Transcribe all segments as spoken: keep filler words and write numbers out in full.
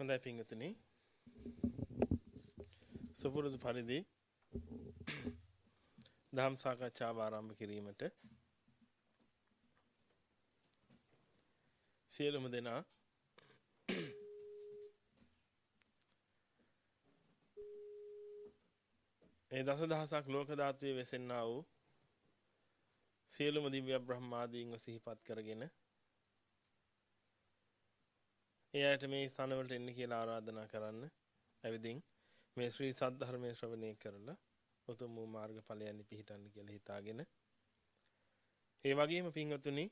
හොඳයි පින්වතුනි. සුපුරුදු පරිදි ධම් සාකච්ඡාව ආරම්භ කිරීමට සියලුම දෙනා ඒ දසදහසක් ලෝක ධාතුවේ වෙසෙන්නා වූ සියලුම දිව්‍ය බ්‍රහ්මාදීන්ව සිහිපත් කරගෙන ඒ අයට මේ ස්ථානවලට එන්න කියලා ආරාධනා කරන්න. ඇවිදින් මේ ශ්‍රී සද්ධර්මයේ ශ්‍රවණය කරලා උතුම් වූ මාර්ගඵලයන් පිහිටන්න කියලා හිතාගෙන ඒ වගේම පින්වතුනි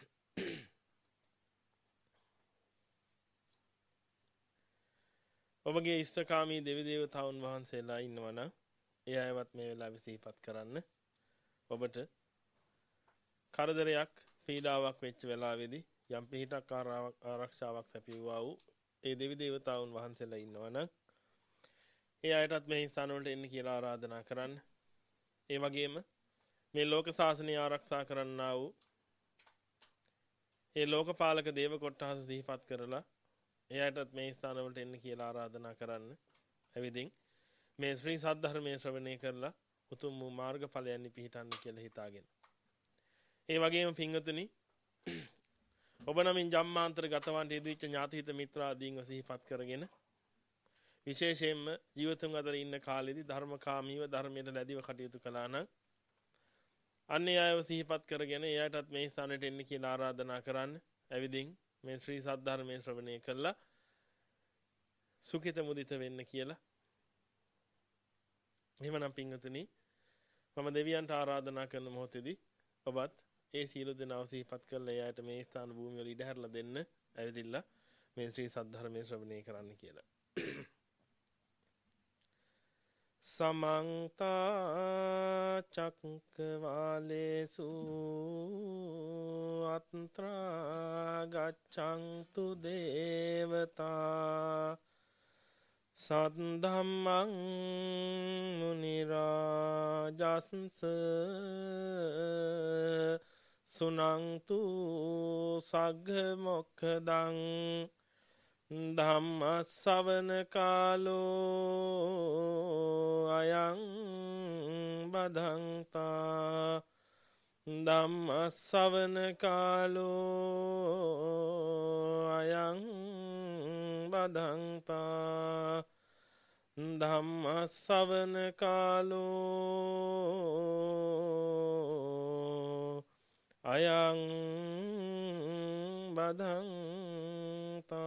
ඔබගේ ඉෂ්ඨකාමී දෙවි දේවතාවුන් වහන්සේලා ඉන්නවනම් ඒ අයවත් මේ වෙලාවේ සිහිපත් කරන්න. ඔබට කරදරයක් පීඩාවක් වෙච්ච වෙලාවේදී යම් පිහිටක් ආරක්ෂාවක් ලැබුවා වූ ඒ දෙවි දේවතාවුන් වහන්සේලා ඉන්නවනම් ඒ අයටත් මේ ස්ථාන වලට එන්න කියලා ආරාධනා කරන්න. ඒ වගේම මේ ලෝක ශාසනය ආරක්ෂා කරන්නා වූ ඒ ලෝකපාලක දේව කොට්ටාස සිහිපත් කරලා ඒ අයටත් මේ ස්ථාන වලට එන්න කියලා ආරාධනා කරන්න. එවිදින් මේ ශ්‍රී සද්ධර්මයේ ශ්‍රවණය කරලා උතුම් වූ මාර්ගඵලයන් පිහිටන්න කියලා හිතාගෙන. ඒ වගේම පින්වතුනි ඔබ නමින් ජම්මාන්තර ගතවන්ට යෙදිච්ච ඥාතිහිත මිත්‍රාදීන්ව සිහිපත් කරගෙන විශේෂයෙන්ම ජීවිතුන් අතර ඉන්න කාලෙදී ධර්මකාමීව ධර්මයට ලැබිව කටයුතු කළා නම් අන්නේ අයව සිහිපත් කරගෙන එයාටත් මේ ස්ථානයට එන්න කියලා ආරාධනා කරන්න. ඇවිදින් මේ ශ්‍රී සද්ධර්මයේ ශ්‍රවණය කළා සුඛිත මුදිත වෙන්න කියලා. එහෙමනම් පින්වතුනි මම දෙවියන්ට ආරාධනා කරන මොහොතේදී ඔබත් ඒ සීල දෙනාව සිහිපත් කරලා එයාට මේ ස්ථාන භූමිය වල ඉඩ හැරලා දෙන්න. ඇවිදිලා මේ ශ්‍රී සද්ධර්මයේ ශ්‍රවණය කරන්න කියලා. समंता चक्रवालेषु अत्रा गच्छन्तु देवता सद्धम्मं मुनिराजस्स सुनन्तु सग्ग मोक्षदं ධම්ම ශ්‍රවණ කාලෝ අයං බදන්තා ධම්ම ශ්‍රවණ කාලෝ අයං බදන්තා ධම්ම ශ්‍රවණ කාලෝ අයං බදන්තා.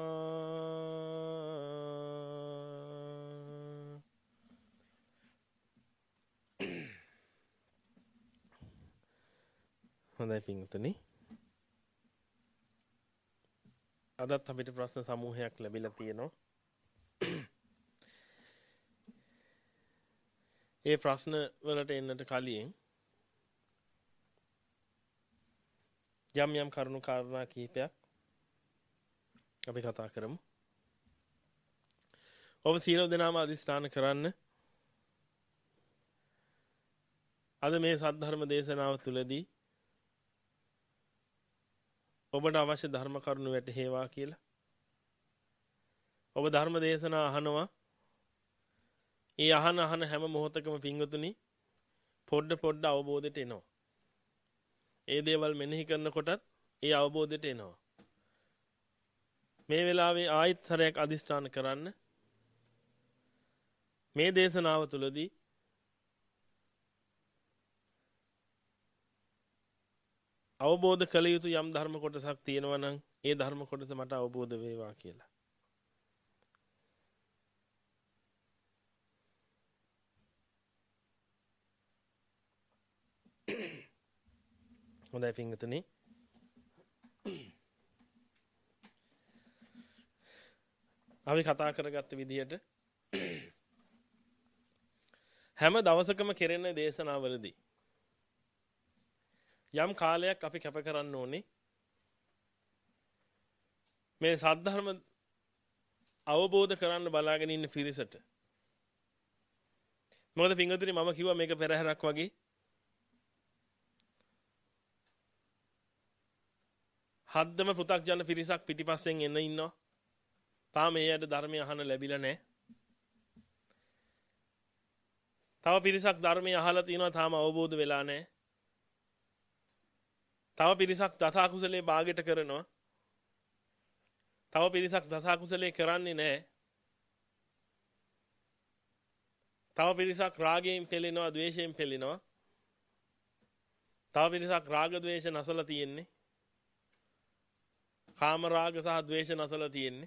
හොඳයි පින්වතුනි අදත් අපිට ප්‍රශ්න සමූහයක් ලැබිලා තියෙනවා. ඒ ප්‍රශ්න වලට එන්නට කලින් යම් යම් කරුණු කාරණා කිහිපයක් අපි කතා කරමු. ඔබ සියලු දෙනාම අදිස්ථාන කරන්න. අද මේ සද්ධර්ම දේශනාව තුළදී ඔබට අවශ්‍ය ධර්ම කරුණු වැටහෙවා කියලා. ඔබ ධර්ම දේශනා අහනවා. ඒ අහන අහන හැම මොහොතකම පින්වතුනි පොඩ පොඩ අවබෝධයට එනවා. ඒ දේවල් මෙනෙහි කරනකොටත් ඒ අවබෝධයට එනවා. මේ වෙලාවේ ආයත් සරයක් අදිස්ථාන කරන්න. මේ දේශනාව තුළදී අවබෝධ කළ යුතු යම් ධර්ම කොටසක් තියෙනවා නම් ඒ ධර්ම කොටස මට අවබෝධ වේවා කියලා. හොඳයි පින්වතුනි අපි කතා කරගත්ත විදිහට හැම දවසකම කෙරෙන දේශනාවලදී යම් කාලයක් අපි කැප කරන්න ඕනේ මේ සද්ධර්ම අවබෝධ කරන්න බලාගෙන ඉන්න පිරිසට. මොකද පින්වතුනි මම කිව්වා මේක පෙරහැරක් වගේ. හද්දම පෘථග්ජන පිරිසක් පිටිපස්සෙන් එන්න ඉන්නවා. තාම ඒ අයට ධර්මය අහන්න ලැබිලා නැහැ. තව පිරිසක් ධර්මය අහලා තිනවා තාම අවබෝධ වෙලා නැහැ. තව පිරිසක් දසා කුසලයේ භාගයට කරනවා. තව පිරිසක් දසා කුසලයේ කරන්නේ නැහැ. තව පිරිසක් රාගයෙන් පෙළෙනවා, ද්වේෂයෙන් පෙළෙනවා. තව පිරිසක් රාග ද්වේෂ නැසලා තියෙන්නේ. කාම රාග සහ ද්වේෂ නැසලා තියෙන්නේ.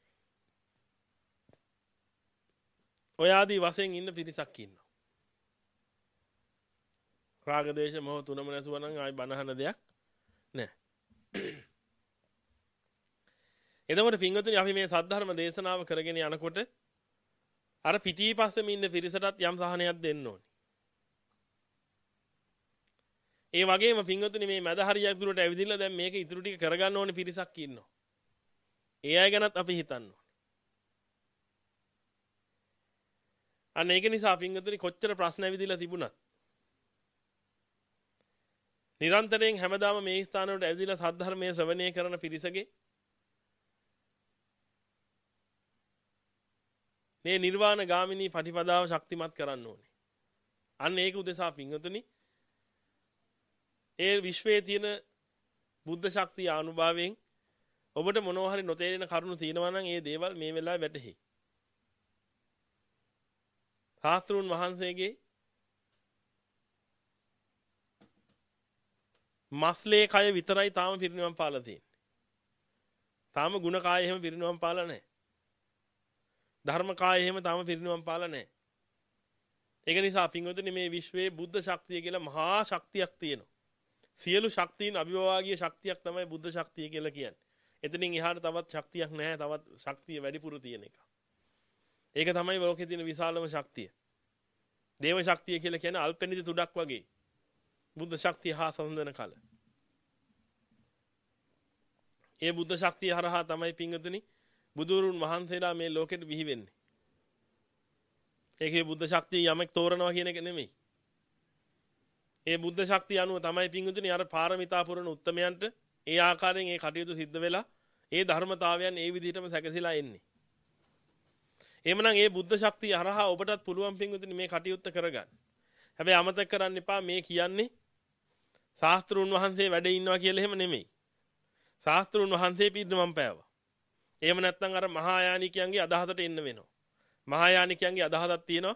ඔය ආදී වශයෙන් ඉන්න පිරිසක් ඉන්නවා. රාග ද්වේෂ මොහ තුනම නැසුවා නම් ආයි බනහන දෙයක් නැහැ. එතකොට පින්වතුනි අපි මේ සද්ධර්ම දේශනාව කරගෙන යනකොට අර පිටිපස්සෙම ඉන්න පිරිසටත් යම් සහනයක් දෙන්න ඕනේ. ඒ වගේම පින්වතුනි මේ මැද හරියක් දුරට ඇවිදින්න දැන් මේක ඉතුරු ටික කරගන්න ඕනේ පිරිසක් ඉන්නවා. ඒ අය ගැනත් අපි හිතන්න ඕනේ. අන්න ඒක නිසා පින්වතුනි කොච්චර ප්‍රශ්න ඇවිදලා තිබුණත් නිරන්තරයෙන් හැමදාම මේ ස්ථාන වලට ඇවිදලා සද්ධර්මයේ ශ්‍රවණය කරන පිරිසගේ මේ නිර්වාණ ගාමිනී පටිපදාව ශක්තිමත් කරන්න ඕනේ. අන්න ඒක උදෙසා පින්වතුනි ඒ විශ්වයේ තියෙන බුද්ධ ශක්තිය අනුභවයෙන් ඔබට මොනවා හරි නොතේරෙන කරුණු තියෙනවා නම් ඒ දේවල් මේ වෙලාවේ වැටහි. සාස්ත්‍රුන් වහන්සේගේ මස්ලේ කය විතරයි තාම පිරිනිවන් පාලා තියෙන්නේ. තාම ගුණ කාය එහෙම පිරිනිවන් පාලා නැහැ. ධර්ම කාය එහෙම තාම පිරිනිවන් පාලා නැහැ. ඒක නිසා පින්වතුනි මේ විශ්වයේ බුද්ධ ශක්තිය කියලා මහා ශක්තියක් තියෙනවා. සියලු ශක්තියින් අභිභවාගීය ශක්තියක් තමයි බුද්ධ ශක්තිය කියලා කියන්නේ. එතනින් එහාට තවත් ශක්තියක් නැහැ. තවත් ශක්තිය වැඩිපුර තියෙන එක. ඒක තමයි ලෝකේ තියෙන විශාලම ශක්තිය. දේව ශක්තිය කියලා කියන්නේ අල්පෙනිදි තුඩක් වගේ. බුද්ධ ශක්තිය හා සම්බන්ධන කල. ඒ බුද්ධ ශක්තිය හරහා තමයි පින්වතුනි බුදුරුන් වහන්සේලා මේ ලෝකෙට බිහි වෙන්නේ. ඒකේ බුද්ධ ශක්තිය යමෙක් තෝරනවා කියන එක නෙමෙයි. ඒ බුද්ධ ශක්තිය අනුව තමයි පින්වතුනි අර පාරමිතා පුරන උත්තමයන්ට ඒ ආකාරයෙන් ඒ කටයුතු සිද්ධ වෙලා ඒ ධර්මතාවයන් ඒ විදිහටම සැකසීලා එන්නේ. එහෙමනම් ඒ බුද්ධ ශක්තිය හරහා ඔබටත් පුළුවන් පින්වතුනි මේ කටයුත්ත කරගන්න. හැබැයි අමතක කරන්න එපා මේ කියන්නේ ශාස්ත්‍රුන් වහන්සේ වැඩ ඉන්නවා කියලා එහෙම නෙමෙයි. ශාස්ත්‍රුන් වහන්සේ පිරිනමන් පෑවා. එහෙම නැත්නම් අර මහායානිකයන්ගේ අදහසට එන්න වෙනවා. මහායානිකයන්ගේ අදහසක් තියෙනවා.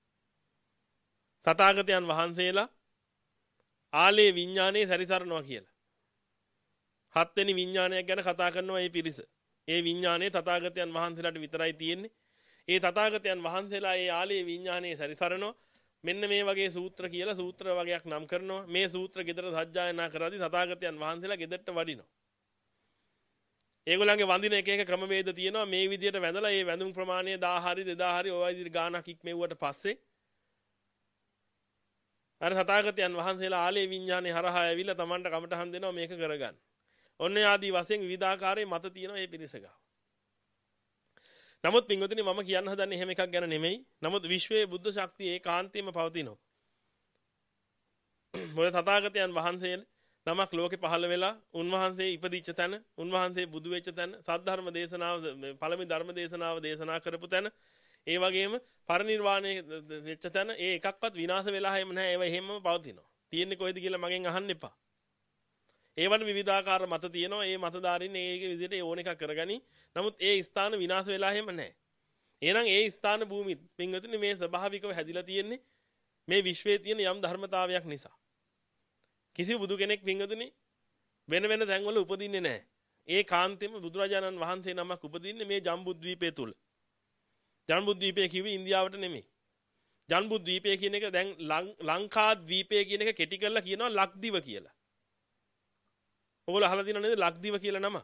තථාගතයන් වහන්සේලා ආලේ විඥානයේ සැරිසරනවා කියලා. හත්වෙනි විඥානයක් ගැන කතා කරනවා මේ පිරිස. ඒ විඥානයේ තථාගතයන් වහන්සේලාට විතරයි තියෙන්නේ. ඒ තථාගතයන් වහන්සේලා ඒ ආලේ විඥානයේ සැරිසරනවා. මෙන්න මේ වගේ සූත්‍ර කියලා සූත්‍ර වගේක් නම් කරනවා. මේ සූත්‍ර ගෙදර සජ්ජායනා කරද්දී තථාගතයන් වහන්සේලා ගෙදරට වඩිනවා. ඒගොල්ලන්ගේ වඳින එක එක ක්‍රමවේද තියෙනවා. මේ විදිහට වැඳලා ඒ වැඳුම් ප්‍රමාණය දහස් හරි දෙදාස් හරි ඔය විදිහට ගානක් ඉක්මෙව්වට පස්සේ අර තථාගතයන් වහන්සේලා ආලේ විඥානේ හරහා ඇවිල්ලා Tamanට කමටහන් දෙනවා මේක කරගන්න. ඔන්න ආදී වශයෙන් විවිධාකාරයේ මත තියෙනවා මේ පිරිසක. නමුත් පින්වතුනි මම කියන්න හදන්නේ එහෙම එකක් ගැන නෙමෙයි. නමුත් විශ්වයේ බුද්ධ ශක්තිය ඒකාන්තයෙන්ම පවතිනවා. මොකද තථාගතයන් වහන්සේ නමක් ලෝකේ පහළ වෙලා උන්වහන්සේ ඉපදිච්ච තැන, උන්වහන්සේ බුදු වෙච්ච තැන, සද්ධර්ම දේශනාව පළවෙනි ධර්ම දේශනාව දේශනා කරපු තැන, ඒ වගේම පරිනිර්වාණය වෙච්ච තැන ඒ එකක්වත් විනාශ වෙලා හැම නැහැ. ඒවා එහෙමම පවතිනවා. තියෙන්නේ කොහෙද කියලා මගෙන් අහන්න එපා. ඒවට විවිධාකාර මත තියෙනවා. ඒ මතදාරින් ඒක විදිහට ඕන එකක් කරගනි. නමුත් ඒ ස්ථාන විනාශ වෙලා හැම නැහැ. එහෙනම් ඒ ස්ථාන භූමි පින්වතුනි මේ ස්වභාවිකව හැදිලා තියෙන්නේ මේ විශ්වයේ තියෙන යම් ධර්මතාවයක් නිසා. කිසි බුදු කෙනෙක් පින්වතුනි වෙන වෙන තැන්වල උපදින්නේ නැහැ. ඒ කාන්තෙම බුදුරජාණන් වහන්සේ නමක් උපදින්නේ මේ ජම්බුද්වීපය තුල. ජම්බුද්වීපය කිව්වේ ඉන්දියාවට නෙමෙයි. ජම්බුද්වීපය කියන එක දැන් ලංකාද්වීපය කියන එක කෙටි කරලා කියනවා ලක්දිව කියලා. ඔයගොල්ලෝ අහලා තියෙනව නේද ලක්දිව කියලා නම?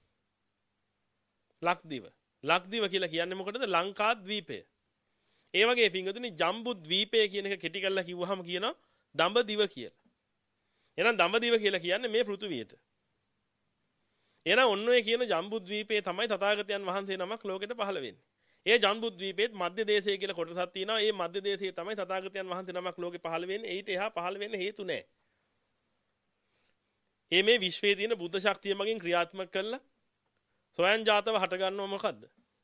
ලක්දිව. ලක්දිව කියලා කියන්නේ මොකටද? ලංකාද්වීපය. ඒ වගේ පින්වතුනි ජම්බුද්වීපය කියන එක කෙටි කරලා කිව්වහම කියනවා දඹදිව කියලා. එහෙනම් දඹදිව කියලා කියන්නේ මේ පෘථුවියට. එහෙනම් ඔන්න ඔය කියන ජම්බුද්වීපයේ තමයි තථාගතයන් වහන්සේ නමක් ලෝකෙට පහළ වෙන්නේ. ඒ ජම්බුද්වීපයේත් මධ්‍ය දේශය කියලා කොටසක් තියෙනවා. ඒ මධ්‍ය දේශයේ තමයි තථාගතයන් වහන්සේ නමක් ලෝකෙ පහළ වෙන්නේ. ඊට එහා පහළ වෙන්න හේතු නැහැ. ඒ මේ විශ්වයේ තියෙන බුද්ධ ශක්තිය මගින් ක්‍රියාත්මක කළා. සොයන් ජාතව හට ගන්නව මොකද්ද?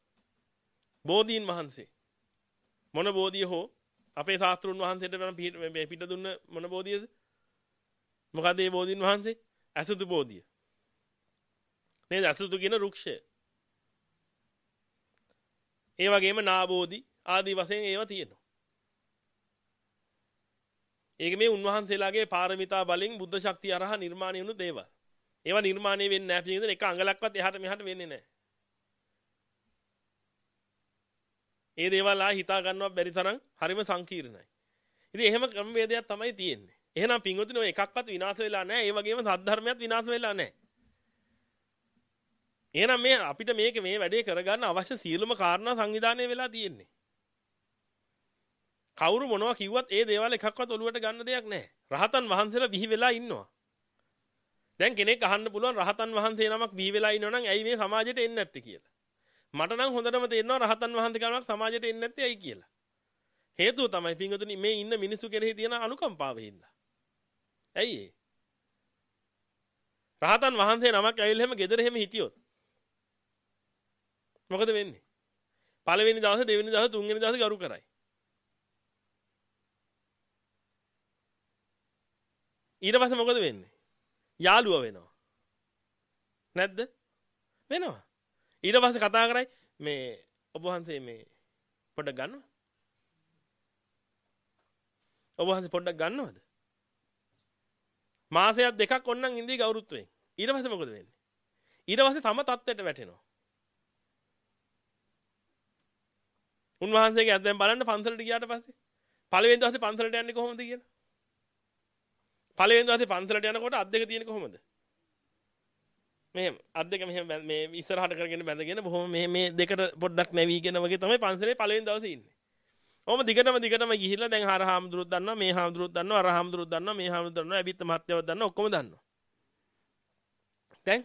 බෝධීන් වහන්සේ මොන බෝධිය හෝ අපේ ශාස්ත්‍රුන් වහන්සේට පිට දුන්න මොන බෝධියද? මොකද මේ බෝධීන් වහන්සේ? අසුතු බෝධිය. නේද? අසුතු කියන වෘක්ෂය. ඒ වගේම නාබෝධි ආදී වශයෙන් ඒවා තියෙනවා. ඒක මේ උන්වහන්සේලාගේ පාරමිතා බලෙන් බුද්ධ ශක්තිය අරහා නිර්මාණය වුණු දේවල්. ඒවා නිර්මාණය වෙන්නේ නැහැ පිටින් එක අඟලක්වත් එහාට මෙහාට වෙන්නේ නැහැ. ඒ දේවල් ආ හිතා ගන්නවත් බැරි තරම් හරිම සංකීර්ණයි. ඉතින් එහෙම ක්‍රමවේදයක් තමයි තියෙන්නේ. එහෙනම් පින්වතුනි ඔය එකක්වත් විනාශ වෙලා නැහැ. ඒ වගේම සද්ධර්මයක් විනාශ වෙලා නැහැ. එහෙනම් මේ අපිට මේක මේ වැඩේ කරගන්න අවශ්‍ය සියලුම කාරණා සංවිධානය වෙලා තියෙන්නේ. කවුරු මොනවා කිව්වත් ඒ දේවල් එකක්වත් ඔලුවට ගන්න දෙයක් නැහැ. රහතන් වහන්සේලා බිහි වෙලා ඉන්නවා. දැන් කෙනෙක් අහන්න පුළුවන් රහතන් වහන්සේ නමක් බිහි වෙලා ඉන්නවනම් ඇයි මේ සමාජයට එන්නේ නැත්තේ කියලා. මට නම් හොඳටම තේරෙනවා රහතන් වහන්සේ කෙනෙක් සමාජයට එන්නේ නැත්තේ ඇයි කියලා. හේතුව තමයි පින්වතුනි මේ ඉන්න මිනිස්සු කෙරෙහි තියෙන අනුකම්පාව හින්දා. ඇයි ඒ? රහතන් වහන්සේ නමක් ඇවිල්ලා හැම ගෙදර හැම හිටියොත් මොකද වෙන්නේ? පළවෙනි දවසේ දෙවෙනි දවසේ තුන්වෙනි දවසේ ගරු කරයි. ඊට පස්සේ මොකද වෙන්නේ? යාළුවා වෙනවා. නැද්ද? වෙනවා. ඊට පස්සේ කතා කරයි මේ ඔබ වහන්සේ මේ පොඩ්ඩක් ගන්නවද? ඔබ වහන්සේ පොඩ්ඩක් ගන්නවද? මාසයක් දෙකක් ඔන්නම් ඉඳී ගෞරවත්වයෙන්. ඊට පස්සේ මොකද වෙන්නේ? ඊට පස්සේ තම තත්ත්වයට වැටෙනවා. උන්වහන්සේගේ අද්දෙන් බලන්න පන්සලට ගියාට පස්සේ පළවෙනි දවසේ පන්සලට යන්නේ කොහොමද කියලා? පළවෙනි දවසේ පන්සලට යනකොට අත් දෙක තියෙන්නේ කොහොමද? මෙහෙම අත් දෙක මෙහෙම මේ ඉස්සරහට කරගෙන බැඳගෙන බොහොම මේ මේ දෙකට පොඩ්ඩක් නැවීගෙන වගේ තමයි පන්සලේ පළවෙනි දවසේ ඉන්නේ. ඔහොම දිගටම දිගටම ගිහිල්ලා දැන් හර හාමුදුරුවෝ දන්නවා මේ හාමුදුරුවෝ දන්නවා අර හාමුදුරුවෝ දන්නවා මේ හාමුදුරුවෝ දන්නවා ඇබිත් මහත්තයව දන්නවා ඔක්කොම දන්නවා. දැන්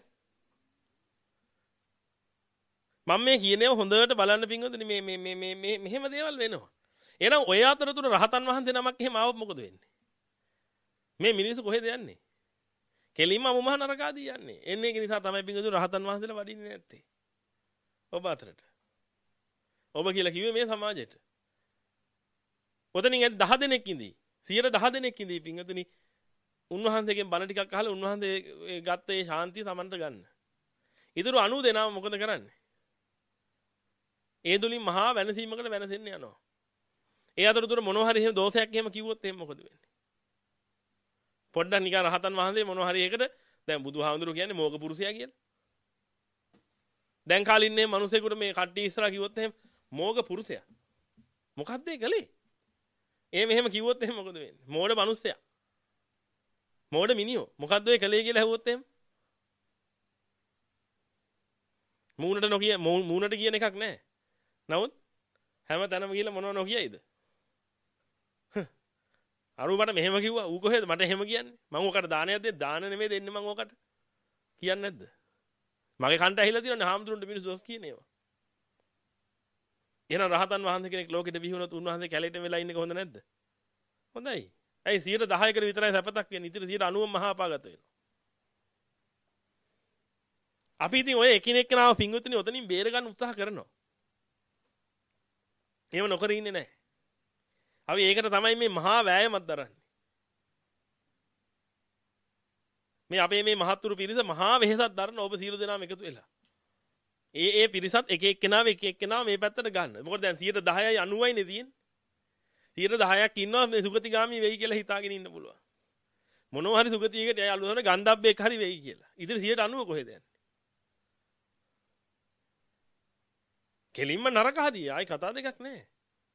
මම මේ කියනේව හොඳට බලන්න පින්වතුනි මේ මේ මේ මේ මේ මෙහෙම දේවල් වෙනවා. එහෙනම් ඔය අතරතුර රහතන් වහන්සේ නමක් එහෙම ආවොත් මොකද වෙන්නේ? මේ මිනිස්සු කොහෙද යන්නේ? කෙලින්ම අමුමහ නරකාදී යන්නේ. එන්නේ ඒක නිසා තමයි පින්වතුනි රහතන් වහන්සේලා වඩින්නේ නැත්තේ. ඔබ අතරට. ඔබ කියලා කිව්වේ මේ සමාජයට. ඔතනින් දහ දෙනෙක් ඉඳී. සියයට දහ දෙනෙක් ඉඳී පින්වතුනි උන්වහන්සේගෙන් බණ ටිකක් අහලා උන්වහන්සේ ගත්ත ඒ ශාන්තිය Tamanට ගන්න. ඊටු අනූ දෙනාම මොකද කරන්නේ? ඒ දුලින් මහා වෙනසීමකට වෙනසෙන්න යනවා. ඒ අතරතුර මොනවා හරි එහෙම දෝෂයක් එහෙම කිව්වොත් එහෙම මොකද වෙන්නේ? පොඩ්ඩක් නිකන් රහතන් වහන්සේ මොනවා හරි එකකට දැන් බුදුහාමුදුරුවෝ කියන්නේ මෝග පුරුෂයා කියලා. දැන් කාලේ ඉන්නේ මිනිසෙකුට මේ කට්ටිය ඉස්සරහා කිව්වොත් එහෙම මෝග පුරුෂයා. මොකද්ද ඒ කලේ? ඒ මෙහෙම කිව්වොත් එහෙම මොකද වෙන්නේ? මෝඩ මිනිස්සයා. මෝඩ මිනිහෝ. මොකද්ද ඒ කලේ කියලා ඇහුවොත් එහෙම? මූණට නොකිය මූණට කියන එකක් නැහැ. නමුත් හැම තැනම ගිහලා මොනව නොකියයිද? අරු මට මෙහෙම කිව්වා ඌ කොහෙද මට එහෙම කියන්නේ? මම ඔකට දානයක් දෙන්න දාන නෙමෙයි දෙන්නේ මම ඔකට. කියන්නේ නැද්ද? මගේ කන්ට ඇහිලා තියෙනනේ හාමුදුරන්ට මිනිස්සු දොස් කියන ඒවා. එහෙනම් රහතන් වහන්සේ කෙනෙක් ලෝකෙට බිහි වුණොත් උන්වහන්සේ කැලේට වෙලා ඉන්නක හොඳ නැද්ද? හොඳයි. ඇයි සියයට දහයකට විතරයි සැපතක් වෙන්නේ. ඉතින් සියයට අනූවම මහා අපාගත වෙනවා. අපි ඉතින් ඔය එකිනෙකනාව පිංගුතුනි ඔතනින් බේර ගන්න උත්සාහ කරනවා. එහෙම නොකර ඉන්නේ නැහැ. අපි ඒකට තමයි මේ මහා වෑයමක් දරන්නේ. මේ අපේ මේ මහත්තුරු පිරිස මහා වෙහෙසක් දරන ඔබ සියලු දෙනාම එකතු වෙලා. ඒ ඒ පිරිසත් එක එක්කෙනාව එක එක්කෙනාව මේ පැත්තට ගන්න. මොකද දැන් සියයට දහයයි අනූවයි නේ තියෙන්නේ. සියයට දහයක් ඉන්නවා මේ සුගතිගාමී වෙයි කියලා හිතාගෙන ඉන්න පුළුවන්. මොනවා හරි සුගතියකට යයි අලුතෙන් ගන්ධබ්බෙක් හරි වෙයි කියලා. ඉතින් සියයට අනූව කොහෙද යන්නේ? කෙලින්ම නරක හදිය. ආයි කතා දෙකක් නැහැ.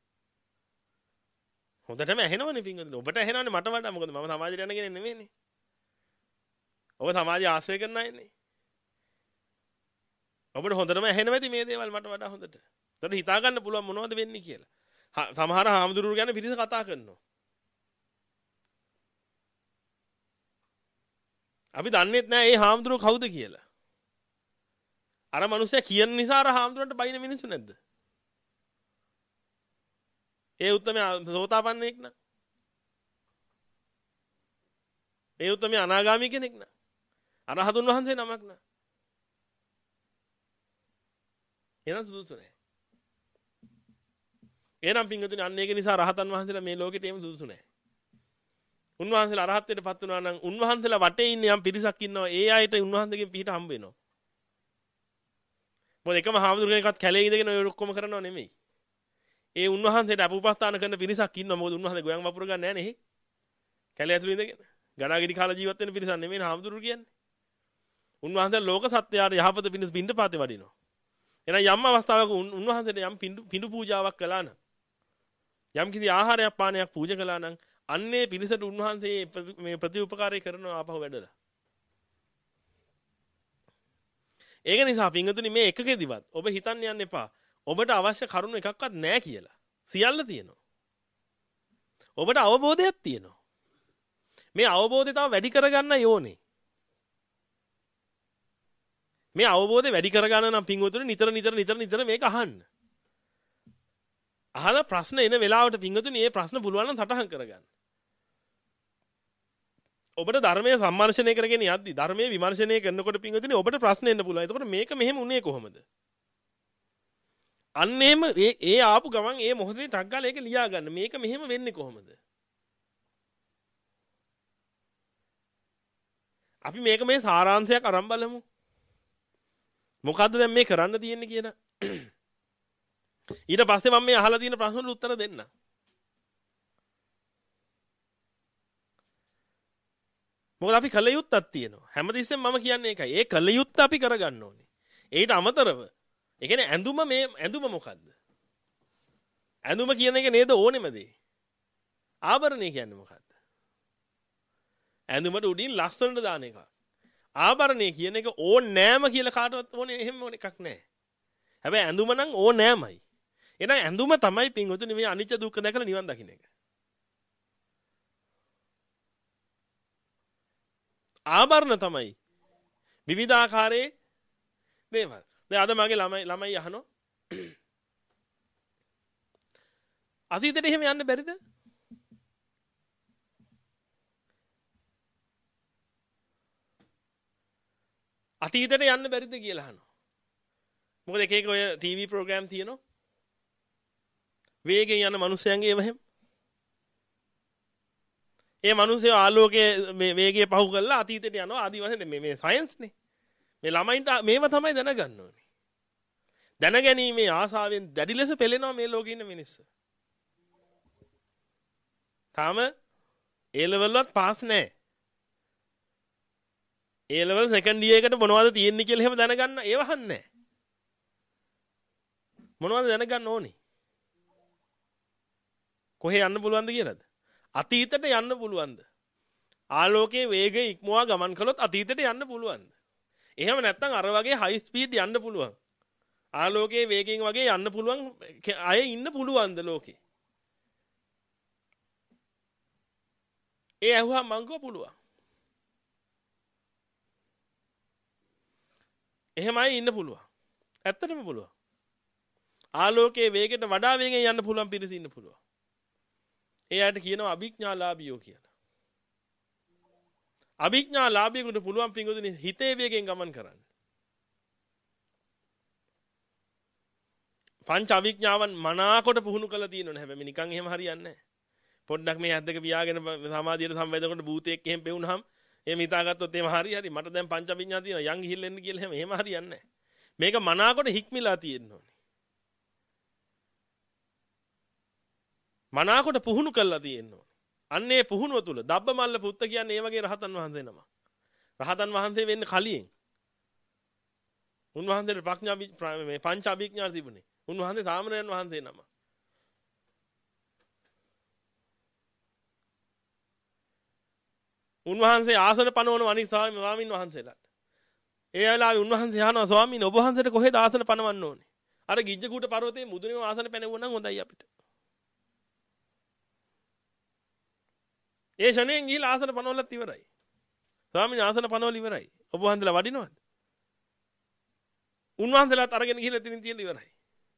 හොඳටම ඇහෙනවනේ පින්වතුනි. ඔබට ඇහෙනවනේ මට වඩා. මොකද මම සමාජයට යන කෙනෙක් නෙමෙයිනේ. ඔබ සමාජය ආශ්‍රය කරන අයනේ. ඔබට හොඳටම ඇහෙනවා ඇති මේ දේවල් මට වඩා හොඳට. ඒතකොට හිතා ගන්න පුළුවන් මොනවද වෙන්නේ කියලා. සමහර හාමුදුරුවෝ ගැන පිරිස කතා කරනවා. අපි දන්නේත් නැහැ මේ හාමුදුරුවෝ කවුද කියලා. අර මිනිස්සයා කියන නිසා අර හාමුදුරන්ට බයින මිනිස්සු නැද්ද? ඒ උත්තමයා සෝතාපන්නෙක් න ะ. ඒ උත්තමයා අනාගාමී කෙනෙක් න ะ. අරහතුන් වහන්සේ නමක් න ะ. එනම් සුදුසු නැහැ. එහෙනම් පින්වතුනි අන්න ඒක නිසා රහතන් වහන්සේලා මේ ලෝකෙට එම සුදුසු නැහැ. උන්වහන්සේලා අරහත්ත්වයටපත් වුණා නම් උන්වහන්සේලා වටේ ඉන්න යම් පිරිසක් ඉන්නවා. ඒ අයට උන්වහන්සේගෙන් පිට හම්බ වෙනවා. මොකද එකම හාමුදුරු කෙනෙක්වත් කැලේ ඉඳගෙන ඔය ඔක්කොම කරනව නෙමෙයි. ඒ උන්වහන්සේට අපුපස්ථාන කරන පිරිසක් ඉන්නවා. මොකද උන්වහන්සේ ගෝයන් වපුර ගන්න නැහැ නේ. කැලේ ඇතුළේ ඉඳගෙන ගණාගිරි කාලා ජීවත් වෙන පිරිසක් නෙමෙයි හාමුදුරු කියන්නේ. උන්වහන්සේ ලෝක සත්‍යයට යහපත පිණිස පින්ඩ පාතේ වඩිනවා. එහෙනම් යම් අවස්ථාවක උන්වහන්සේට යම් පින්ඩු පින්ඩු පූජාවක් කළා නම් යම් කිසි ආහාරයක් පානයක් පූජා කළා නම් අන්නේ පිරිසට උන්වහන්සේ මේ ප්‍රතිඋපකාරය කරනවා ආපහු වැඩලා. ඒක නිසා පින්වතුනි මේ එකකෙදිවත් ඔබ හිතන්න යන්න එපා. ඔබට අවශ්‍ය කරුණු එකක්වත් නැහැ කියලා. සියල්ල තියෙනවා. ඔබට අවබෝධයක් තියෙනවා. මේ අවබෝධය තව වැඩි කරගන්න ඕනේ. මේ අවබෝධය වැඩි කරගන්න නම් පින්වතුනි නිතර නිතර නිතර නිතර මේක අහන්න. අහලා ප්‍රශ්න එන වෙලාවට පින්වතුනි මේ ප්‍රශ්න පුළුවන් නම් සටහන් කරගන්න. ඔබට ධර්මයේ සම්මර්ෂණය කරගෙන යද්දි ධර්මයේ විමර්ශනය කරනකොට පින්වතුනි ඔබට ප්‍රශ්න එන්න පුළුවන්. එතකොට මේක මෙහෙම උනේ කොහොමද? අන්න එහෙම ඒ ඒ ආපු ගමන් ඒ මොහොතේ ටක් ගාලා ඒක ලියා ගන්න. මේක මෙහෙම වෙන්නේ කොහොමද? අපි මේක මේ සාරාංශයක් අරන් බලමු. මොකද්ද දැන් මේ කරන්න තියෙන්නේ කියලා. ඊට පස්සේ මම මේ අහලා තියෙන ප්‍රශ්න වලට උත්තර දෙන්න. මොකද අපි කල යුත්තක් තියෙනවා. හැමතිස්සෙම මම කියන්නේ ඒකයි. ඒ කල යුත්ත අපි කරගන්න ඕනේ. ඊට අමතරව ඒ කියන්නේ ඇඳුම මේ ඇඳුම මොකද්ද? ඇඳුම කියන එක නේද ඕනෙම දේ. ආභරණය කියන්නේ මොකද්ද? ඇඳුමට උඩින් ලස්සනට දාන එක. ආභරණය කියන එක ඕනේ නෑම කියලා කාටවත් ඕනේ එහෙම ඕන එකක් නෑ. හැබැයි ඇඳුම නම් ඕනේ නෑමයි. එහෙනම් ඇඳුම තමයි පින්වතුනි මේ අනිත්‍ය දුක්ඛ දැකලා නිවන් දකින්න එක. ආභරණ තමයි විවිධාකාරයේ දේවල්. දැන් අද මගේ ළමයි ළමයි අහනවා අතීතයට එහෙම යන්න බැරිද? අතීතයට යන්න බැරිද කියලා අහනවා. මොකද එක එක ඔය ටීවී ප්‍රෝග්‍රෑම් තියෙනවා. වේගෙන් යන මිනිස්යන්ගේ එහෙම. ඒ මිනිස්සු ආලෝකයේ මේ වේගය පහු කරලා අතීතයට යනවා. ආදි වශයෙන් මේ මේ සයන්ස් නේ. මේ ළමයින්ට මේව තමයි දැනගන්න ඕනේ. දැනගැනීමේ ආසාවෙන් දැඩි ලෙස පෙළෙනවා මේ ලෝකේ ඉන්න මිනිස්සු. තාම ඒ ලෙවල් වලත් පාස් නැහැ. ඒ ලෙවල් සෙකන්ඩ් ඉයර් එකට මොනවද තියෙන්නේ කියලා එහෙම දැනගන්න ඒව අහන්නේ නැහැ. මොනවද දැනගන්න ඕනේ? කොහේ යන්න පුළුවන්ද කියලාද? අතීතයට යන්න පුළුවන්ද? ආලෝකයේ වේගය ඉක්මවා ගමන් කළොත් අතීතයට යන්න පුළුවන්ද? එහෙම නැත්නම් අර වගේ හයි ස්පීඩ් යන්න පුළුවන්. ආලෝකයේ වේගයෙන් වගේ යන්න පුළුවන් අය ඉන්න පුළුවන්ද ලෝකේ? ඒ අහුවා මං කෝ පුළුවන්. එහෙමයි ඉන්න පුළුවන්. ඇත්තටම පුළුවන්. ආලෝකයේ වේගයට වඩා වේගෙන් යන්න පුළුවන් පිරිස ඉන්න පුළුවන්. ඒ අයට කියනවා අභිඥාලාභියෝ කියලා. අභිඥාලාභියෙකුට පුළුවන් පින්වතුනි හිතේ වේගෙන් ගමන් කරන්න. පංච අවිඥාවන් මනාකොට පුහුණු කරලා තියෙනවනේ. හැබැයි නිකන් එහෙම හරියන්නේ නැහැ. පොඩ්ඩක් මේ ඇද්දක පියාගෙන සමාධියට සම්වේදනකොට භූතයෙක් එහෙම පෙවුනහම එහෙම හිතාගත්තොත් එහෙම හරි හරි මට දැන් පංච අවිඥා තියෙනවා යන් ගිහින් එන්න කියලා එහෙම එහෙම හරියන්නේ නැහැ. මේක මනාකොට හික්මිලා තියෙන්න ඕනේ. මනාකොට පුහුණු කරලා තියෙන්න ඕනේ. අන්නේ පුහුණුව තුල දබ්බමල්ල පුත්ත කියන්නේ ඒ වගේ රහතන් වහන්සේ නම. රහතන් වහන්සේ වෙන්න කලින් උන්වහන්සේට ප්‍රඥා මේ පංච අභිඥා තිබුණේ. උන්වහන්සේ සාමණේරයන් වහන්සේ නම. උන්වහන්සේ ආසන පනවන අනිත් ස්වාමීන් වහන්සේලාට. ඒ වෙලාවේ උන්වහන්සේ අහනවා ස්වාමීන් ඔබ වහන්සේට කොහෙද ආසන පනවන්න ඕනේ? අර ගිජ්ජකූට පර්වතයේ මුදුනේ ආසන පැනෙවුවා නම් හොඳයි අපිට. ඒ ශණයෙන් ගිහිල්ලා ආසන පනවලත් ඉවරයි. ස්වාමීන් ආසන පනවල ඉවරයි. ඔබ වහන්සේලා වඩිනවද? උන්වහන්සේලාත් අරගෙන ගිහිල්ලා තින් තියලා ඉවරයි.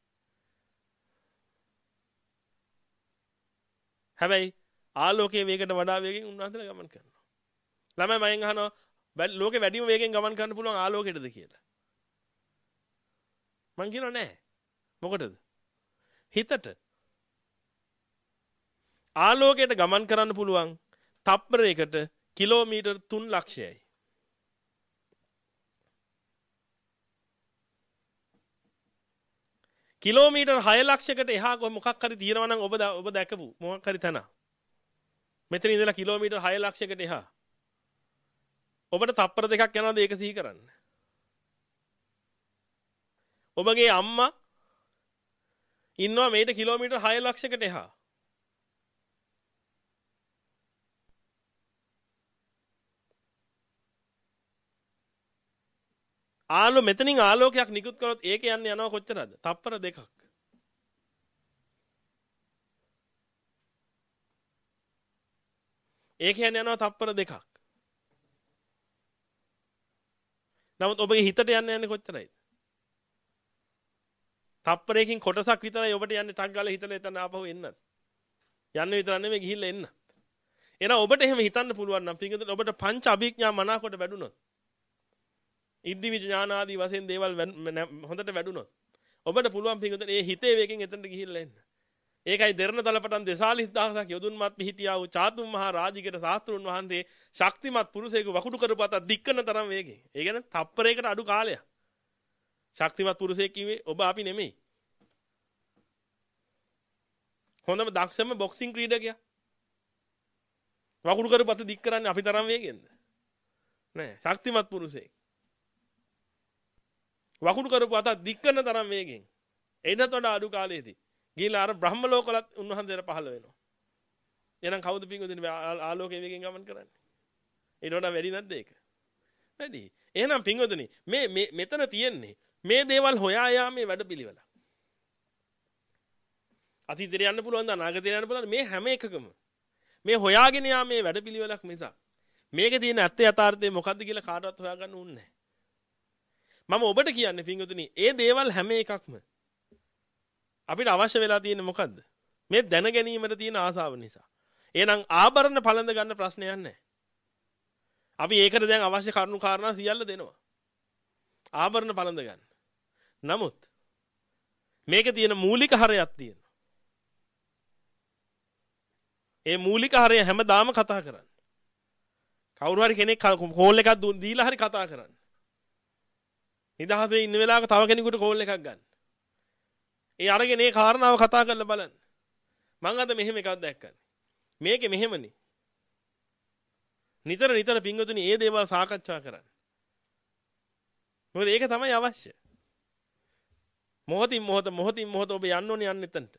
හැබැයි ආලෝකයේ වේගයට වඩා වේගෙන් උන්වහන්සේලා ගමන් කරනවා. ළමයි මයෙන් අහනවා ලෝකේ වැඩිම වේගෙන් ගමන් කරන්න පුළුවන් ආලෝකයටද කියලා. මං කියනවා නෑ. මොකටද? හිතට. ආලෝකයට ගමන් කරන්න පුළුවන් තප්පරයකට කිලෝමීටර් තුන් ලක්ෂයයි. කිලෝමීටර් හය ලක්ෂයකට එහා කො මොකක් හරි තියෙනවා නම් ඔබ ඔබ දැකපු මොකක් හරි තැන. මෙතන ඉඳලා කිලෝමීටර් හය ලක්ෂයකට එහා. ඔබට තප්පර දෙකක් යනවාද ඒක සිහි කරන්න. ඔබගේ අම්මා ඉන්නවා මේට කිලෝමීටර් හය ලක්ෂයකට එහා. ආලෝ මෙතනින් ආලෝකයක් නිකුත් කරොත් ඒක යන්නේ යනවා කොච්චරද? තප්පර දෙකක්. ඒක යන්නේ යනවා තප්පර දෙකක්. නමුත් ඔබගේ හිතට යන්නේ යන්නේ කොච්චරයිද? තප්පරයකින් කොටසක් විතරයි ඔබට යන්නේ ටක් ගාලා හිතලා එතන ආපහු එන්නත්. යන්න විතර නෙමෙයි ගිහිල්ලා එන්න. එහෙනම් ඔබට එහෙම හිතන්න පුළුවන් නම් පිටින් ඔබට පංච අභිඥා මනාකොට වැඩුණොත් ඉද්ධි විඥාන ආදී වශයෙන් දේවල් හොඳට වැඩුණොත් ඔබට පුළුවන් පිටින් ඒ හිතේ වේගෙන් එතනට ගිහිල්ලා එන්න. ඒකයි දෙරණ තලපටන් දෙසාලිස් දහසක් යොදුන්මත් පිහිටියා වූ චාතුම් මහා රාජිකර ශාස්ත්‍රුන් වහන්සේ ශක්තිමත් පුරුෂයෙකු වකුඩු කරපත දික්කන තරම් වේගෙන්. ඒ කියන්නේ තප්පරයකට අඩු කාලයක්. ශක්තිමත් පුරුෂයෙක් කිව්වේ ඔබ අපි නෙමෙයි. හොඳම දක්ෂම බොක්සිං ක්‍රීඩකයා. වකුඩු කරපත දික් කරන්නේ අපි තරම් වේගෙන්ද? නෑ ශක්තිමත් පුරුෂයෙක්. වකුඩු කරපත දික් කරන තරම් වේගෙන්. එන්නත් වඩා අඩු කාලයේදී ගිහිලා අර බ්‍රහ්ම ලෝකවලත් උන්වහන්සේට පහළ වෙනවා. එහෙනම් කවුද පිංගුදින ආලෝකයේ වේගෙන් ගමන් කරන්නේ? ඊට වඩා වැඩි නැද්ද ඒක? වැඩි. එහෙනම් පිංගුදින මේ මෙතන තියෙන්නේ මේ දේවල් හොයා යාමේ වැඩපිළිවෙල. අතීතයට යන්න පුළුවන් ද අනාගතයට යන්න පුළුවන් මේ හැම එකකම මේ හොයාගෙන යාමේ වැඩපිළිවෙලක් මිසක් මේකේ තියෙන ඇත්ත යථාර්ථය මොකද්ද කියලා කාටවත් හොයාගන්න ඕනේ නැහැ. මම ඔබට කියන්නේ පිංගුතුනි ඒ දේවල් හැම එකක්ම අපිට අවශ්‍ය වෙලා තියෙන්නේ මොකද්ද? මේ දැන ගැනීමට තියෙන ආසාව නිසා. එහෙනම් ආභරණ පළඳ ගන්න ප්‍රශ්නයක් නැහැ. අපි ඒකට දැන් අවශ්‍ය කරුණු කාරණා සියල්ල දෙනවා. ආභරණ පළඳ ගන්න. නමුත් මේකේ තියෙන මූලික හරයක් තියෙනවා. ඒ මූලික හරය හැමදාම කතා කරන්න. කවුරු හරි කෙනෙක් කෝල් එකක් දීලා හරි කතා කරන්න. නිදහසේ ඉන්න වෙලාවක තව කෙනෙකුට කෝල් එකක් ගන්න. ඒ අරගෙන ඒ කාරණාව කතා කරලා බලන්න. මම අද මෙහෙම එකක් දැක්කනේ. මේකේ මෙහෙමනේ. නිතර නිතර පිංගුතුනි මේ දේවල් සාකච්ඡා කරන්න. මොකද ඒක තමයි අවශ්‍ය. මොහොතින් මොහොත මොහොතින් මොහොත ඔබ යන්න ඕනේ යන්න එතනට.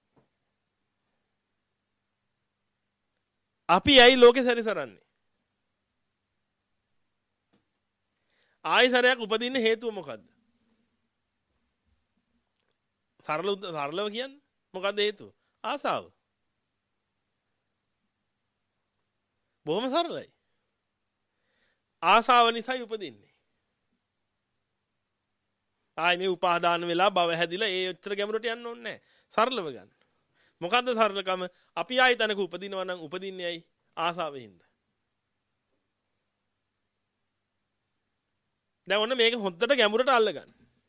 අපි ඇයි ලෝකේ සැරිසරන්නේ? ආයසරයක් උපදින්න හේතුව මොකද්ද? සරල සරලව කියන්නේ මොකද්ද හේතුව? ආසාව. බොහොම සරලයි. ආසාව නිසායි උපදින්නේ. ආයි මේ උපාදාන වෙලා භව හැදිලා ඒ උත්තර ගැඹුරට යන්න ඕනේ නැහැ. සරලව ගන්න. මොකද්ද සරලකම? අපි ආයි තැනක උපදිනවා නම් උපදින්නේ ඇයි? ආසාවෙන් හින්දා. දැන් ඔන්න මේක හොද්දට ගැඹුරට අල්ලගන්න.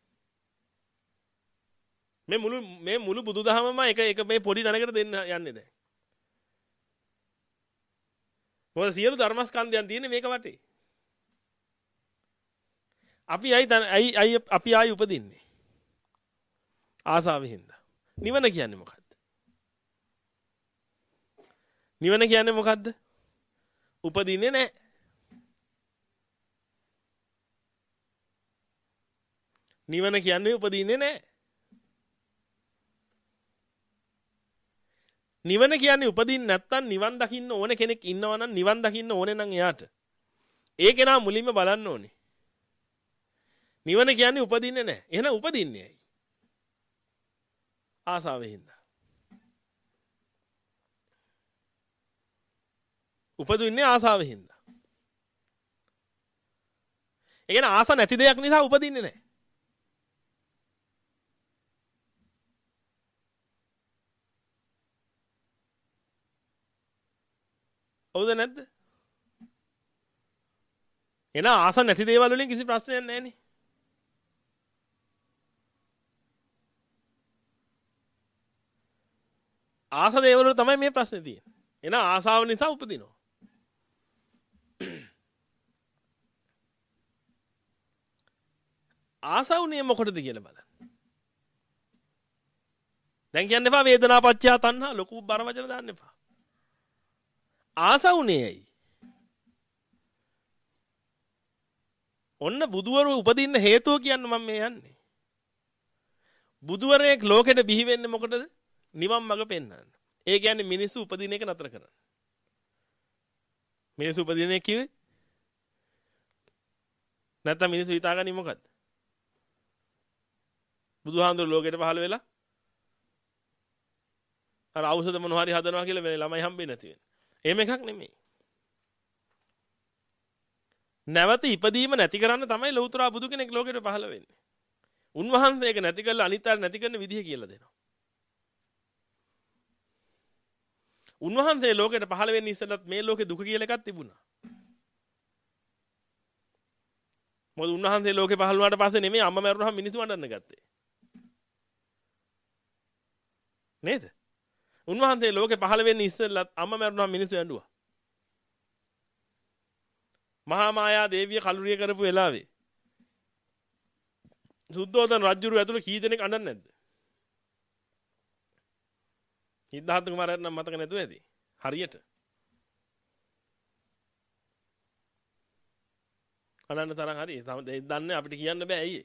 මේ මුළු මේ මුළු බුදුදහමම එක එක මේ පොඩි තැනකට දෙන්න යන්නේ දැන්. මොකද සියලු ධර්මස්කන්ධයන් තියෙන්නේ මේක වටේ. අපි අයි අයි අයි අපි ආයි උපදින්නේ. ආසාවෙන් හින්දා. නිවන කියන්නේ මොකක්ද? නිවන කියන්නේ මොකද්ද? උපදින්නේ නැහැ. නිවන කියන්නේ උපදින්නේ නැහැ. නිවන කියන්නේ උපදින්න නැත්තම් නිවන් දකින්න ඕන කෙනෙක් ඉන්නවා නම් නිවන් දකින්න ඕනේ නම් එයාට. ඒ කෙනා මුලින්ම බලන්න ඕනේ. නිවන කියන්නේ උපදින්නේ නැහැ. එහෙනම් උපදින්නේ ඇයි? ආසාවෙන් හින්දා. උපදින්නේ ආසාවෙන් හින්දා. ඒ කියන්නේ ආස නැති දෙයක් නිසා උපදින්නේ නැහැ. හවුද නැද්ද? එන ආස නැති දේවල් වලින් කිසි ප්‍රශ්නයක් නැහැ නේ. ආස දේවල් වල තමයි මේ ප්‍රශ්නේ තියෙන්නේ. එන ආසාව නිසා උපදිනවා. ආසවුනේ මොකටද කියලා බලන්න. දැන් කියන්න එපා වේදනාපච්චය තණ්හා ලොකු බර වචන දාන්න එපා. ආසවුනේ ඇයි? ඔන්න බුදුවරු උපදින්න හේතුව කියන්න මම මේ යන්නේ. බුදුවරයෙක් ලෝකෙට බිහි වෙන්නේ මොකටද? නිවන් මඟ පෙන්වන්න. ඒ කියන්නේ මිනිස්සු උපදින එක නතර කරන්න. මිනිස්සු උපදින එක කිව්වේ නැත්නම් මිනිස්සු හිතාගන්නේ මොකද්ද? බුදුහාමුදුර ලෝකෙට පහළ වෙලා අර ඖෂධ මොන හරි හදනවා කියලා මේ ළමයි හම්බෙන්නේ නැති වෙන. එහෙම එකක් නෙමෙයි. නැවත ඉපදීම නැති කරන්න තමයි ලෞතර බුදු කෙනෙක් ලෝකෙට පහළ වෙන්නේ. උන්වහන්සේ ඒක නැති කරලා අනිත් අය නැති කරන විදිහ කියලා දෙනවා. උන්වහන්සේ ලෝකෙට පහළ වෙන්නේ ඉස්සෙල්ලත් මේ ලෝකේ දුක කියලා එකක් තිබුණා. මොකද උන්වහන්සේ ලෝකේ පහළ වුණාට පස්සේ නෙමෙයි අම්මා මැරුණාම මිනිස්සු වඩන්න ගත්තේ. නේද? උන්වහන්සේ ලෝකේ පහළ වෙන්නේ ඉස්සෙල්ලත් අම්මා මැරුණාම මිනිස්සු ඇඬුවා. මහා මායා දේවිය කලුරිය කරපු වෙලාවේ සුද්ධෝදන රජුරු ඇතුළු කී දෙනෙක් අඬන්නේ නැද්ද? සිද්ධාර්ථ කුමාරයාට නම් මතක නැතුව ඇති. හරියට. අනන්න තරම් හරි. දන්නේ අපිට කියන්න බෑ ඇයි?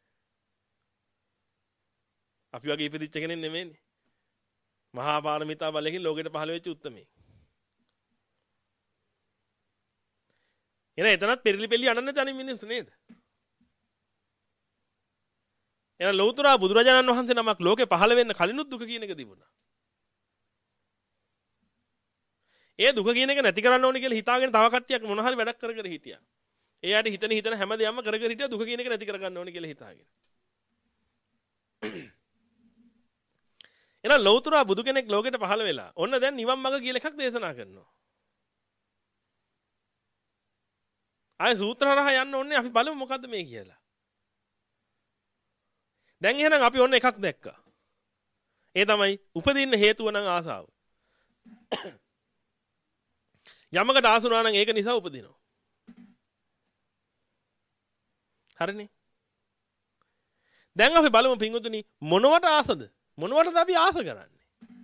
අපි වගේ ඉපදිච්ච කෙනෙක් නෙමෙයිනේ. මහා පාරමිතා බලයෙන් ලෝකෙට පහළ වෙච්ච උත්තමේ. එන එතනත් පෙරලි පෙරලි අනන්න තනි මිනිස්සු නේද? එන ලෞතර බුදුරජාණන් වහන්සේ නමක් ලෝකෙ පහළ වෙන්න කලිනුත් දුක කියන එක තිබුණා. ඒ දුක කියන එක නැති කරන්න ඕනේ කියලා හිතාගෙන තව කට්ටියක් මොන හරි වැඩක් කර කර හිටියා. ඒ ආට හිතන හිතන හැමදේම කර කර හිටියා දුක කියන එක නැති කරගන්න ඕනේ කියලා හිතාගෙන. එහෙනම් ලෞතර බුදු කෙනෙක් ලෝකෙට පහළ වෙලා ඔන්න දැන් නිවන් මඟ කියලා එකක් දේශනා කරනවා. ආය සූත්‍ර හරහා යන්න ඕනේ අපි බලමු මොකද්ද මේ කියලා. දැන් එහෙනම් අපි ඔන්න එකක් දැක්කා. ඒ තමයි උපදින්න හේතුව නම් ආසාව. යමකට ආසුනා නම් ඒක නිසා උපදිනවා. හරිනේ. දැන් අපි බලමු පින්වතුනි මොනවට ආසද? මොනවටද අපි ආස කරන්නේ?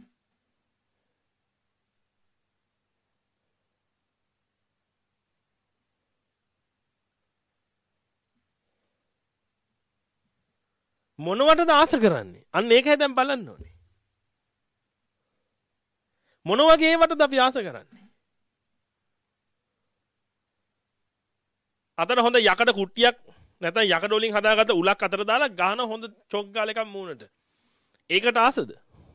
මොනවටද ආස කරන්නේ? අන්න ඒකයි දැන් බලන්න ඕනේ. මොන වගේ ඒවටද අපි ආස කරන්නේ? අතන හොඳ යකඩ කුට්ටියක් නැත්නම් යකඩ වලින් හදාගත්ත උලක් අතර දාලා ගහන හොඳ චොක් ගාල එකක් මූණට. ඒකට ආසද?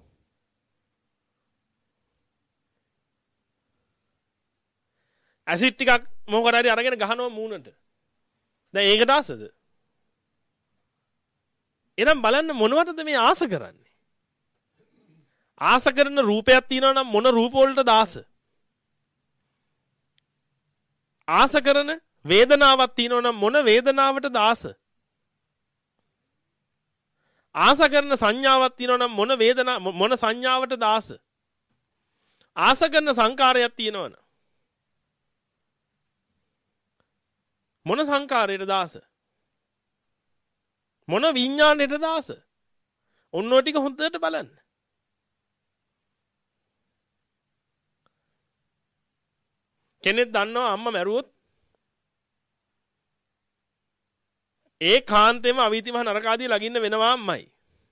ඇසිඩ් ටිකක් මොකද හරි අරගෙන ගහනවා මූණට. දැන් ඒකට ආසද? එහෙනම් බලන්න මොනවටද මේ ආස කරන්නේ? ආස කරන රූපයක් තියෙනවා නම් මොන රූප වලටද ආස? ආස කරන වේදනාවක් තියෙනවා නම් මොන වේදනාවටද ආස? ආස කරන සංඥාවක් තියෙනවා නම් මොන වේදනා මොන සංඥාවටද ආස? ආස කරන සංකාරයක් තියෙනවා නම් මොන සංකාරයටද ආස? මොන විඥාණයටද ආස? ඔන්නෝ ටික හොඳට බලන්න. කෙනෙක් දන්නවා අම්මා මැරුවොත් ඒ කාන්තේම අවීතිමහ නරක ආදී ලගින්න වෙනවා අම්මයි.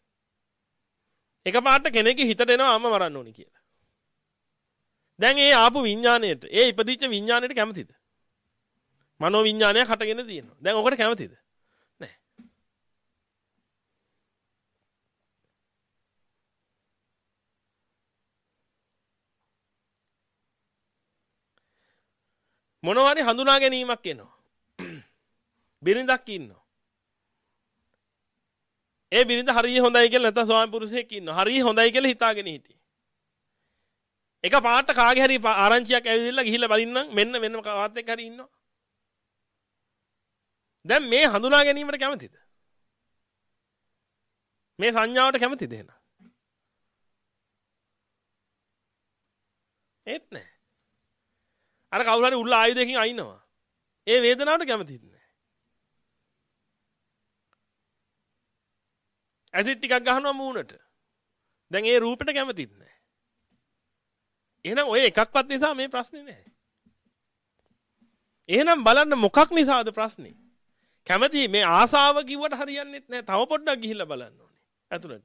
එකපාරට කෙනෙක්ගේ හිතට එනවා අම්මා මරන්න ඕනි කියලා. දැන් ඒ ආපු විඥාණයට, ඒ ඉපදිච්ච විඥාණයට කැමතිද? මනෝ විඥානයක් හටගෙන තියෙනවා. දැන් ඔකට කැමතිද? නැහැ. මොනවාරි හඳුනා ගැනීමක් එනවා. බිරිඳක් ඉන්නවා. ඒ බිරිඳ හරිය හොඳයි කියලා නැත්නම් ස්වාමි පුරුෂයෙක් ඉන්නවා. හරිය හොඳයි කියලා හිතාගෙන හිටියේ. එක පාට කාගේ හරි ආරංචියක් ඇවිදilla ගිහිල්ලා බලින්නම් මෙන්න මෙන්න කාත් එක්ක හරි ඉන්නවා. දැන් මේ හඳුනා ගැනීමට කැමතිද? මේ සංඥාවට කැමතිද එහෙනම්? ඒත් නැහැ. අර කවුරු හරි උල්ල ආයුධයකින් අයින්නවා. ඒ වේදනාවට කැමතිත් නැහැ. ඇසිඩ් ටිකක් ගහනවා මූණට. දැන් ඒ රූපෙට කැමතිත් නැහැ. එහෙනම් ඔය එකක්වත් නිසා මේ ප්‍රශ්නේ නැහැ. එහෙනම් බලන්න මොකක් නිසාද ප්‍රශ්නේ? කැමති මේ ආසාව කිව්වට හරියන්නේ නැහැ. තව පොඩ්ඩක් ගිහිල්ලා බලන්න ඕනේ. ඇතුළට.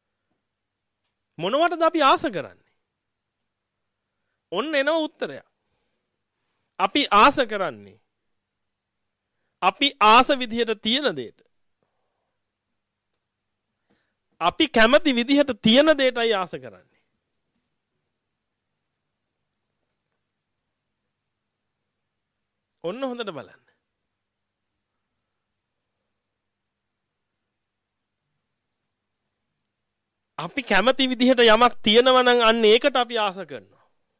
මොනවටද අපි ආස කරන්නේ? ඔන්න එනවා උත්තරයක්. අපි ආස කරන්නේ අපි ආස විදිහට තියෙන දෙයට. අපි කැමති විදිහට තියෙන දෙයටයි ආස කරන්නේ. ඔන්න හොඳට බලන්න. අපි කැමති විදිහට යමක් තියෙනවා නම් අන්න ඒකට අපි ආස කරනවා.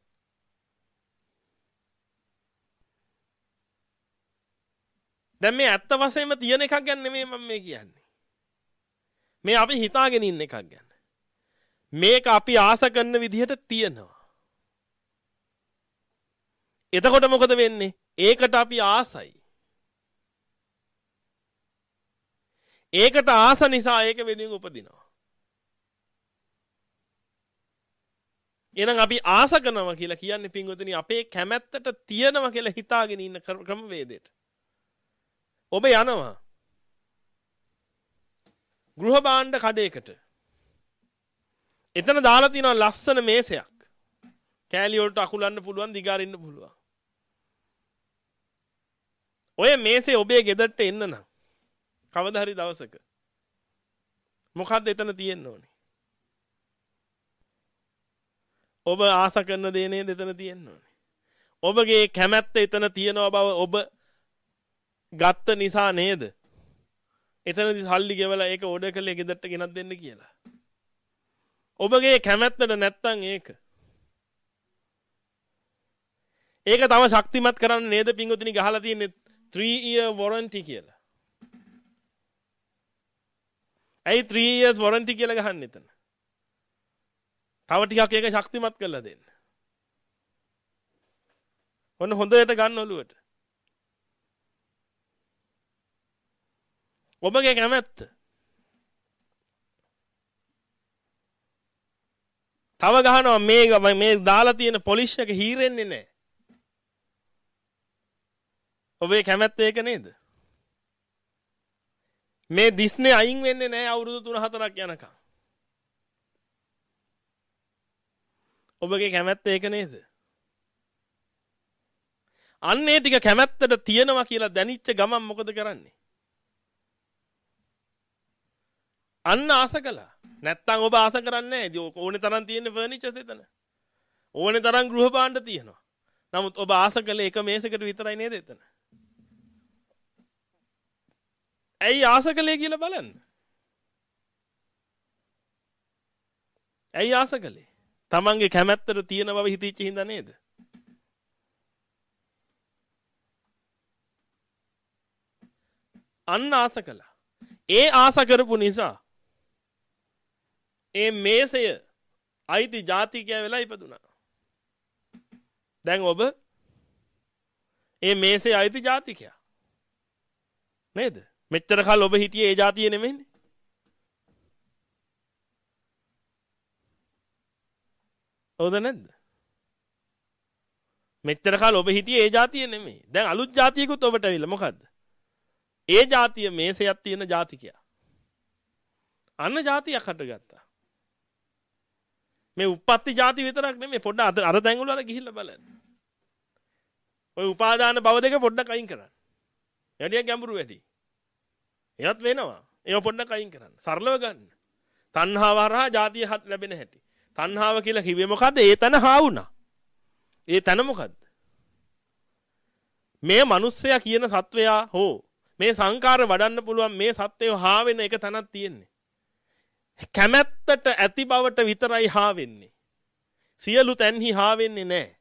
දැන් මේ ඇත්ත වශයෙන්ම තියෙන එකක් ගැන නෙමෙයි මම මේ කියන්නේ. මේ අපි හිතාගෙන ඉන්න එකක් ගැන. මේක අපි ආස කරන විදිහට තියෙනවා. එතකොට මොකද වෙන්නේ? ඒකට අපි ආසයි. ඒකට ආස නිසා ඒක වෙනුවෙන් උපදිනවා. එහෙනම් අපි ආස කරනවා කියලා කියන්නේ පින්වතුනි අපේ කැමැත්තට තියෙනවා කියලා හිතාගෙන ඉන්න ක්‍රමවේදයට. ඔබ යනවා ගෘහ භාණ්ඩ කඩේකට. එතන දාලා තියෙනවා ලස්සන මේසයක්. කෑලි වලට අකුලන්න පුළුවන්, දිගාරින්න පුළුවන්. ඔය මේසේ ඔබේ ගෙදරට එන්න නම් කවදා හරි දවසක මොකද්ද එතන තියෙන්න ඕනේ? ඔබ ආස කරන දේ නේද එතන තියෙන්න ඕනේ. ඔබගේ කැමැත්ත එතන තියෙනවා බව ඔබ ගත්ත නිසා නේද? එතනදී සල්ලි ගෙවලා ඒක ඕඩර් කරලා ගෙදරට ගෙනත් දෙන්න කියලා. ඔබගේ කැමැත්තට නැත්තම් ඒක. ඒක තව ශක්තිමත් කරන්න නේද පින්වතුනි ගහලා තියෙන්නේ three year warranty කියලා. ඇයි three years warranty කියලා ගහන්නේ එතන? තව ටිකක් ඒක ශක්තිමත් කරලා දෙන්න. ඔන්න හොඳට ගන්න ඔළුවට. ඔබගේ කැමැත්ත. තව ගහනවා මේ මේ දාලා තියෙන පොලිෂ් එක හීරෙන්නේ නැහැ. ඔබේ කැමැත්ත ඒක නේද? මේ දිස්නේ අයින් වෙන්නේ නැහැ අවුරුදු තුන හතරක් යනකම්. ඔබගේ කැමැත්ත ඒක නේද? අන්න ඒ ටික කැමැත්තට තියෙනවා කියලා දැනිච්ච ගමන් මොකද කරන්නේ? අන්න ආස කළා. නැත්තම් ඔබ ආස කරන්නේ නැහැ. ඕනේ තරම් තියෙන ෆර්නිචර්ස් එතන. ඕනේ තරම් ගෘහ භාණ්ඩ තියෙනවා. නමුත් ඔබ ආස කළේ එක මේසයකට විතරයි නේද එතන? ඇයි ආස කළේ කියලා බලන්න. ඇයි ආස කළේ? තමන්ගේ කැමැත්තට තියෙන බව හිතීච්ච හින්දා නේද? අන්න ආස කළා. ඒ ආස කරපු නිසා ඒ මේසය අයිති ජාතිකයා වෙලා ඉපදුනා. දැන් ඔබ ඒ මේසය අයිති ජාතිකයා නේද? මෙච්චර කල් ඔබ හිටියේ ඒ ජාතිය නෙමෙයිනේ. හවුද නැද්ද? මෙච්චර කල් ඔබ හිටියේ ඒ ජාතිය නෙමෙයි. දැන් අලුත් ජාතියකුත් ඔබට ඇවිල්ලා මොකද්ද? ඒ ජාතිය මේසයක් තියෙන ජාතිකයා. අන්න ජාතියක් හටගත්තා. මේ උප්පත්ති ජාති විතරක් නෙමෙයි පොඩ්ඩක් අර තැන් වල ගිහිල්ලා බලන්න. ඔය උපාදාන භව දෙක පොඩ්ඩක් අයින් කරන්න. වැඩිය ගැඹුරු වැඩි. එයත් වෙනවා. ඒව පොඩ්ඩක් අයින් කරන්න. සරලව ගන්න. තණ්හාව හරහා ජාතිය ලැබෙන හැටි. තණ්හාව කියලා කිව්වේ මොකද්ද? ඒ තන හා වුණා. ඒ තන මොකද්ද? මේ මිනිස්සයා කියන සත්වයා හෝ මේ සංකාර වඩන්න පුළුවන් මේ සත්වය හා වෙන එක තනක් තියෙන්නේ. කැමැත්තට ඇති බවට විතරයි හා වෙන්නේ. සියලු තැන්හි හා වෙන්නේ නැහැ.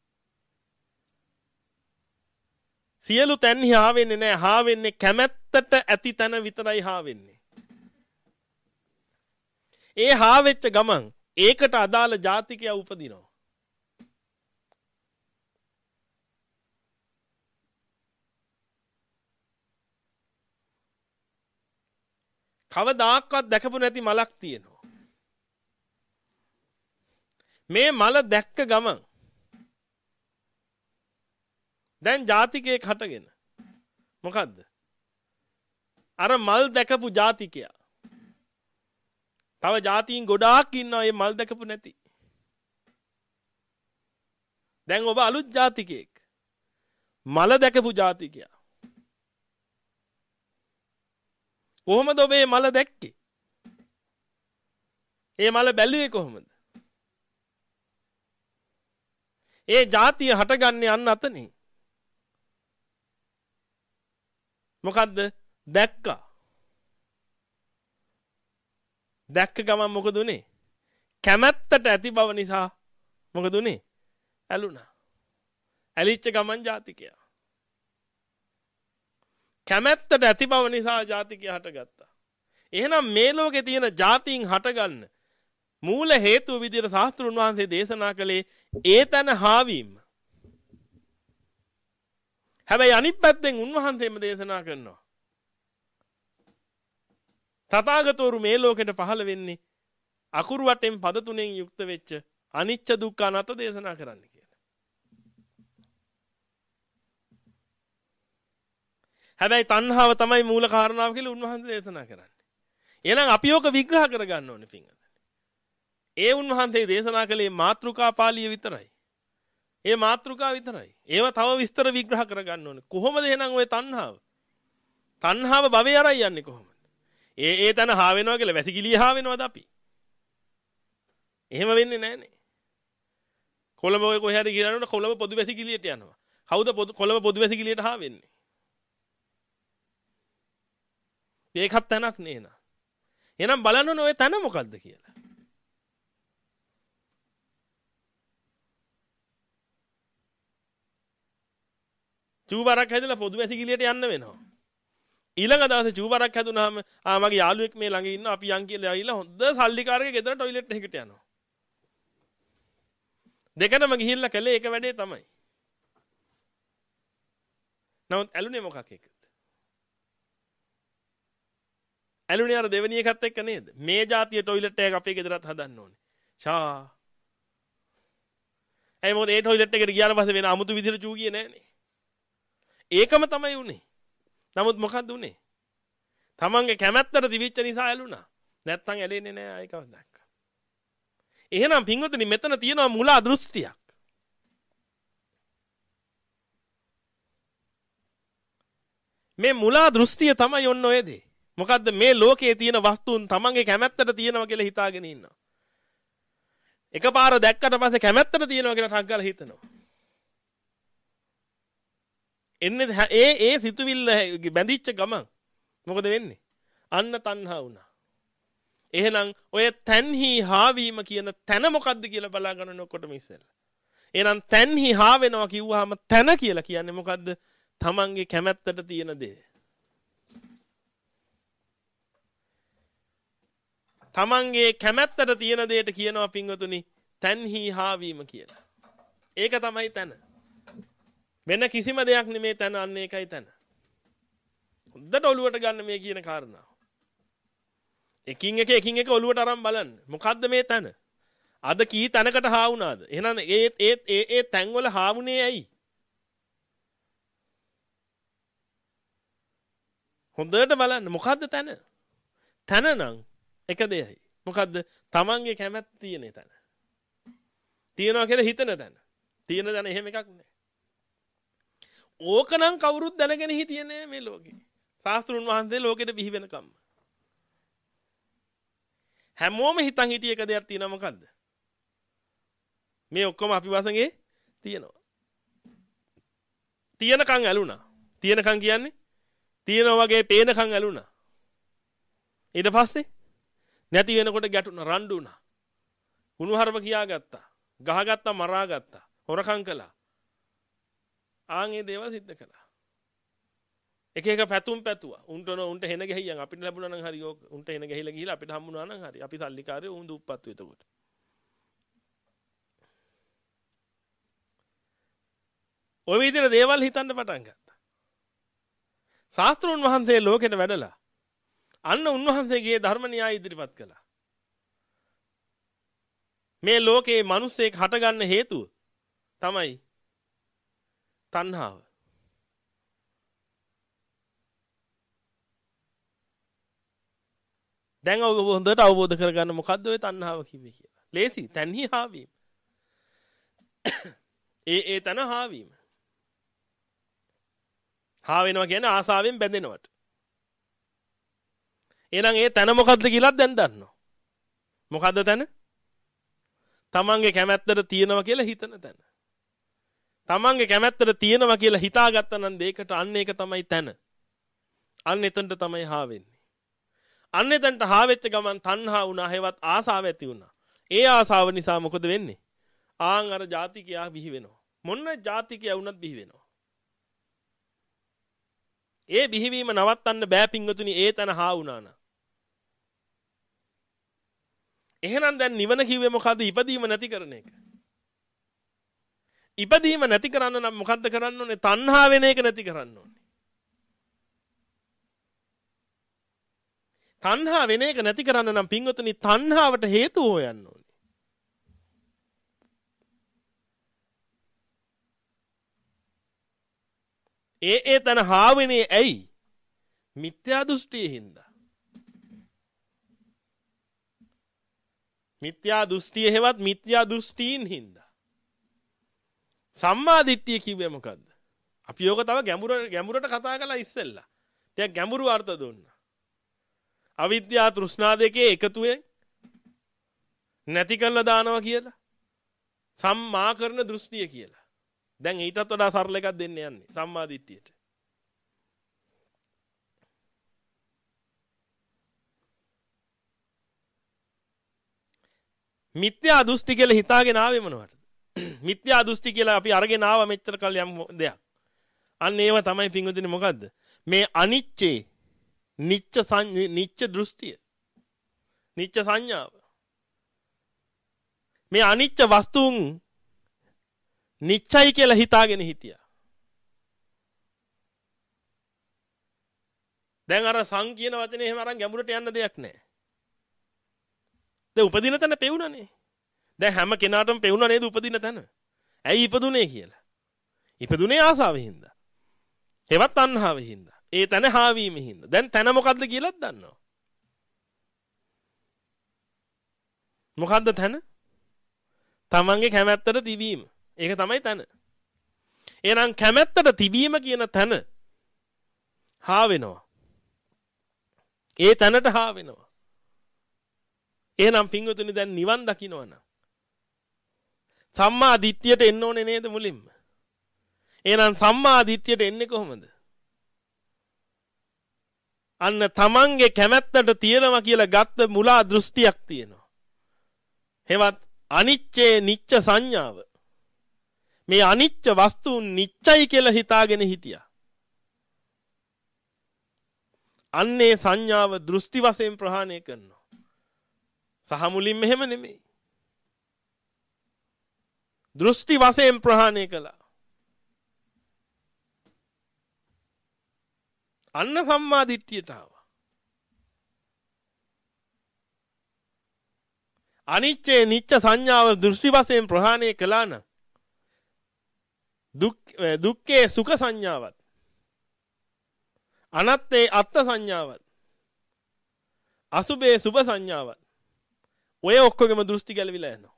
සියලු තැන්හි හා වෙන්නේ නැහැ. හා වෙන්නේ කැමැත්තට ඇති තැන විතරයි හා වෙන්නේ. ඒ හා වෙච්ච ගමන් ඒකට අදාළ ජාතිකයා උපදිනවා. කවදාක්වත් දැකපු නැති මලක් තියෙනවා. මේ මල දැක්ක ගමන් දැන් ජාතිකයෙක් හටගෙන මොකද්ද? අර මල් දැකපු ජාතිකයා. තව ජාතීන් ගොඩාක් ඉන්නවා මේ මල් දැකපු නැති. දැන් ඔබ අලුත් ජාතිකයෙක්. මල දැකපු ජාතිකයා. කොහොමද ඔබ මේ මල දැක්කේ? මේ මල බැලුවේ කොහොමද? ඒ ජාතිය හටගන්නේ අන්න අතනේ. මොකද්ද? දැක්කා. දැක්ක ගමන් මොකද උනේ? කැමැත්තට ඇති බව නිසා මොකද උනේ? ඇලුනා. ඇලිච්ච ගමන් ජාතිකයා. කැමැත්තට ඇති බව නිසා ජාතිකයා හටගත්තා. එහෙනම් මේ ලෝකේ තියෙන ජාතීන් හටගන්න මූල හේතුව විදිහට ශාස්ත්‍රුන් වහන්සේ දේශනා කළේ ඒ තන හාවීම. හැබැයි අනිත් පැත්තෙන් උන්වහන්සේම දේශනා කරනවා. තථාගතවරු මේ ලෝකෙට පහළ වෙන්නේ අකුරු වටෙන් පද තුනෙන් යුක්ත වෙච්ච අනිච්ච දුක්ඛ අනාත්ම දේශනා කරන්න කියලා. හැබැයි තණ්හාව තමයි මූල කාරණාව කියලා උන්වහන්සේ දේශනා කරන්නේ. එහෙනම් අපි ඕක විග්‍රහ කරගන්න ඕනේ පින්වතුනි. ඒ උන්වහන්සේ දේශනා කළේ මාත්‍රිකා පාළිය විතරයි. ඒ මාත්‍රිකා විතරයි. ඒව තව විස්තර විග්‍රහ කරගන්න ඕනේ. කොහොමද එහෙනම් ওই තණ්හාව? තණ්හාව භවය අරයි යන්නේ කොහොමද? ඒ ඒ තන හා වෙනවා කියලා වැසිකිළිය හා වෙනවද අපි? එහෙම වෙන්නේ නැහනේ. කොළඹ ඔය කොහේ හරි ගිරනකොට කොළඹ පොදු වැසිකිළියට යනවා. කවුද කොළඹ පොදු වැසිකිළියට හා වෙන්නේ? ඒකත් තැනක් නේන. එහෙනම් බලන්න ඕනේ ඔය තැන මොකද්ද කියලා. චූබරක් හැදලා පොදු වැසිකිළියට යන්න වෙනවා. ඊළඟ දවසේ චූබරක් හැදුනහම ආ මගේ යාළුවෙක් මේ ළඟ ඉන්නවා අපි යන් කියලා ඇවිල්ලා හොඳ සල්ලිකාරගේ ගෙදර টয়ලට් එකකට යනවා. දෙකනම ගිහිල්ලා කළේ එක වැඩේ තමයි. නමුත් ඇලුනේ මොකක් එක්කද? ඇලුනේ අර දෙවෙනි එකත් එක්ක නේද? මේ જાතිය টয়ලට් එකක් අපේ ගෙදරත් හදන්න ඕනේ. ෂා. ඒ මොකද ඒ টয়ලට් එකට ගියාට පස්සේ වෙන අමුතු විදිහට චූ ගියේ නෑනේ. ඒකම තමයි උනේ. නමුත් මොකද්ද උනේ? තමන්ගේ කැමැත්තට තිබිච්ච නිසා ඇලුනා. නැත්තම් ඇලෙන්නේ නෑ ආයි කවදාවත්. එහෙනම් පින්වතුනි මෙතන තියෙනවා මුලා දෘෂ්ටියක්. මේ මුලා දෘෂ්ටිය තමයි ඔන්න ඔය දේ. මොකද්ද මේ ලෝකයේ තියෙන වස්තුන් තමන්ගේ කැමැත්තට තියෙනවා කියලා හිතාගෙන ඉන්නවා. එකපාර දැක්කට පස්සේ කැමැත්තට තියෙනවා කියලා ටක් ගාලා හිතනවා. එන්නේ ඒ ඒ සිතුවිල්ල බැඳිච්ච ගමන් මොකද වෙන්නේ? අන්න තණ්හා වුණා. එහෙනම් ඔය තන්හි හාවීම කියන තන මොකද්ද කියලා බලා ගන්න ඔක්කොටම ඉස්සෙල්ලා. එහෙනම් තන්හි හා වෙනවා කිව්වහම තන කියලා කියන්නේ මොකද්ද? තමන්ගේ කැමැත්තට තියෙන දේ. තමන්ගේ කැමැත්තට තියෙන දෙයට කියනවා පින්වතුනි තන්හි හාවීම කියලා. ඒක තමයි තන. වෙන කිසිම දෙයක් නෙමේ තන අන්න ඒකයි තන. හොඳට ඔලුවට ගන්න මේ කියන කාරණාව. එකින් එක එකින් එක ඔලුවට අරන් බලන්න. මොකද්ද මේ තන? අද කී තැනකට හා වුණාද? එහෙනම් ඒ ඒ ඒ ඒ තැන් වල හා වුණේ ඇයි? හොඳට බලන්න මොකද්ද තන? තන නම් එක දෙයයි. මොකද්ද? තමන්ගේ කැමැත්ත තියෙන තැන. තියනවා කියලා හිතන තැන. තියෙන තැන එහෙම එකක් නෑ. ඕකනම් කවුරුත් දැනගෙන හිටියේ නෑ මේ ලෝකේ. ශාස්ත්‍රුන් වහන්සේ ලෝකෙට බිහි වෙනකම්. හැමෝම හිතන් හිටිය එක දෙයක් තියෙනවා මොකද්ද? මේ ඔක්කොම අපි වසඟේ තියෙනවා. තියෙනකන් ඇලුනා. තියෙනකන් කියන්නේ තියෙනා වගේ පේනකන් ඇලුනා. ඊට පස්සේ නැති වෙනකොට ගැටුණා රණ්ඩු වුණා. කුණුහරුප කියාගත්තා. ගහගත්තා මරාගත්තා. හොරකම් කළා. ආන් මේ දේවල් සිද්ධ කළා. එක එක පැතුම් පැතුවා. උන්ට උන්ට හෙන ගහියන් අපිට ලැබුණා නම් හරි ඕක. උන්ට හෙන ගහිලා ගිහිලා අපිට හම්බුණා නම් හරි. අපි සල්ලිකාරයෝ උන් දුප්පත්තු එතකොට. ඔය විදිහට දේවල් හිතන්න පටන් ගත්තා. ශාස්ත්‍රුන් වහන්සේ ලෝකෙට වැඩලා අන්න උන්වහන්සේගේ ධර්ම න්‍යාය ඉදිරිපත් කළා. මේ ලෝකේ මිනිස්සෙක් හටගන්න හේතුව තමයි තණ්හාව. දැන් ඔබ හොඳට අවබෝධ කරගන්න මොකද්ද ඔය තණ්හාව කිව්වේ කියලා. ලේසි තණ්හි හාවීම. ඒ ඒ තන හාවීම. හා වෙනවා කියන්නේ ආසාවෙන් බැඳෙනවට. එහෙනම් ඒ තන මොකද්ද කියලා දැන් දන්නවා. මොකද්ද තන? තමන්ගේ කැමැත්තට තියනවා කියලා හිතන තැන. තමන්ගේ කැමැත්තට තියනවා කියලා හිතාගත්තා නම් දෙයකට අන්න ඒක තමයි තන. අන්න එතනට තමයි හා වෙන්නේ. අන්න එතනට හා වෙච්ච ගමන් තණ්හා වුණා, හේවත් ආසාව ඇති වුණා. ඒ ආසාව නිසා මොකද වෙන්නේ? ආන් අර ජාතිකයා බිහි වෙනවා. මොන ජාතිකයා වුණත් බිහි වෙනවා. ඒ බිහිවීම නවත්තන්න බෑ පින්වතුනි, ඒ තන හා වුණා නා. එහෙනම් දැන් නිවන කිව්වේ මොකද්ද? ඉපදීම නැති කරන එක. ඉපදීම නැති කරන්න නම් මොකද්ද කරන්න ඕනේ? තණ්හා වෙන එක නැති කරන්න ඕනේ. තණ්හා වෙන එක නැති කරන්න නම් පින්වතුනි තණ්හාවට හේතු හොයන්න ඕනේ. ඒ ඒ තන හාවෙනේ ඇයි? මිත්‍යා දෘෂ්ටියේ හින්දා. මිත්‍යා දෘෂ්ටිය හේවත් මිත්‍යා දෘෂ්ටීන් හින්දා. සම්මා දිට්ඨිය කිව්වේ මොකද්ද? අපි යෝග තව ගැඹුර ගැඹුරට කතා කළා ඉස්සෙල්ලා. ටිකක් ගැඹුරු අර්ථ දුන්නා. අවිද්‍යාව තෘෂ්ණා දෙකේ එකතුවෙන් නැති කරලා දානවා කියලා. සම්මා කරන දෘෂ්ටිය කියලා. දැන් ඊටත් වඩා සරල එකක් දෙන්න යන්නේ සම්මා දිට්ඨියට. මිත්‍යා දෘෂ්ටි කියලා හිතාගෙන ආවේ මොනවටද? මිත්‍යා දෘෂ්ටි කියලා අපි අරගෙන ආවා මෙච්චර කල් යම් දෙයක්. අන්න ඒව තමයි පින්වතුනි මොකද්ද? මේ අනිච්චේ නිච්ච නිච්ච දෘෂ්ටිය. නිච්ච සංඥාව. මේ අනිච්ච වස්තුන් නිච්චයි කියලා හිතාගෙන හිටියා. දැන් අර සං කියන වචනේ එහෙම අරන් ගැඹුරට යන්න දෙයක් නැහැ. දැන් උපදින තැන පෙවුනනේ. දැන් හැම කෙනාටම පෙවුනා නේද උපදින තැන? ඇයි ඉපදුනේ කියලා? ඉපදුනේ ආසාවෙන් හින්දා. ඒවත් තණ්හාවෙන් හින්දා. ඒ තැන හාවීමෙන් හින්දා. දැන් තැන මොකද්ද කියලාත් දන්නවා. මොකද්ද තැන? තමන්ගේ කැමැත්තට තිබීම. ඒක තමයි තැන. එහෙනම් කැමැත්තට තිබීම කියන තැන හා වෙනවා. ඒ තැනට හා වෙනවා. එහෙනම් පින්වතුනි දැන් නිවන් දකින්නවනම් සම්මා දිට්ඨියට එන්න ඕනේ නේද මුලින්ම? එහෙනම් සම්මා දිට්ඨියට එන්නේ කොහොමද? අන්න තමන්ගේ කැමැත්තට තියනවා කියලා ගත්ත මුලා දෘෂ්ටියක් තියෙනවා. හෙවත් අනිච්චේ නිච්ච සංඥාව. මේ අනිච්ච වස්තුන් නිච්චයි කියලා හිතාගෙන හිටියා. අන්නේ සංඥාව දෘෂ්ටි වශයෙන් ප්‍රහාණය කරනවා. සහ මුලින්ම එහෙම නෙමෙයි. දෘෂ්ටි වශයෙන් ප්‍රහාණය කළා. අන්න සම්මා දිට්ඨියට ආවා. අනිච්චේ නිච්ච සංඥාව දෘෂ්ටි වශයෙන් ප්‍රහාණය කළා නම් දුක් දුක්ඛේ සුඛ සංඥාවත් අනත්තේ අත්ථ සංඥාවත් අසුභේ සුභ සංඥාවත් ඔය ඔක්කොගෙම දෘෂ්ටි ගැලවිලා යනවා.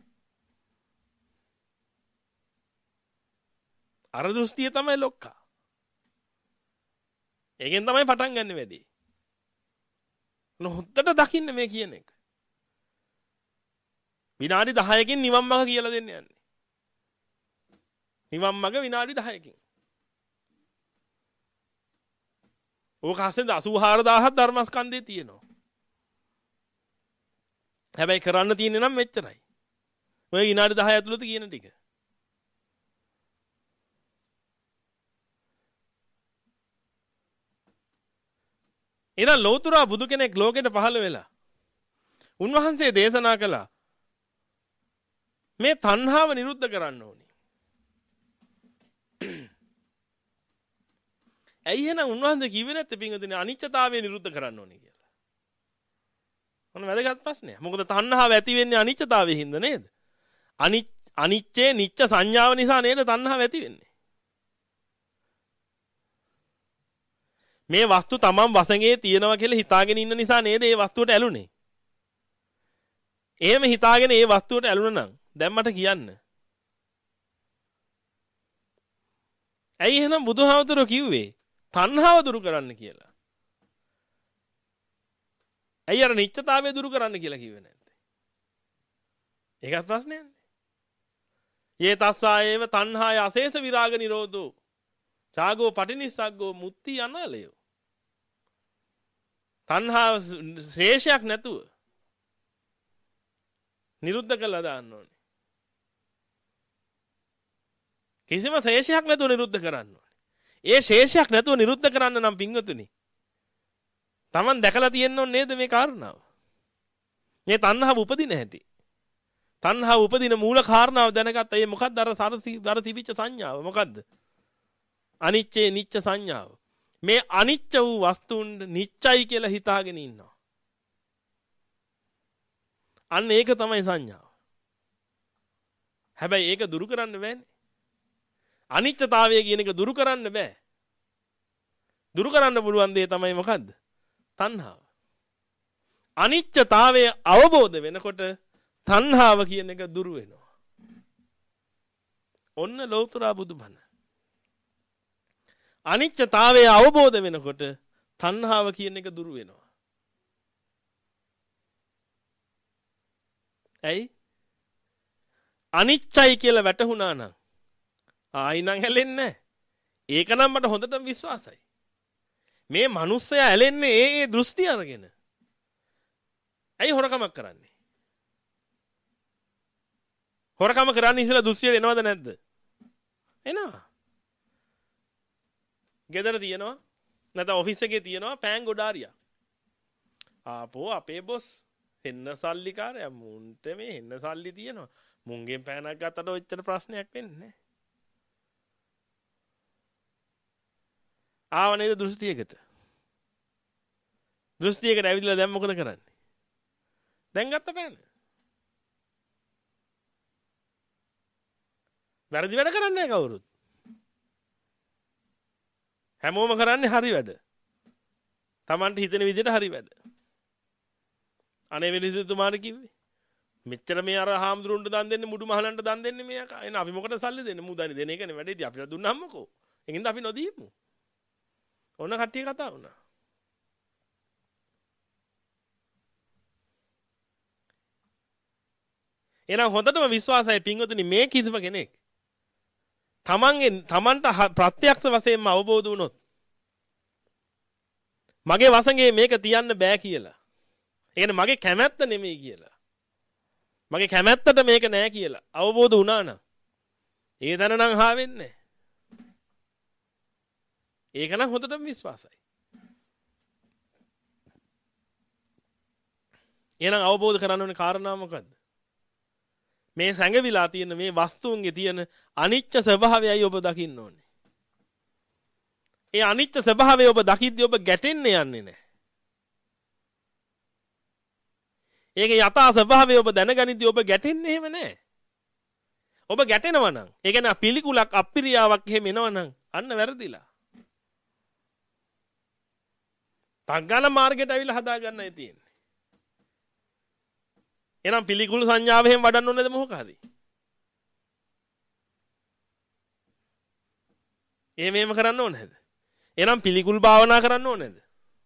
අර දෘෂ්ටිය තමයි ලොක්කා. ඒකෙන් තමයි පටන් ගන්න වැඩි. නොහොද්දට දකින්න මේ කියන එක. විනාඩි දහයකින් නිවන් මඟ කියලා දෙන්න යන්නේ. නිවන් මඟ විනාඩි දහයකින්. ඕක හස්තෙන් අසූ හාරදාහක් ධර්මස්කන්ධේ තියෙනවා. හැබැයි කරන්න තියෙන්නේ නම් මෙච්චරයි. ඔය විනාඩි දහය ඇතුළත කියන ටික. එන ලෞතුරා බුදු කෙනෙක් ලෝකෙට පහළ වෙලා උන්වහන්සේ දේශනා කළා මේ තණ්හාව නිරුද්ධ කරන්න ඕනේ. ඇයි එහෙනම් උන්වහන්සේ කිව්වේ නැත්තේ පින්වතුනි අනිත්‍යතාවය නිරුද්ධ කරන්න ඕනේ කියලා? මොන වැදගත් ප්‍රශ්නයක්. මොකද තණ්හාව ඇති වෙන්නේ අනිත්‍යතාවයේ හින්දා නේද? අනිත් අනිච්චේ නිච්ච සංඥාව නිසා නේද තණ්හාව ඇති වෙන්නේ. මේ වස්තු තමන් වශයෙන් තියෙනවා කියලා හිතාගෙන ඉන්න නිසා නේද මේ වස්තුවට ඇලුනේ. එහෙම හිතාගෙන මේ වස්තුවට ඇලුනා නම් දැන් මට කියන්න. ඇයි එහෙනම් බුදුහාමුදුරුවෝ කිව්වේ තණ්හාව දුරු කරන්න කියලා? ඇයි අර නිත්‍යතාවය දුරු කරන්න කියලා කිව්වේ නැත්තේ? ඒකත් ප්‍රශ්නයක්නේ. යේ තස්සායේව තණ්හාය අශේෂ විරාග නිරෝධෝ ඡාගෝ පටිනිස්සග්ගෝ මුත්‍ති අනාලයෝ. තණ්හාව ශේෂයක් නැතුව නිරුද්ධ කළා දාන්න ඕනේ. කිසිම ශේෂයක් නැතුව නිරුද්ධ කරන්න ඕනේ. ඒ ශේෂයක් නැතුව නිරුද්ධ කරන්න නම් පින්වතුනි Taman දැකලා තියෙන්න ඕනේ නේද මේ කාරණාව? මේ තණ්හාව උපදින හැටි. තණ්හාව උපදින මූල කාරණාව දැනගත්තා. ඒ මොකද්ද අර සරසි අර තිබිච්ච සංඥාව මොකද්ද? අනිච්චේ නිච්ච සංඥාව. මේ අනිච්ච වූ වස්තුන් නිච්චයි කියලා හිතාගෙන ඉන්නවා. අන්න ඒක තමයි සංඥාව. හැබැයි ඒක දුරු කරන්න බෑනේ. අනිත්‍යතාවය කියන එක දුරු කරන්න බෑ. දුරු කරන්න පුළුවන් දේ තමයි මොකද්ද? තණ්හාව. අනිත්‍යතාවය අවබෝධ වෙනකොට තණ්හාව කියන එක දුරු වෙනවා. ඔන්න ලෞතර බුදුබණ. අනිත්‍යතාවය අවබෝධ වෙනකොට තණ්හාව කියන එක දුරු වෙනවා. ඇයි? අනිච්චයි කියලා වැටහුණා නම් ආයි නම් හැලෙන්නේ නැහැ. ඒක නම් මට හොඳටම විශ්වාසයි. මේ මිනිස්සයා ඇලෙන්නේ ඒ ඒ දෘෂ්ටි අරගෙන. ඇයි හොරකමක් කරන්නේ? හොරකම කරන්නේ ඉස්සලා දෘෂ්ටියට එනවද නැද්ද? එනවා. ගෙදර තියෙනවා නැත්නම් ඔෆිස් එකේ තියෙනවා පෑන් ගොඩාරියක්. ආපෝ අපේ බොස් හෙන්න සල්ලිකාරයා මුන්ට මේ හෙන්න සල්ලි තියෙනවා. මුන්ගෙන් පෑනක් ගත්තට ඔච්චර ප්‍රශ්නයක් වෙන්නේ නැහැ. ආව නේද දෘෂ්ටියකට. දෘෂ්ටියකට ඇවිදලා දැන් මොකද කරන්නේ? දැන් ගත්ත පෑන. වැරදි වැඩ කරන්නේ නැහැ කවුරුත්. හැමෝම කරන්නේ හරි වැඩ. Tamanට හිතෙන විදිහට හරි වැඩ. අනේ වෙලිසතුමාට කිව්වේ. මෙච්චර මේ අර හාමුදුරුන්ට දන් දෙන්නේ මුඩු මහලන්ට දන් දෙන්නේ මේ අකා. එන අපි මොකටද සල්ලි දෙන්නේ? මුදල් දෙන එකනේ වැඩේදී අපිට දුන්නාමකෝ. ඒකින්ද අපි නොදීමු. ඔන්න කට්ටිය කතා වුණා. එහෙනම් හොඳටම විශ්වාසයි පින්වතුනි මේ කිසිම කෙනෙක් තමන්ගේ තමන්ට ප්‍රත්‍යක්ෂ වශයෙන්ම අවබෝධ වුණොත් මගේ වසඟේ මේක තියන්න බෑ කියලා. ඒ කියන්නේ මගේ කැමැත්ත නෙමෙයි කියලා. මගේ කැමැත්තට මේක නෑ කියලා අවබෝධ වුණා නම් ඒ දන නම් හා වෙන්නේ. ඒක නම් හොඳටම විශ්වාසයි. එහෙනම් අවබෝධ කරගන්න ඕනේ කාරණා මොකද්ද? මේ සංගවිලා තියෙන මේ වස්තුන්ගේ තියෙන අනිත්‍ය ස්වභාවයයි ඔබ දකින්න ඕනේ. ඒ අනිත්‍ය ස්වභාවය ඔබ දකිද්දී ඔබ ගැටෙන්න යන්නේ නැහැ. ඒකේ යථා ස්වභාවය ඔබ දැනගනිද්දී ඔබ ගැටෙන්නේ එහෙම නැහැ. ඔබ ගැටෙනවා නම් ඒ කියන්නේ පිළිකුලක් අප්‍රියාවක් එහෙම එනවා නම් අන්න වැරදිලා. තංගල මාර්ගයට අවිලා හදා ගන්නයි තියෙන්නේ. එහෙනම් පිළිකුල් සංඥාව එහෙම වඩන්න ඕනේද මොකක් හරි? එහෙම එහෙම කරන්න ඕනේද? එහෙනම් පිළිකුල් භාවනා කරන්න ඕනේද?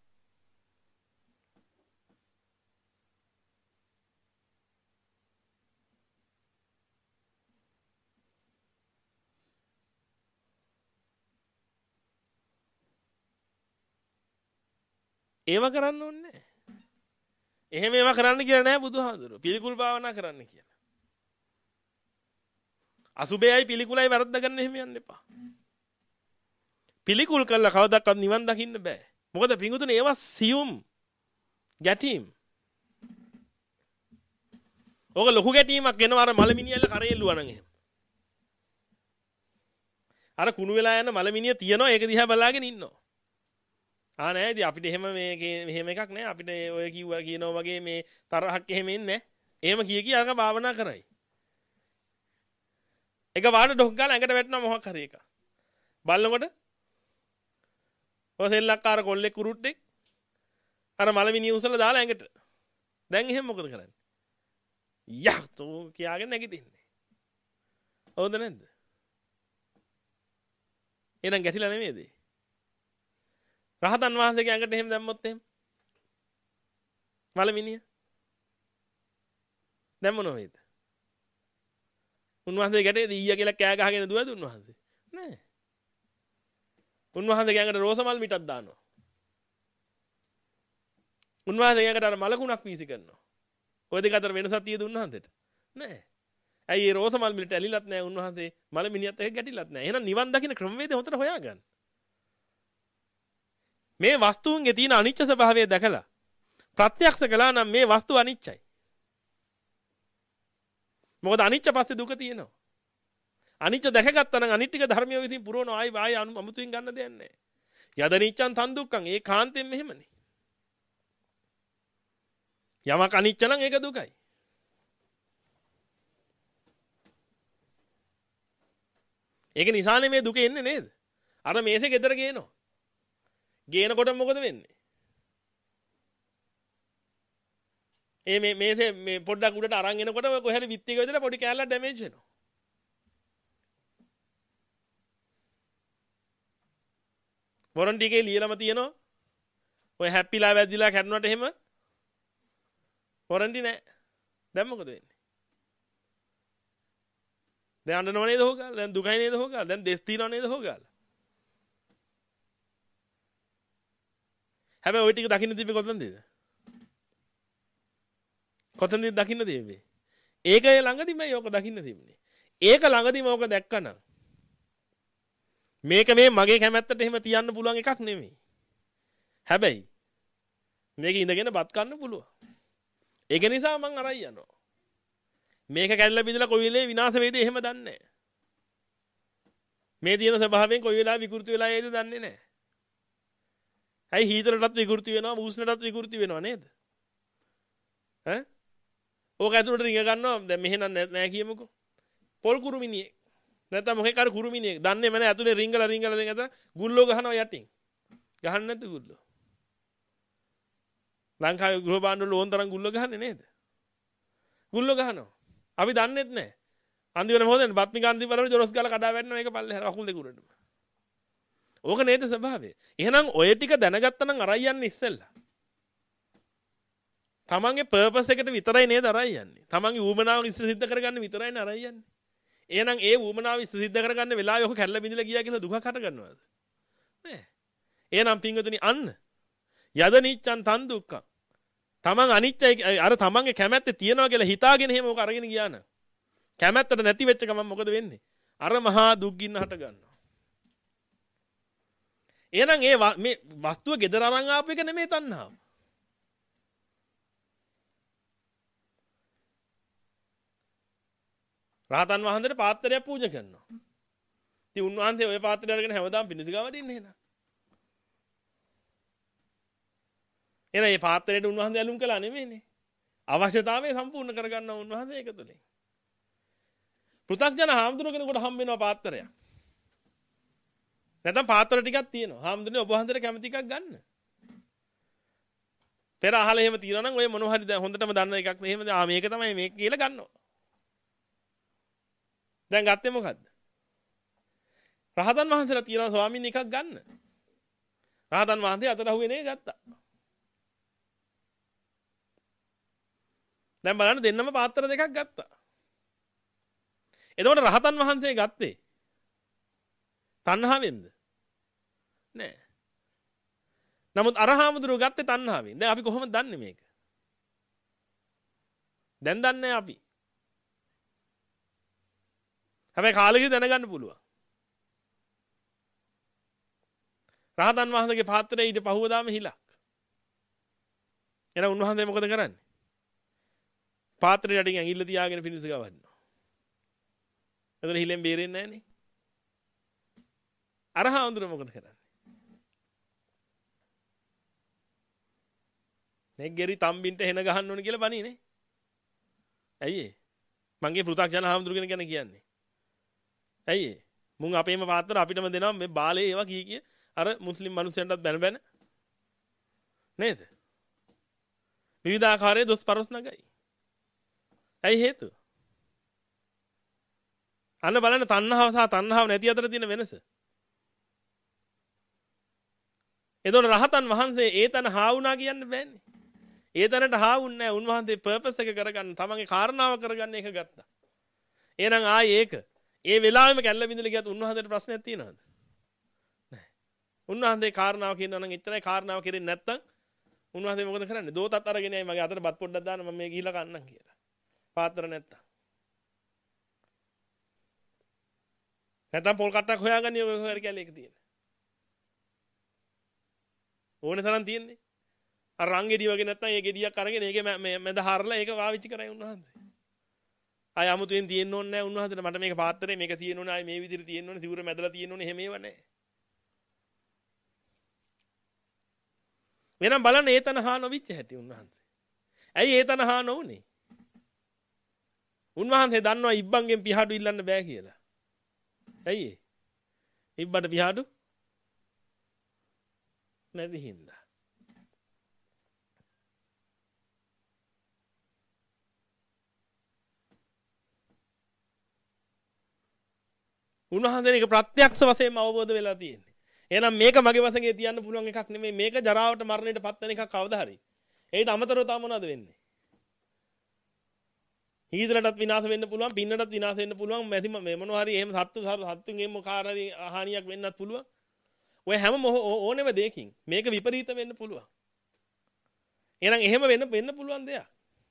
ඒව කරන්න ඕනේ නැහැ. එහෙම ඒවා කරන්න කියලා නෑ බුදුහාමුදුරුවෝ. පිළිකුල් භාවනා කරන්න කියලා. අසුබේයි පිළිකුලයි වැරද්ද ගන්න එහෙම යන්න එපා. පිළිකුල් කළා කවදාවත් නිවන් දකින්න බෑ. මොකද පිඟුතුනේ ඒවා සියුම් ගැටීම්. ඕක ලොකු ගැටීමක් එනවා අර මලමිනියල්ල කරේල්ලුවා නම් එහෙම. අර කුණු වෙලා යන මලමිනිය තියනවා ඒක දිහා බලාගෙන ඉන්නවා. ආ නෑ ඉතින් අපිට එහෙම මේ එහෙම එකක් නෑ අපිට ඔය කිව්වා කියනවා වගේ මේ තරහක් එහෙම එන්නේ නෑ. එහෙම කිය කිය අරක භාවනා කරයි. එක වාට ඩොක් ගාලා ඇඟට වැටෙනවා මොකක් හරි එක. බලනකොට ඔය සෙල්ලක්කාර කොල්ලෙක් කුරුට්ටෙක් අර මලමිනිය උසලා දාලා ඇඟට. දැන් එහෙම මොකද කරන්නේ? යහතෝ කියාගෙන නැගිටින්නේ. හවුද නැද්ද? එහෙනම් ගැටිලා නෙමෙයිද? රහතන් වහන්සේගේ ඇඟට එහෙම දැම්මොත් එහෙම මලමිනිය දැන් මොනව වෙයිද? උන්වහන්සේ ගැටේ දීයා කියලා කෑ ගහගෙන දුවද උන්වහන්සේ? නෑ. උන්වහන්සේ ඇඟට රෝස මල් මිටක් දානවා. උන්වහන්සේ ඇඟට අර මලකුණක් වීසි කරනවා. ඔය දෙක අතර වෙනසක් තියෙද උන්වහන්සේට? නෑ. ඇයි ඒ රෝස මල් මිලට ඇලිලත් නෑ උන්වහන්සේ මලමිනියත් එක්ක ගැටිලත් නෑ. එහෙනම් නිවන් දකින්න ක්‍රමවේදය හොතට හොයාගන්න. මේ වස්තුන්ගේ තියෙන අනිච්ච ස්වභාවය දැකලා ප්‍රත්‍යක්ෂ කළා නම් මේ වස්තු අනිච්චයි. මොකද අනිච්ච පස්සේ දුක තියෙනවා. අනිච්ච දැකගත්තා නම් අනිත් ටික ධර්මිය විසින් පුරවන ආයි ආයි අමුතුවෙන් ගන්න දෙයක් නැහැ. යද නිච්ඡන් තන් දුක්ඛං ඒ කාන්තෙන් මෙහෙමනේ. යමක් අනිච්ච නම් ඒක දුකයි. ඒක නිසානේ මේ දුක එන්නේ නේද? අර මේසේ ගෙදර ගේනවා. ගේනකොට මොකද වෙන්නේ? ඒ මේ මේසේ මේ පොඩ්ඩක් උඩට අරන් එනකොට ඔය කොහරි විත්තියක විතර පොඩි කෑල්ලක් ඩැමේජ් වෙනවා. වොරන්ටි එකේ ලියලම තියෙනවා. ඔය හැප්පිලා වැදිලා කැඩුනට එහෙම වොරන්ටි නැහැ. දැන් මොකද වෙන්නේ? දැන් අඬනව නේද හොගාලා? දැන් දුකයි නේද හොගාලා? දැන් දෙස් තියනව නේද හොගාලා? හැබැයි ওই ටික දකින්න තිබ්බේ කොතනද? කොතනද දකින්න තිබ්බේ? ඒකේ ළඟදී මම යෝක දකින්න තිබුණේ. ඒක ළඟදීම ඕක දැක්කනම් මේක මේ මගේ කැමැත්තට එහෙම තියන්න පුළුවන් එකක් නෙමෙයි. හැබැයි මේක ඉඳගෙන බත් කන්න පුළුවන්. ඒක නිසා මං අරයි යනවා. මේක කැඩලා බිඳලා කොයි වෙලේ විනාශ වෙයිද එහෙම දන්නේ නැහැ. මේ තියෙන ස්වභාවයෙන් කොයි වෙලාවෙ විකෘති වෙලා යයිද දන්නේ නැහැ. ඇයි හීතරටත් විකෘති වෙනවා, උෂ්ණටත් විකෘති වෙනවා නේද? ඈ? ඕක ඇතුළට රිංග ගන්නවා. දැන් මෙහෙ නෑ කියමුකෝ. පොල් කුරුමිනියෙක්. නැත්නම් මොකෙක් අර කුරුමිනියෙක්. දන්නේම නෑ ඇතුලේ රිංගලා රිංගලා රිංගලා ගුල්ලෝ ගහනවා යටින්. ගහන්නේ නැද්ද ගුල්ලෝ? ලංකාවේ ගෘහ භාණ්ඩ වල ඕන තරම් ගුල්ලෝ ගහන්නේ නේද? ගුල්ලෝ ගහනවා. අපි දන්නේත් නෑ. අන්තිමට මොකද බත්මි ගාන්ධි වලට ජොරස් ගාලා කඩා වැටෙනවා මේක පල්ලෙහාට කකුල් දෙක උඩට. ඕක නේද ස්වභාවය. එහෙනම් ඔය ටික දැනගත්තා නම් අරයි යන්නේ ඉස්සෙල්ලා. තමන්ගේ පර්පස් එකට විතරයි නේද අරයි යන්නේ. තමන්ගේ ඌමනාව ඉස්ස සිද්ධ කරගන්න විතරයි නේ අරයි යන්නේ. එහෙනම් ඒ ඌමනාව ඉස්ස සිද්ධ කරගන්න වෙලාවෙ ඔක කැඩලා බිඳලා ගියා කියලා දුකක් හට ගන්නවද? නෑ. එහෙනම් පින්වතුනි අන්න යද නිච්ඡන් තන් දුක්ඛං. තමන් අනිත්‍යයි අර තමන්ගේ කැමැත්ත තියනවා කියලා හිතාගෙන එහෙම ඕක අරගෙන ගියා නම් කැමැත්තට නැති වෙච්ච ගමන් මොකද වෙන්නේ? අර මහා දුක් ගින්න හට ගන්නවා. එහෙනම් ඒ මේ වස්තුව gedara අරන් ආපු එක නෙමෙයි තණ්හාව. රහතන් වහන්සේට පාත්‍රයක් පූජා කරනවා. ඉතින් උන්වහන්සේ ওই පාත්‍රය අරගෙන හැමදාම පිණිසිගා වඩින්නේ එහෙනම්. එහෙනම් මේ පාත්‍රයට උන්වහන්සේ ඇලුම් කළා නෙමෙයිනේ. අවශ්‍යතාවය සම්පූර්ණ කරගන්න උන්වහන්සේ ඒක තුලින්. පෘථග්ජන හාමුදුරුවෝ කෙනෙකුට හම්බ වෙනවා පාත්‍රයක්. නැත්නම් පාත්‍ර ටිකක් තියෙනවා. හාමුදුරනේ ඔබ වහන්සේට කැමති එකක් ගන්න. පෙර අහලා එහෙම තියනවා නම් ඔය මොනවා හරි හොඳටම දන්න එකක් නේ. එහෙම ආ මේක තමයි මේක කියලා ගන්නවා. දැන් ගත්තේ මොකද්ද? රහතන් වහන්සේලා තියනවා ස්වාමීන් එකක් ගන්න. රහතන් වහන්සේ අතට අහුවේ නේ ගත්තා. දැන් බලන්න දෙන්නම පාත්‍ර දෙකක් ගත්තා. එතකොට රහතන් වහන්සේ ගත්තේ තණ්හාවෙන්ද? නෑ. නමුත් අරහාමුදුරුවෝ ගත්තේ තණ්හාවෙන්. දැන් අපි කොහොමද දන්නේ මේක? දැන් දන්නේ අපි. හැබැයි කාලෙකදී දැනගන්න පුළුවන්. රහතන් වහන්සේගේ පාත්‍රයේ ඊට පහුවදාම හිලක්. එහෙනම් උන්වහන්සේ මොකද කරන්නේ? පාත්‍රය යටින් ඇඟිල්ල තියාගෙන පිණිස ගවන්නවා. එතන හිලෙන් බේරෙන්නේ නැහනේ. අරහාඳුර මොකද කරන්නේ? නේ ගෙරි තම්බින්ට හෙන ගහන්න ඕන කියලා බණීනේ. ඇයි ඒ? මංගේ පෘථග්ජන හාමුදුරුවෝ ගැන කියන්නේ. ඇයි ඒ? මුන් අපේම පාත්‍ර අපිටම දෙනවා මේ බාලේ ඒවා කී කිය අර මුස්ලිම් මිනිස්සුන්ටත් බැන බැන නේද? විවිධාකාරයේ දොස් පරස් නගයි. ඇයි හේතුව? අන්න බලන්න තණ්හාව සහ තණ්හාව නැති අතර තියෙන වෙනස. එතකොට රහතන් වහන්සේ ඒ තන හා වුණා කියන්න බෑනේ. ඒ තැනට හා වුන්නේ නැහැ. උන්වහන්සේ පර්පස් එක කරගන්න තමන්ගේ කාරණාව කරගන්න එක ගත්තා. එහෙනම් ආයේ ඒක ඒ වෙලාවෙම කැල්ල බින්දලා ගියත් උන්වහන්සේට ප්‍රශ්නයක් තියෙනවද? නැහැ. උන්වහන්සේ කාරණාව කියනවා නම් එච්චරයි. කාරණාව කෙරෙන්නේ නැත්තම් උන්වහන්සේ මොකද කරන්නේ? දෝතත් අරගෙන යයි මගේ අතට බත් පොඩ්ඩක් දාන්න මම මේ ගිහිලා කන්නම් කියලා. පාත්‍ර නැත්තම්. නැත්තම් පොල් කට්ටක් හොයාගන්නේ ඔය හරි කැලේ එක තියෙන. ඕනේ තරම් තියෙන්නේ. අර රන් ගෙඩිය වගේ නැත්තම් ඒ ගෙඩියක් අරගෙන ඒකේ මැද හරලා ඒක වාවිච්චි කරයි උන්වහන්සේ. ආය 아무තෙන් තියෙන්න ඕනේ නැහැ උන්වහන්සේට මට මේක පාත්‍රේ මේක තියෙන්න ඕනේ ආය මේ විදිහට තියෙන්න ඕනේ සිවුර මැදලා තියෙන්න ඕනේ එහෙම ඒවා නැහැ. වෙනම් බලන්න ඒ තන හා නොවිච්ච හැටි උන්වහන්සේ. ඇයි ඒ තන හා නොඋනේ? උන්වහන්සේ දන්නවා ඉබ්බන්ගෙන් පිහාඩු ඉල්ලන්න බෑ කියලා. ඇයි ඒ? ඉබ්බට පිහාඩු නැති හින්දා. උන්වහන්සේ එක ප්‍රත්‍යක්ෂ වශයෙන්ම අවබෝධ වෙලා තියෙන්නේ. එහෙනම් මේක මගේ වශයෙන් තියන්න පුළුවන් එකක් නෙමෙයි. මේක ජරාවට මරණයට පත් වෙන එකක් කවදා හරි. ඒකට අමතරව තව මොනවද වෙන්නේ? හීදලටත් විනාශ වෙන්න පුළුවන්, පින්නටත් විනාශ වෙන්න පුළුවන්, මැදිම මේ මොනවා හරි එහෙම සත්තු සත්තුන්ගෙන් මොකාර හරි හානියක් වෙන්නත් පුළුවන්. ඔය හැම ඕනෙම දෙයකින් මේක විපරීත වෙන්න පුළුවන්. එහෙනම් එහෙම වෙන්න වෙන්න පුළුවන් දෙයක්.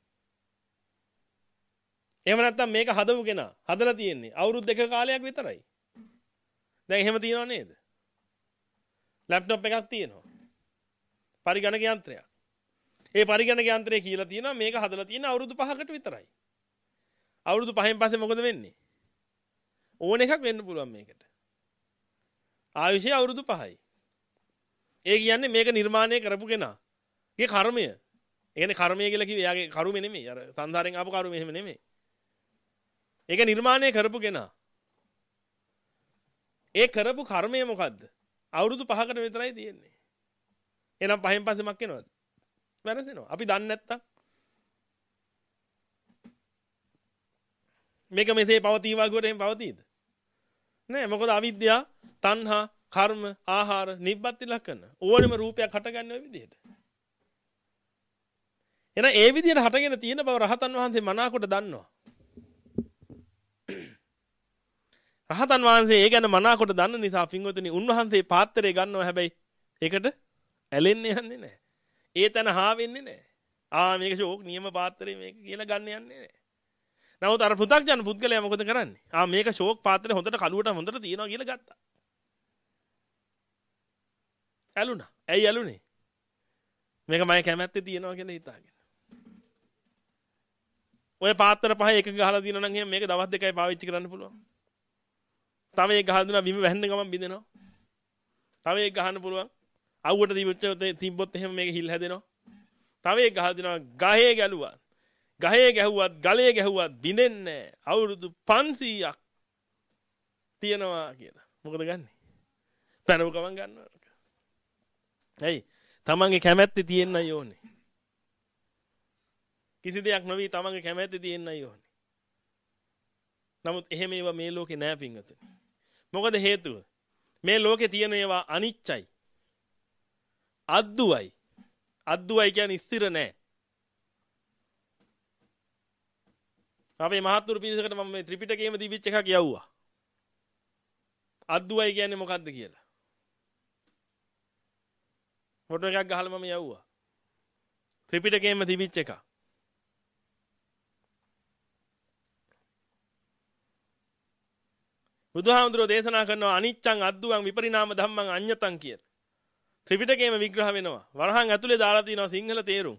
එහෙම නැත්නම් මේක හදපු කෙනා හදලා තියෙන්නේ අවුරුදු දෙක කාලයක් විතරයි. දැන් එහෙම තියනව නේද? ලැප්ටොප් එකක් තියෙනවා. පරිගණක යන්ත්‍රයක්. ඒ පරිගණක යන්ත්‍රය කියලා තියෙනවා මේක හදලා තියෙන අවුරුදු පහකට විතරයි. අවුරුදු පහෙන් පස්සේ මොකද වෙන්නේ? ඕන එකක් වෙන්න පුළුවන් මේකට. ආයුෂය අවුරුදු පහයි. ඒ කියන්නේ මේක නිර්මාණය කරපු කෙනාගේ කර්මය. ඒ කියන්නේ කර්මය කියලා කිව්වේ එයාගේ කර්මෙ නෙමෙයි. අර සංසාරයෙන් ආපු කර්මෙ එහෙම නෙමෙයි. ඒක නිර්මාණය කරපු කෙනා. ඒ කරපු කර්මය මොකද්ද? අවුරුදු පහකට විතරයි තියෙන්නේ. එහෙනම් පහෙන් පස්සේ මක් වෙනවද? වෙනසෙනවා. අපි දන්නේ නැත්තම් මේක මෙසේ පවතිවා කියවට එහෙම පවතීද? නෑ. මොකද අවිද්‍යාව, තණ්හා, කර්ම, ආහාර, නිබ්බත් ලක්ෂණ. ඕනෙම රූපයක් හටගන්න ඔය විදිහට. එහෙනම් ඒ විදිහට හටගෙන තියෙන බව රහතන් වහන්සේ මනාකොට දන්නවා. රහතන් වහන්සේ ඒ ගැන මනාකොට දන්න නිසා පින්වතුනි උන්වහන්සේ පාත්‍රය ගන්නවා හැබැයි ඒකට ඇලෙන්නේ යන්නේ නැහැ. ඒ තැන හා වෙන්නේ නැහැ. ආ මේක ෂෝක් නියම පාත්‍රය මේක කියලා ගන්න යන්නේ නැහැ. නමුත් අර පු탁ජන පුද්ගලයා මොකද කරන්නේ? ආ මේක ෂෝක් පාත්‍රය හොඳට කලුවට හොඳට තියනවා කියලා ගත්තා. ඇලුනා. ඇයි ඇලුනේ? මේක මගේ කැමැත්තේ තියනවා කියලා හිතාගෙන. ඔය පාත්‍ර පහ එක ගහලා දිනන නම් එහෙනම් මේක දවස් දෙකයි පාවිච්චි කරන්න පුළුවන්. තව එක ගහලා දුනා බිම වැහෙන්න ගමන් බින්දෙනවා. තව එක ගහන්න පුළුවන්. අවුවට තිබ්බොත් එහෙම මේක හිල් හැදෙනවා. තව එක ගහලා දිනවා ගහේ ගැලුවා. ගහේ ගැහුවත් ගලේ ගැහුවත් බින්දෙන්නේ අවුරුදු පන්සීයක් තියනවා කියලා. මොකද ගන්නෙ? පැනව ගමන් ගන්නවා. ඇයි? තමන්ගේ කැමැත්ත තියෙන්නයි ඕනේ. කිසි දෙයක් නොවි තමන්ගේ කැමැත්ත තියෙන්නයි ඕනේ. නමුත් එහෙම ඒවා මේ ලෝකේ නෑ පින්වතුනි. මොකද හේතුව? මේ ලෝකේ තියෙන ඒවා අනිච්චයි. අද්දුවයි. අද්දුවයි කියන්නේ ස්ථිර නෑ. අපේ මහත්තුරු පිරිසකට මම මේ ත්‍රිපිටකයේම දීවිච් එකක් යවුවා. අද්දුවයි කියන්නේ මොකද්ද කියලා. ෆොටෝ එකක් ගහලා මම යවුවා. ත්‍රිපිටකයේම දීවිච් එකක්. බුදුහාමුදුරෝ දේශනා කරනවා අනිච්චං අද්දුවං විපරිණාම ධම්මං අඤ්ඤතං කියලා. ත්‍රිපිටකයේම විග්‍රහ වෙනවා. වරහන් ඇතුලේ දාලා තියෙනවා සිංහල තේරුම්.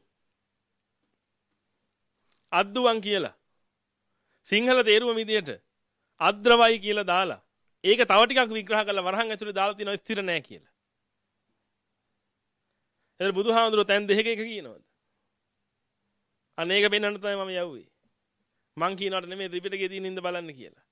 අද්දුවං කියලා. සිංහල තේරුම විදියට අද්‍රවයි කියලා දාලා ඒක තව ටිකක් විග්‍රහ කරලා වරහන් ඇතුලේ දාලා තියෙනවා ස්ථිර නැහැ කියලා. එතන බුදුහාමුදුරෝ තැන් දෙකක එක කියනවාද? අනේක පෙන්වන්න තමයි මම යවුවේ. මං කියනවට නෙමෙයි ත්‍රිපිටකයේ තියෙන ඉඳ බලන්න කියලා.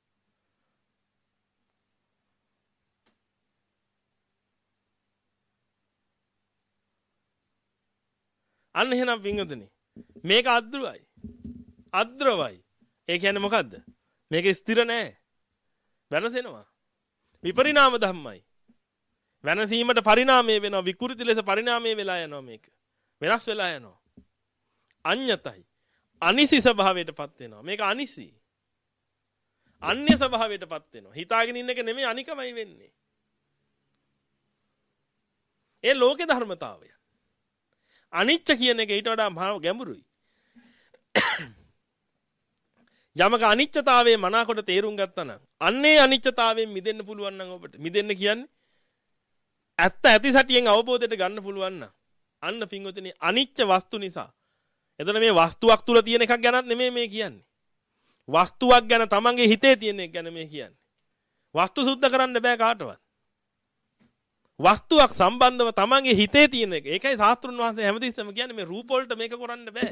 අන්න එහෙනම් පින්වතුනි මේක අද්‍රවයි. අද්‍රවයි. ඒ කියන්නේ මොකද්ද? මේක ස්ථිර නෑ. වෙනසෙනවා. විපරිණාම ධම්මයි. වෙනසීමට පරිණාමය වෙනවා. විකෘති ලෙස පරිණාමය වෙලා යනවා මේක. වෙනස් වෙලා යනවා. අඤ්ඤතයි. අනිසි ස්වභාවයටපත් වෙනවා. මේක අනිසි. අන්‍ය ස්වභාවයටපත් වෙනවා. හිතාගෙන ඉන්න එක නෙමෙයි අනිකමයි වෙන්නේ. ඒ ලෝකේ ධර්මතාවය. අනිච්ච කියන එක ඊට වඩා මහා ගැඹුරුයි. යමක අනිච්චතාවයේ මනාකොට තේරුම් ගත්තා නම් අන්නේ අනිච්චතාවයෙන් මිදෙන්න පුළුවන් නම් ඔබට මිදෙන්න කියන්නේ ඇත්ත ඇති සැටියෙන් අවබෝධයට ගන්න පුළුවන් නම් අන්න පින්වතුනි අනිච්ච වස්තු නිසා. එතන මේ වස්තුවක් තුල තියෙන එකක් ගැනත් නෙමෙයි මේ කියන්නේ. වස්තුවක් ගැන තමන්ගේ හිතේ තියෙන එක ගැන මේ කියන්නේ. වස්තු සුද්ධ කරන්න බෑ කාටවත්. වස්තුවක් සම්බන්ධව තමන්ගේ හිතේ තියෙන එක. ඒකයි ශාස්ත්‍රුන් වහන්සේ හැමතිස්සෙම කියන්නේ මේ රූප වලට මේක කරන්න බෑ.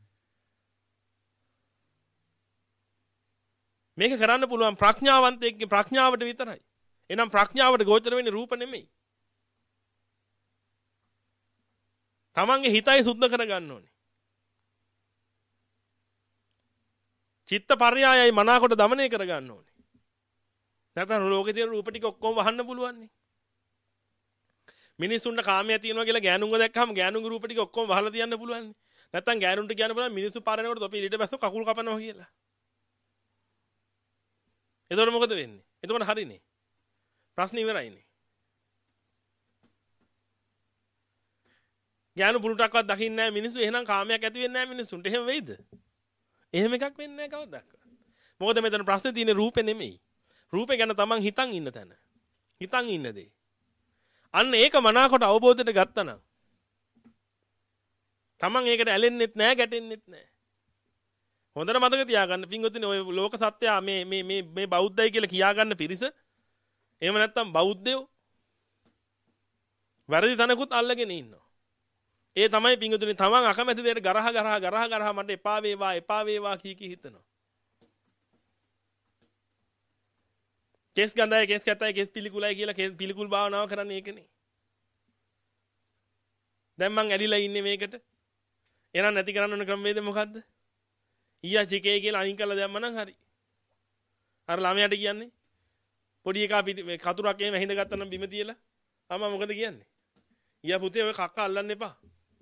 මේක කරන්න පුළුවන් ප්‍රඥාවන්තයෙක්ගේ ප්‍රඥාවට විතරයි. එහෙනම් ප්‍රඥාවට ගෝචර වෙන්නේ රූප නෙමෙයි. තමන්ගේ හිතයි සුද්ධ කරගන්න ඕනේ. චිත්ත පර්යායයි මනාකොට দমনය කරගන්න ඕනේ. නැත්නම් ලෝකේ තියෙන රූප ටික ඔක්කොම වහන්න පුළුවන් නේ. මිනිස්සුන්ට කාමයේ තියෙනවා කියලා ගෑනුන්ව දැක්කම ගෑනුන්ගේ රූප ටික ඔක්කොම වහලා තියන්න පුළුවන් නේ. නැත්නම් ගෑනුන්ට කියන්න පුළුවන් මිනිස්සු පාරනකොට තොපි ඊට බැස්සෝ කකුල් කපනවා කියලා. එතකොට මොකද වෙන්නේ? එතකොට හරිනේ. ප්‍රශ්න ඉවරයිනේ. ගෑනු පුරුටක්වත් දකින්නේ නැහැ මිනිස්සු. එහෙනම් කාමයක් ඇති වෙන්නේ නැහැ මිනිස්සුන්ට. එහෙම වෙයිද? එහෙම එකක් වෙන්නේ නැහැ කවදාවත්. මොකද මෙතන ප්‍රශ්නේ තියෙන්නේ රූපේ නෙමෙයි. රූපේ ගැන තමන් හිතන් ඉන්න තැන. හිතන් ඉන්න දේ. අන්න ඒක මනාකොට අවබෝධයට ගත්තා නම් තමන් ඒකට ඇලෙන්නෙත් නැහැ, ගැටෙන්නෙත් නැහැ. හොඳට මතක තියාගන්න පින්වතුනි ඔය ලෝක සත්‍යය මේ මේ මේ මේ බෞද්ධයි කියලා කියාගන්න පිරිස එහෙම නැත්නම් බෞද්ධයෝ වැරදි තැනකුත් අල්ලගෙන ඉන්නවා. ඒ තමයි පින්වතුනි තමන් අකමැති දෙයට ගරහ ගරහ ගරහ ගරහ මට එපා වේවා එපා වේවා කී කී හිතනවා. කෙස් ගඳයි කෙස් කැතයි කෙස් පිළිකුලයි කියලා කෙස් පිළිකුල් භාවනාව කරන්නේ ඒකනේ. දැන් මං ඇලිලා ඉන්නේ මේකට. එහෙනම් නැති කරන්න ඕන ක්‍රමවේදය මොකද්ද? ඊයා චිකේ කියලා අයින් කළා දැම්ම නම් හරි. අර ළමයාට කියන්නේ පොඩි එකා මේ කතුරක් එහෙම හිඳ ගත්තා නම් බිම තියලා අම්මා මොකද කියන්නේ? ඊයා පුතේ ඔය කක්ක අල්ලන්න එපා.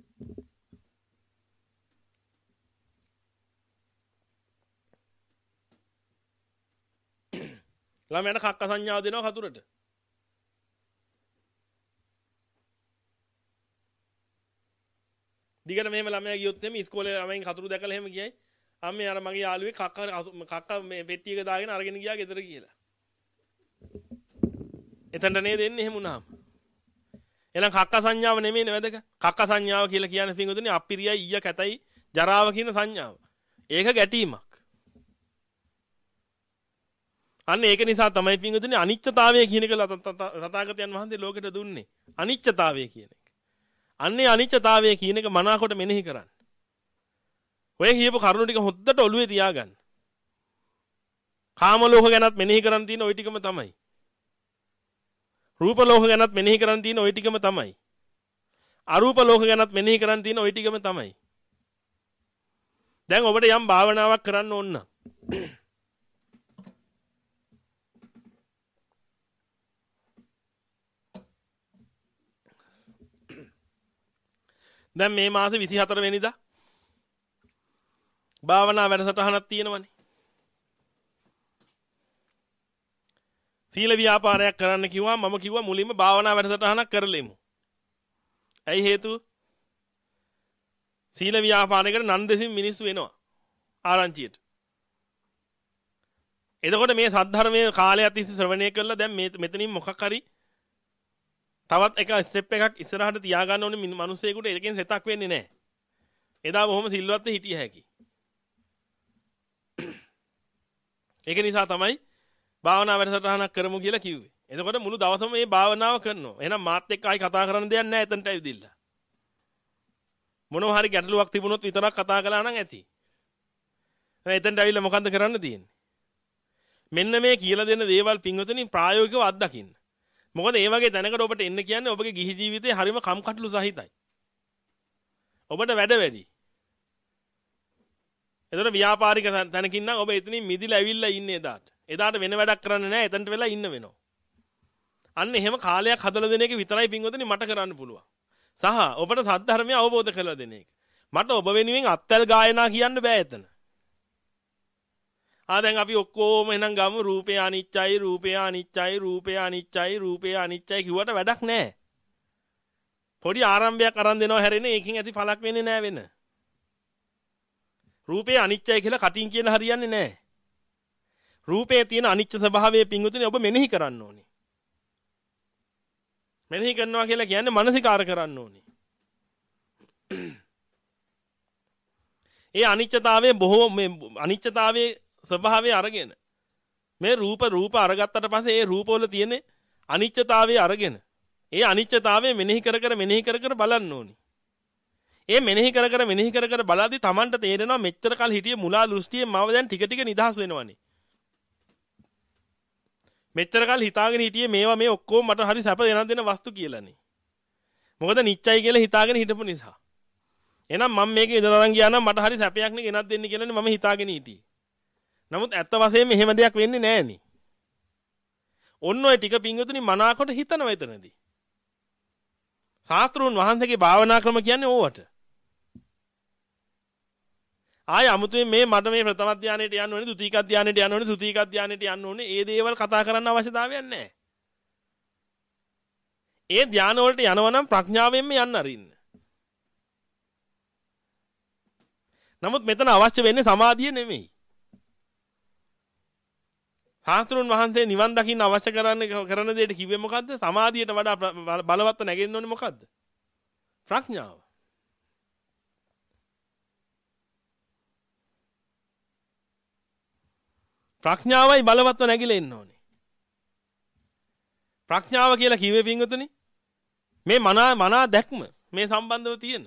ළමයාට කක්ක සංඥාව දෙනවා කතුරට. දිගට මෙහෙම ළමයා ගියොත් එමේ ඉස්කෝලේ ළමයින් කතුරු දැකලා එහෙම ගියයි. අම්මේ අර මගේ යාළුවේ කක්ක කක්ක මේ පෙට්ටියක දාගෙන අරගෙන ගියා ගෙදර කියලා. එතනට නේද එන්නේ එහෙම වුණාම. එහෙනම් කක්ක සංඥාව නෙමෙයිනේ වැදගත්. කක්ක සංඥාව කියලා කියන්නේ පින්වතුනි අප්පිරියයි ඊය කැතයි ජරාව කියන සංඥාව. ඒක ගැටීමක්. අන්න ඒක නිසා තමයි පින්වතුනි අනිත්‍යතාවය කියන එක තථාගතයන් වහන්සේ ලෝකෙට දුන්නේ. අනිත්‍යතාවය කියන එක. අන්නේ අනිත්‍යතාවය කියන එක මනාකොට මෙනෙහි කරන්න. ඔය කියපු කරුණු ටික හොද්දට ඔළුවේ තියාගන්න. කාම ලෝක ගැනත් මෙනෙහි කරන් තියෙන ওই ටිකම තමයි. රූප ලෝක ගැනත් මෙනෙහි කරන් තියෙන ওই ටිකම තමයි. අරූප ලෝක ගැනත් මෙනෙහි කරන් තියෙන ওই ටිකම තමයි. දැන් ඔබට යම් භාවනාවක් කරන්න ඕන නම් දැන් මේ මාසේ විසිහතර වෙනිදා භාවනා වැඩසටහනක් තියෙනවනේ. සීල ව්‍යාපාරයක් කරන්න කිව්වා මම කිව්වා මුලින්ම භාවනා වැඩසටහනක් කරලෙමු. ඇයි හේතුව? සීල ව්‍යාපාරයකට නන්දෙසින් මිනිස්සු එනවා ආරංචියට. එතකොට මේ සද්ධර්මයේ කාලයක් තිස්සේ ශ්‍රවණය කළා දැන් මේ මෙතනින් මොකක් හරි තවත් එක ස්ටෙප් එකක් ඉස්සරහට තියාගන්න ඕනේ මිනිස්සෙකුට ඒකෙන් සෙතක් වෙන්නේ නැහැ. එදා බොහොම සිල්වත් හිටිය හැකි. ඒක නිසා තමයි භාවනා වැඩසටහනක් කරමු කියලා කිව්වේ. එතකොට මුළු දවසම මේ භාවනාව කරනවා. එහෙනම් මාත් එක්ක ආයි කතා කරන්න දෙයක් නැහැ එතනට ඇවිදින්න. මොනවා හරි ගැටලුවක් තිබුණොත් විතරක් කතා කළා නම් ඇති. එතෙන්ට ඇවිල්ලා මොකද්ද කරන්න තියෙන්නේ? මෙන්න මේ කියලා දෙන දේවල් පින්වතුනි ප්‍රායෝගිකව අත්දකින්න. මොකද මේ වගේ දැනකට ඔබට එන්න කියන්නේ ඔබගේ ගිහි ජීවිතේ හරිම කම්කටොළු සහිතයි. ඔබට වැඩ වැඩි. එතකොට ව්‍යාපාරික තැනකින් නම් ඔබ එතනින් මිදිලා ඇවිල්ලා ඉන්නේ එදාට. එදාට වෙන වැඩක් කරන්නේ නැහැ. එතනට වෙලා ඉන්න වෙනවා. අන්න එහෙම කාලයක් හදලා දෙන එක විතරයි පින්වතුනි මට කරන්න පුළුවන්. සහ ඔබට සද්ධර්මය අවබෝධ කරලා දෙන එක. මට ඔබ වෙනුවෙන් අත්වැල් ගායනා කියන්න බෑ එතන. ආ දැන් අපි ඔක්කොම එහෙනම් ගමු රූපය අනිච්චයි රූපය අනිච්චයි රූපය අනිච්චයි රූපය අනිච්චයි කිව්වට වැඩක් නැහැ. පොඩි ආරම්භයක් අරන් දෙනවා හැරෙන ඒකෙන් ඇති පළක් වෙන්නේ නැහැ වෙන. රූපය අනිච්චයි කියලා කටින් කියලා හරියන්නේ නැහැ. රූපයේ තියෙන අනිච්ච ස්වභාවය පින්වතුනි ඔබ මෙනෙහි කරන්න ඕනේ. මෙනෙහි කරනවා කියලා කියන්නේ මානසිකාර කරන්න ඕනේ. ඒ අනිච්චතාවයේ බොහෝ මේ අනිච්චතාවයේ ස්වභාවය අරගෙන මේ රූප රූප අරගත්තට පස්සේ ඒ රූපවල තියෙන අනිච්චතාවය අරගෙන ඒ අනිච්චතාවය මෙනෙහි කර කර මෙනෙහි කර කර බලන්න ඕනේ. ඒ මෙනෙහි කර කර මෙනෙහි කර කර බලද්දි Tamanට තේරෙනවා මෙච්චර කල් හිටියේ මුලා දෘෂ්ටියෙන් මම දැන් ටික ටික නිදහස් වෙනවනේ. මෙච්චර කල් හිතාගෙන හිටියේ මේවා මේ ඔක්කොම මට හරි සැප දෙනන් දෙන වස්තු කියලානේ. මොකද නිච්චයි කියලා හිතාගෙන හිටපු නිසා. එහෙනම් මම මේක ඉදලා අරන් ගියා නම් මට හරි සැපයක් නේ ගෙනත් දෙන්න කියලානේ මම හිතාගෙන හිටියේ. නමුත් ඇත්ත වශයෙන්ම එහෙම දෙයක් වෙන්නේ නැහනේ. ඔන්න ඔය ටික පින්වතුනි මනාකොට හිතනවා එතනදී. ශාස්ත්‍රෝන් වහන්සේගේ භාවනා ක්‍රම කියන්නේ ඕවට. ආය අමුතුවෙන් මේ මට මේ ප්‍රථම ධානයට යන්න ඕනේ, ද්විතීක ධානයට යන්න ඕනේ, සුතීක ධානයට යන්න ඕනේ. ඒ දේවල් කතා කරන්න අවශ්‍යතාවයක් නැහැ. ඒ ධාන වලට යනවා නම් ප්‍රඥාවෙන්ම යන්න අරින්න. නමුත් මෙතන අවශ්‍ය වෙන්නේ සමාධිය නෙමෙයි. ශාස්ත්‍රෝන් වහන්සේ නිවන් දකින්න අවශ්‍ය කරන්න කරන දෙයට කිව්වේ මොකද්ද? සමාධියට වඩා බලවත්ව නැගෙන්න ඕනේ මොකද්ද? ප්‍රඥාව. ප්‍රඥාවයි බලවත්ව නැగిලා ඉන්න ඕනේ. ප්‍රඥාව කියලා කිව්වේ පින්වතුනි මේ මනා මනා දැක්ම මේ සම්බන්ධව තියෙන.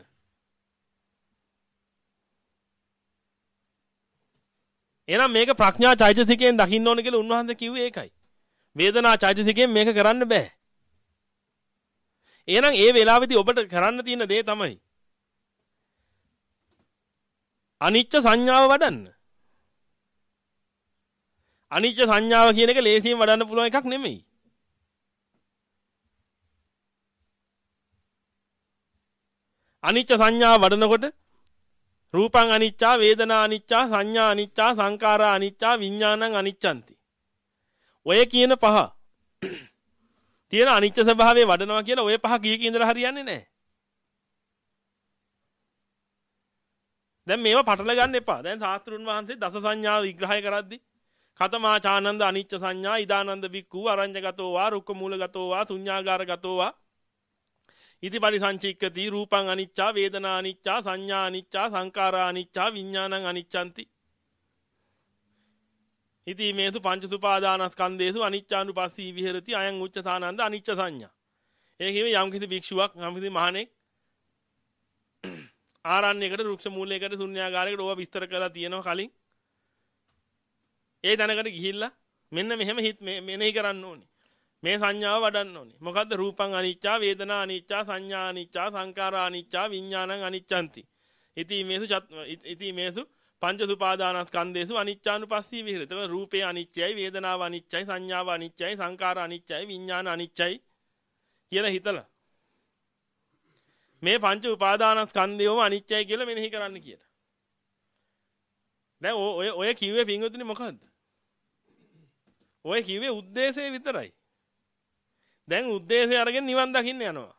එහෙනම් මේක ප්‍රඥා චෛතසිකයෙන් දකින්න ඕන කියලා උන්වහන්සේ කිව්වේ ඒකයි. වේදනා චෛතසිකයෙන් මේක කරන්න බෑ. එහෙනම් ඒ වෙලාවේදී ඔබට කරන්න තියෙන දේ තමයි අනිච්ච සංඥාව වඩන්න. අනිච්ච සංඥාව කියන එක ලේසියෙන් වඩන්න පුළුවන් එකක් නෙමෙයි. අනිච්ච සංඥාව වඩනකොට රූපං අනිච්චා වේදනා අනිච්චා සංඥා අනිච්චා සංකාරා අනිච්චා විඥානං අනිච්ඡanti. ඔය කියන පහ තියෙන අනිච්ච ස්වභාවය වඩනවා කියලා ඔය පහ කීයක ඉඳලා හරියන්නේ නැහැ. දැන් මේවා පටල ගන්න එපා. දැන් ශාස්ත්‍රුන් වහන්සේ දස සංඥා විග්‍රහය කරද්දී කතමා චානන්ද අනිච්ච සංඥා ඉදානන්ද වික්ඛු අරඤ්‍යගතෝ වා රුක්ක මූලගතෝ වා ශුඤ්ඤාගාරගතෝ වා ඉති පරිසංචික්කති රූපං අනිච්චා වේදනා අනිච්චා සංඥා අනිච්චා සංකාරා අනිච්චා විඥානං අනිච්ඡanti. ඉති මේසු පංච සුපාදානස්කන්ධේසු අනිච්චානුපස්සී විහෙරති අයං උච්චතානන්ද අනිච්ච සංඥා. ඒ කියන්නේ යම් කිසි භික්ෂුවක් යම් කිසි මහණෙක් ආරණ්‍යයකට රුක්ෂ මූලයකට ශුන්‍යාගාරයකට ඕවා විස්තර කරලා තියෙනවා කලින්. ඒ තැනකට ගිහිල්ලා මෙන්න මෙහෙම හිත මෙනෙහි කරන්න ඕනේ. මේ සංඥාව වඩන්න ඕනේ. මොකද්ද? රූපං අනිච්චා, වේදනා අනිච්චා, සංඥා අනිච්චා, සංකාරා අනිච්චා, විඥානං අනිච්ඡanti. ඉති මේසු ඉති මේසු පංච සුපාදානස්කන්ධේසු අනිච්චානුපස්සී විහෙරති. ඒක රූපේ අනිච්චයි, වේදනාව අනිච්චයි, සංඥාව අනිච්චයි, සංකාර අනිච්චයි, විඥාන අනිච්චයි කියලා හිතලා මේ පංච උපාදානස්කන්ධයම අනිච්චයි කියලා මෙනෙහි කරන්න කියලා. දැන් ඔය ඔය කිව්වේ පින්වතුනි මොකද්ද? ඔය කිව්වේ ಉದ್ದೇಶය විතරයි. දැන් ಉದ್ದೇಶය අරගෙන නිවන් දකින්න යනවා.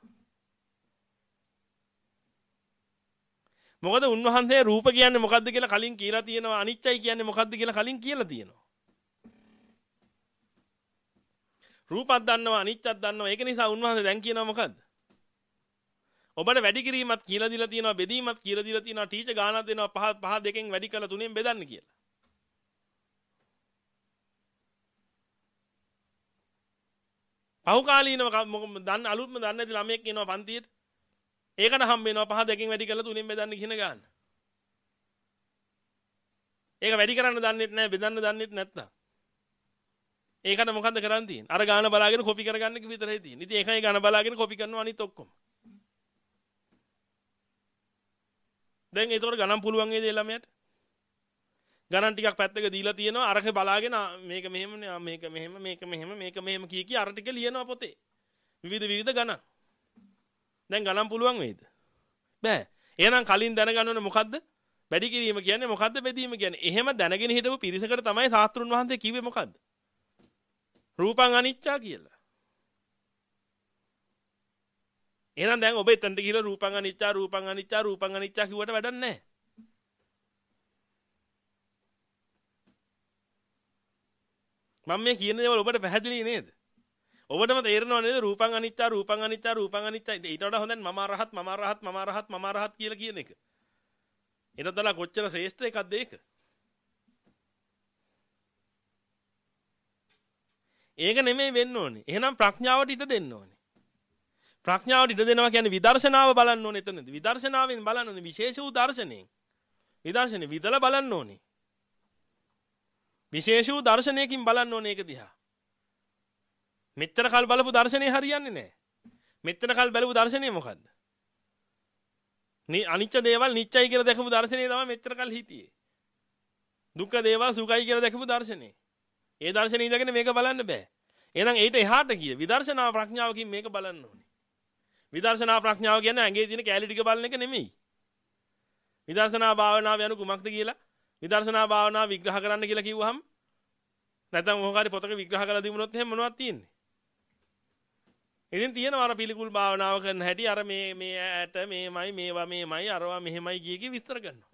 මොකද උන්වහන්සේ රූප කියන්නේ මොකද්ද කියලා කලින් කියලා තියෙනවා. අනිච්චයි කියන්නේ මොකද්ද කියලා කලින් කියලා තියෙනවා. රූපක් දන්නවා අනිච්චක් දන්නවා. ඒක නිසා උන්වහන්සේ දැන් කියනවා මොකද්ද? ඔබට වැඩි කිරීමක් කියලා දීලා තියෙනවා, බෙදීමක් කියලා දීලා තියෙනවා, ටීචර් ගානක් දෙනවා, පහ පහ දෙකෙන් වැඩි කරලා තුනෙන් බෙදන්න කියලා. පහුකාලීනව දන්න අලුත්ම දන්නේ නැති ළමයෙක් එනවා පන්තියට. ඒකට හම්බ වෙනවා පහ දෙකෙන් වැඩි කරලා තුනෙන් බෙදන්න කියන ගාන. ඒක වැඩි කරන්න දන්නෙත් නැහැ බෙදන්න දන්නෙත් නැත්තම්. ඒකට මොකද්ද කරන්න තියෙන්නේ? අර ගාන බලාගෙන කොපි කරගන්න එක විතරයි තියෙන්නේ. ඉතින් ඒකයි ගාන බලාගෙන කොපි කරනවා අනිත් ඔක්කොම. දැන් ඒතකොට ගණන් පුළුවන් වේද ළමයට? ගණන් ටිකක් පැත්තක දීලා තියෙනවා අරක බලාගෙන මේක මෙහෙමනේ මේක මෙහෙම මේක මෙහෙම මේක මෙහෙම කී කී අර ටික ලියනවා පොතේ. විවිධ විවිධ ගණන්. දැන් ගණන් පුළුවන් වේද? බෑ. එහෙනම් කලින් දැනගන්න ඕනේ මොකද්ද? වැඩි කිරීම කියන්නේ මොකද්ද? බෙදීම කියන්නේ. එහෙම දැනගෙන හිටපු පිරිසකට තමයි ශාස්ත්‍රුන් වහන්සේ කිව්වේ මොකද්ද? රූපං අනිච්චා කියලා. එහෙනම් දැන් ඔබ එතනට ගිහලා රූපං අනිච්චා රූපං අනිච්චා රූපං අනිච්චා කිව්වට වැඩක් නැහැ. මම මේ කියන දේවල් ඔබට පැහැදිලි නේද? ඔබටම තේරෙනව නේද රූපං අනිච්චා රූපං අනිච්චා රූපං අනිච්චා ඊට වඩා හොඳයි මම අරහත් මම අරහත් මම අරහත් මම අරහත් කියලා කියන එක. ඊට වඩා කොච්චර ශ්‍රේෂ්ඨ එකක්ද ඒක? ඒක නෙමෙයි වෙන්න ඕනේ. එහෙනම් ප්‍රඥාවට ඉඩ දෙන්න ඕනේ. ප්‍රඥාවට ඉඩ දෙනවා කියන්නේ විදර්ශනාව බලන්න ඕනේ එතනදී. විදර්ශනාවෙන් බලන්න ඕනේ විශේෂ වූ දර්ශනයෙන්. විදර්ශනේ විදලා බලන්න ඕනේ. විශේෂ වූ දර්ශනයකින් බලන්න ඕනේ ඒක දිහා. මෙච්චර කල් බලපු දර්ශනේ හරියන්නේ නැහැ. මෙච්චර කල් බලපු දර්ශනේ මොකද්ද? අනිච්ච දේවල් නිච්චයි කියලා දැකපු දර්ශනේ තමයි මෙච්චර කල් හිටියේ. දුක්ඛ දේවල් සුඛයි කියලා දැකපු දර්ශනේ. ඒ දර්ශනේ ඉඳගෙන මේක බලන්න බෑ. එහෙනම් ඊට එහාට කිය විදර්ශනා ප්‍රඥාවකින් මේක බලන්න ඕනේ. විදර්ශනා ප්‍රඥාව කියන්නේ ඇඟේ තියෙන කැලි ටික බලන එක නෙමෙයි. විදර්ශනා භාවනාව යනු කුමක්ද කියලා විදර්ශනා භාවනාව විග්‍රහ කරන්න කියලා කිව්වහම නැත්නම් මොකක් හරි පොතක විග්‍රහ කරලා දිනුනොත් එහෙම මොනවද තියෙන්නේ? ඉතින් තියෙනවා අර පිළිකුල් භාවනාව කරන හැටි අර මේ මේ ඇට මේමයි මේවා මේමයි අරවා මෙහෙමයි කිය කී විස්තර කරනවා.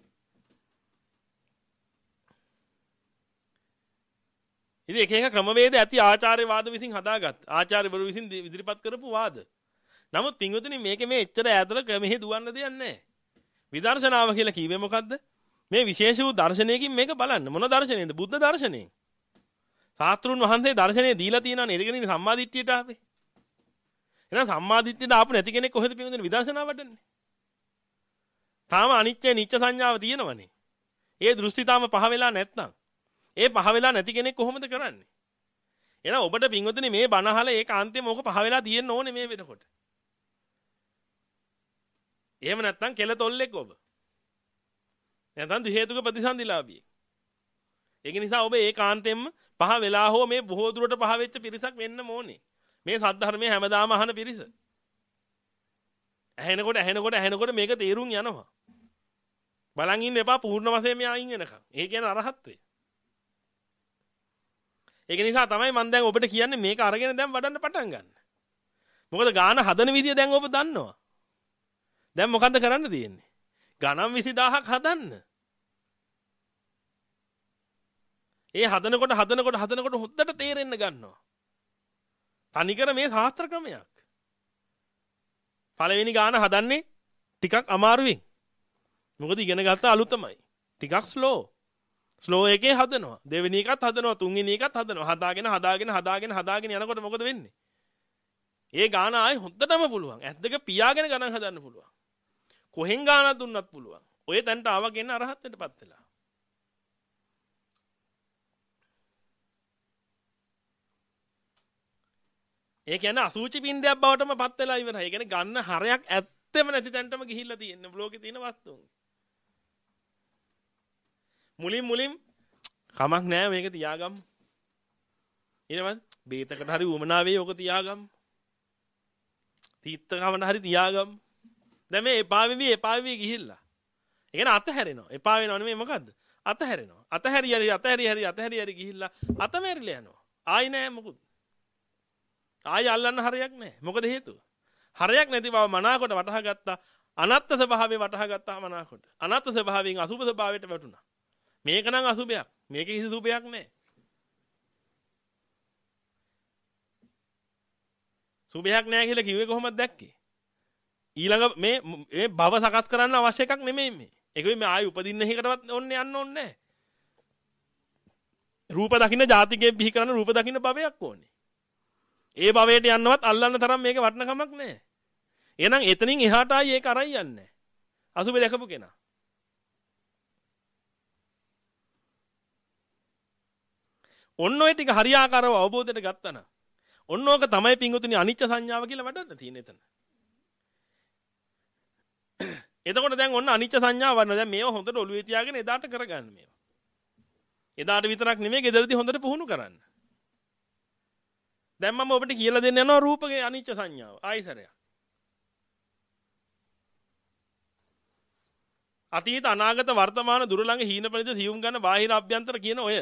ඉතින් එක එක ක්‍රමවේද ඇති ආචාර්යවාද විසින් හදාගත් ආචාර්යවරු විසින් ඉදිරිපත් කරපු වාද. නමුත් පින්වතුනි මේකේ මේ එච්චර ඈතට ක්‍රමෙහි දුවන්න දෙයක් නැහැ. විදර්ශනාව කියලා කිව්වේ මොකද්ද? මේ විශේෂ වූ දර්ශනයකින් මේක බලන්න. මොන දර්ශනයේද? බුද්ධ දර්ශනයෙන්. ශාස්ත්‍රුන් වහන්සේ දර්ශනය දීලා තියෙනවා නේද? ඒකනේ සම්මාදිට්ඨියට ආවේ. එහෙනම් සම්මාදිට්ඨියට ආපු නැති කෙනෙක් කොහෙද පින්වතුනි විදර්ශනාව වඩන්නේ? තාම අනිත්‍ය නිච්ච සංඥාව තියෙනවනේ. ඒ දෘෂ්ටි තාම පහ වෙලා නැත්නම් ඒ පහ වෙලා නැති කෙනෙක් කොහොමද කරන්නේ? එහෙනම් ඔබට පින්වතුනි මේ බණහල ඒක අන්තිම ඕක පහ වෙලා තියෙන්න ඕනේ මේ වෙනකොට. එහෙම නැත්නම් කෙල තොල්ලෙක් ඔබ. නැත්නම් හේතුක ප්‍රතිසන්දිලාභියෙක්. ඒක නිසා ඔබ ඒකාන්තයෙන්ම පහ වෙලා හෝ මේ බොහෝ දුරට පහ වෙච්ච පිරිසක් වෙන්න ඕනේ. මේ සද්ධර්මයේ හැමදාම අහන පිරිස. ඇහෙනකොට ඇහෙනකොට ඇහෙනකොට මේක තේරුම් යනවා. බලන් ඉන්න එපා පූර්ණ වශයෙන් මේ ආයින් එනකම්. ඒ කියන්නේ අරහත්ත්වය. ඒක නිසා තමයි මම දැන් ඔබට කියන්නේ මේක අරගෙන දැන් වඩන්න පටන් ගන්න. මොකද ගාන හදන විදිය දැන් ඔබ දන්නවා. දැන් මොකද්ද කරන්න තියෙන්නේ? ගණන් විසි දහසක් හදන්න. ඒ හදනකොට හදනකොට හදනකොට හොද්දට තේරෙන්න ගන්නවා. තනිකර මේ ශාස්ත්‍ර ක්‍රමයක්. පළවෙනි ගාන හදන්නේ ටිකක් අමාරුවෙන්. මොකද ඉගෙන ගත්ත අලුතමයි. ටිකක් ස්ලෝ. ස්ලෝ එකේ හදනවා. දෙවෙනි එකත් හදනවා. තුන්වෙනි එකත් හදනවා. හදාගෙන හදාගෙන හදාගෙන හදාගෙන යනකොට මොකද වෙන්නේ? ඒ ගාන ආයේ හොද්දටම පුළුවන්. ඇස් දෙක පියාගෙන ගණන් හදන්න පුළුවන්. කොහෙන් ගානක් දුන්නත් පුළුවන්. ඔය තැනට ආවගෙන අරහත්ත්වයටපත් වෙලා. ඒ කියන්නේ අසූචි පින්ඩයක් බවටම පත් වෙලා ඉවරයි. ඒ කියන්නේ ගන්න හරයක් ඇත්තෙම නැති තැනටම ගිහිල්ලා තියෙන බ්ලොගේ තියෙන වස්තුන්. මුලින් මුලින් කමක් නැහැ මේක තියාගමු. ඊළඟට බේතකට හරි උමනාවේ ඕක තියාගමු. තීත්තකමන හරි තියාගමු. දැන් මේ එපා වෙවි එපා වෙවි ගිහිල්ලා. ඒ කියන්නේ අතහැරෙනවා. එපා වෙනව නෙමෙයි මොකද්ද? අතහැරෙනවා. අතහැරි හරි අතහැරි හරි අතහැරි හරි ගිහිල්ලා අතමෙරිලා යනවා. ආයි නෑ මොකුත්. ආයි අල්ලන්න හරයක් නැහැ. මොකද හේතුව? හරයක් නැති බව මනාකොට වටහා ගත්තා. අනත්ත් ස්වභාවය වටහා ගත්තා මනාකොට. අනත්ත් ස්වභාවයෙන් අසුභ ස්වභාවයට වැටුණා. මේක නම් අසුභයක්. මේක කිසි සුභයක් නැහැ. සුභයක් නැහැ කියලා කිව්වේ කොහොමද දැක්කේ? ඊළඟ මේ මේ භව සකස් කරන්න අවශ්‍ය එකක් නෙමෙයි මේ. ඒක මේ ආයි උපදින්න එකකටවත් ඕන්නේ යන්න ඕනේ නැහැ. රූප දකින්න ජාතිකයෙන් බිහි කරන රූප දකින්න භවයක් ඕනේ. ඒ භවයට යන්නවත් අල්ලන්න තරම් මේක වටිනකමක් නැහැ. එහෙනම් එතනින් එහාට ආයේ ඒක අරයි යන්නේ නැහැ. අසුබේ දැකපු කෙනා. ඔන්න ඔය ටික හරියාකාරව අවබෝධයට ගත්තා නම් ඔන්න ඕක තමයි පිංගුතුනි අනිච්ච සංඥාව කියලා වඩන්න තියෙන්නේ එතන. එතකොට දැන් ඔන්න අනිච්ච සංඥාව වන්න දැන් මේව හොඳට ඔළුවේ තියාගෙන එදාට කරගන්න මේවා. එදාට විතරක් නෙමෙයි ගෙදරදී හොඳට පුහුණු කරන්න. දැන් මම ඔබට කියලා දෙන්න යනවා රූපගේ අනිච්ච සංඥාව. ආයිසරයක්. අතීත අනාගත වර්තමාන දුර ළඟ හීන පරිදි සියුම් ගන්න බාහිර අභ්‍යන්තර කියන ඔය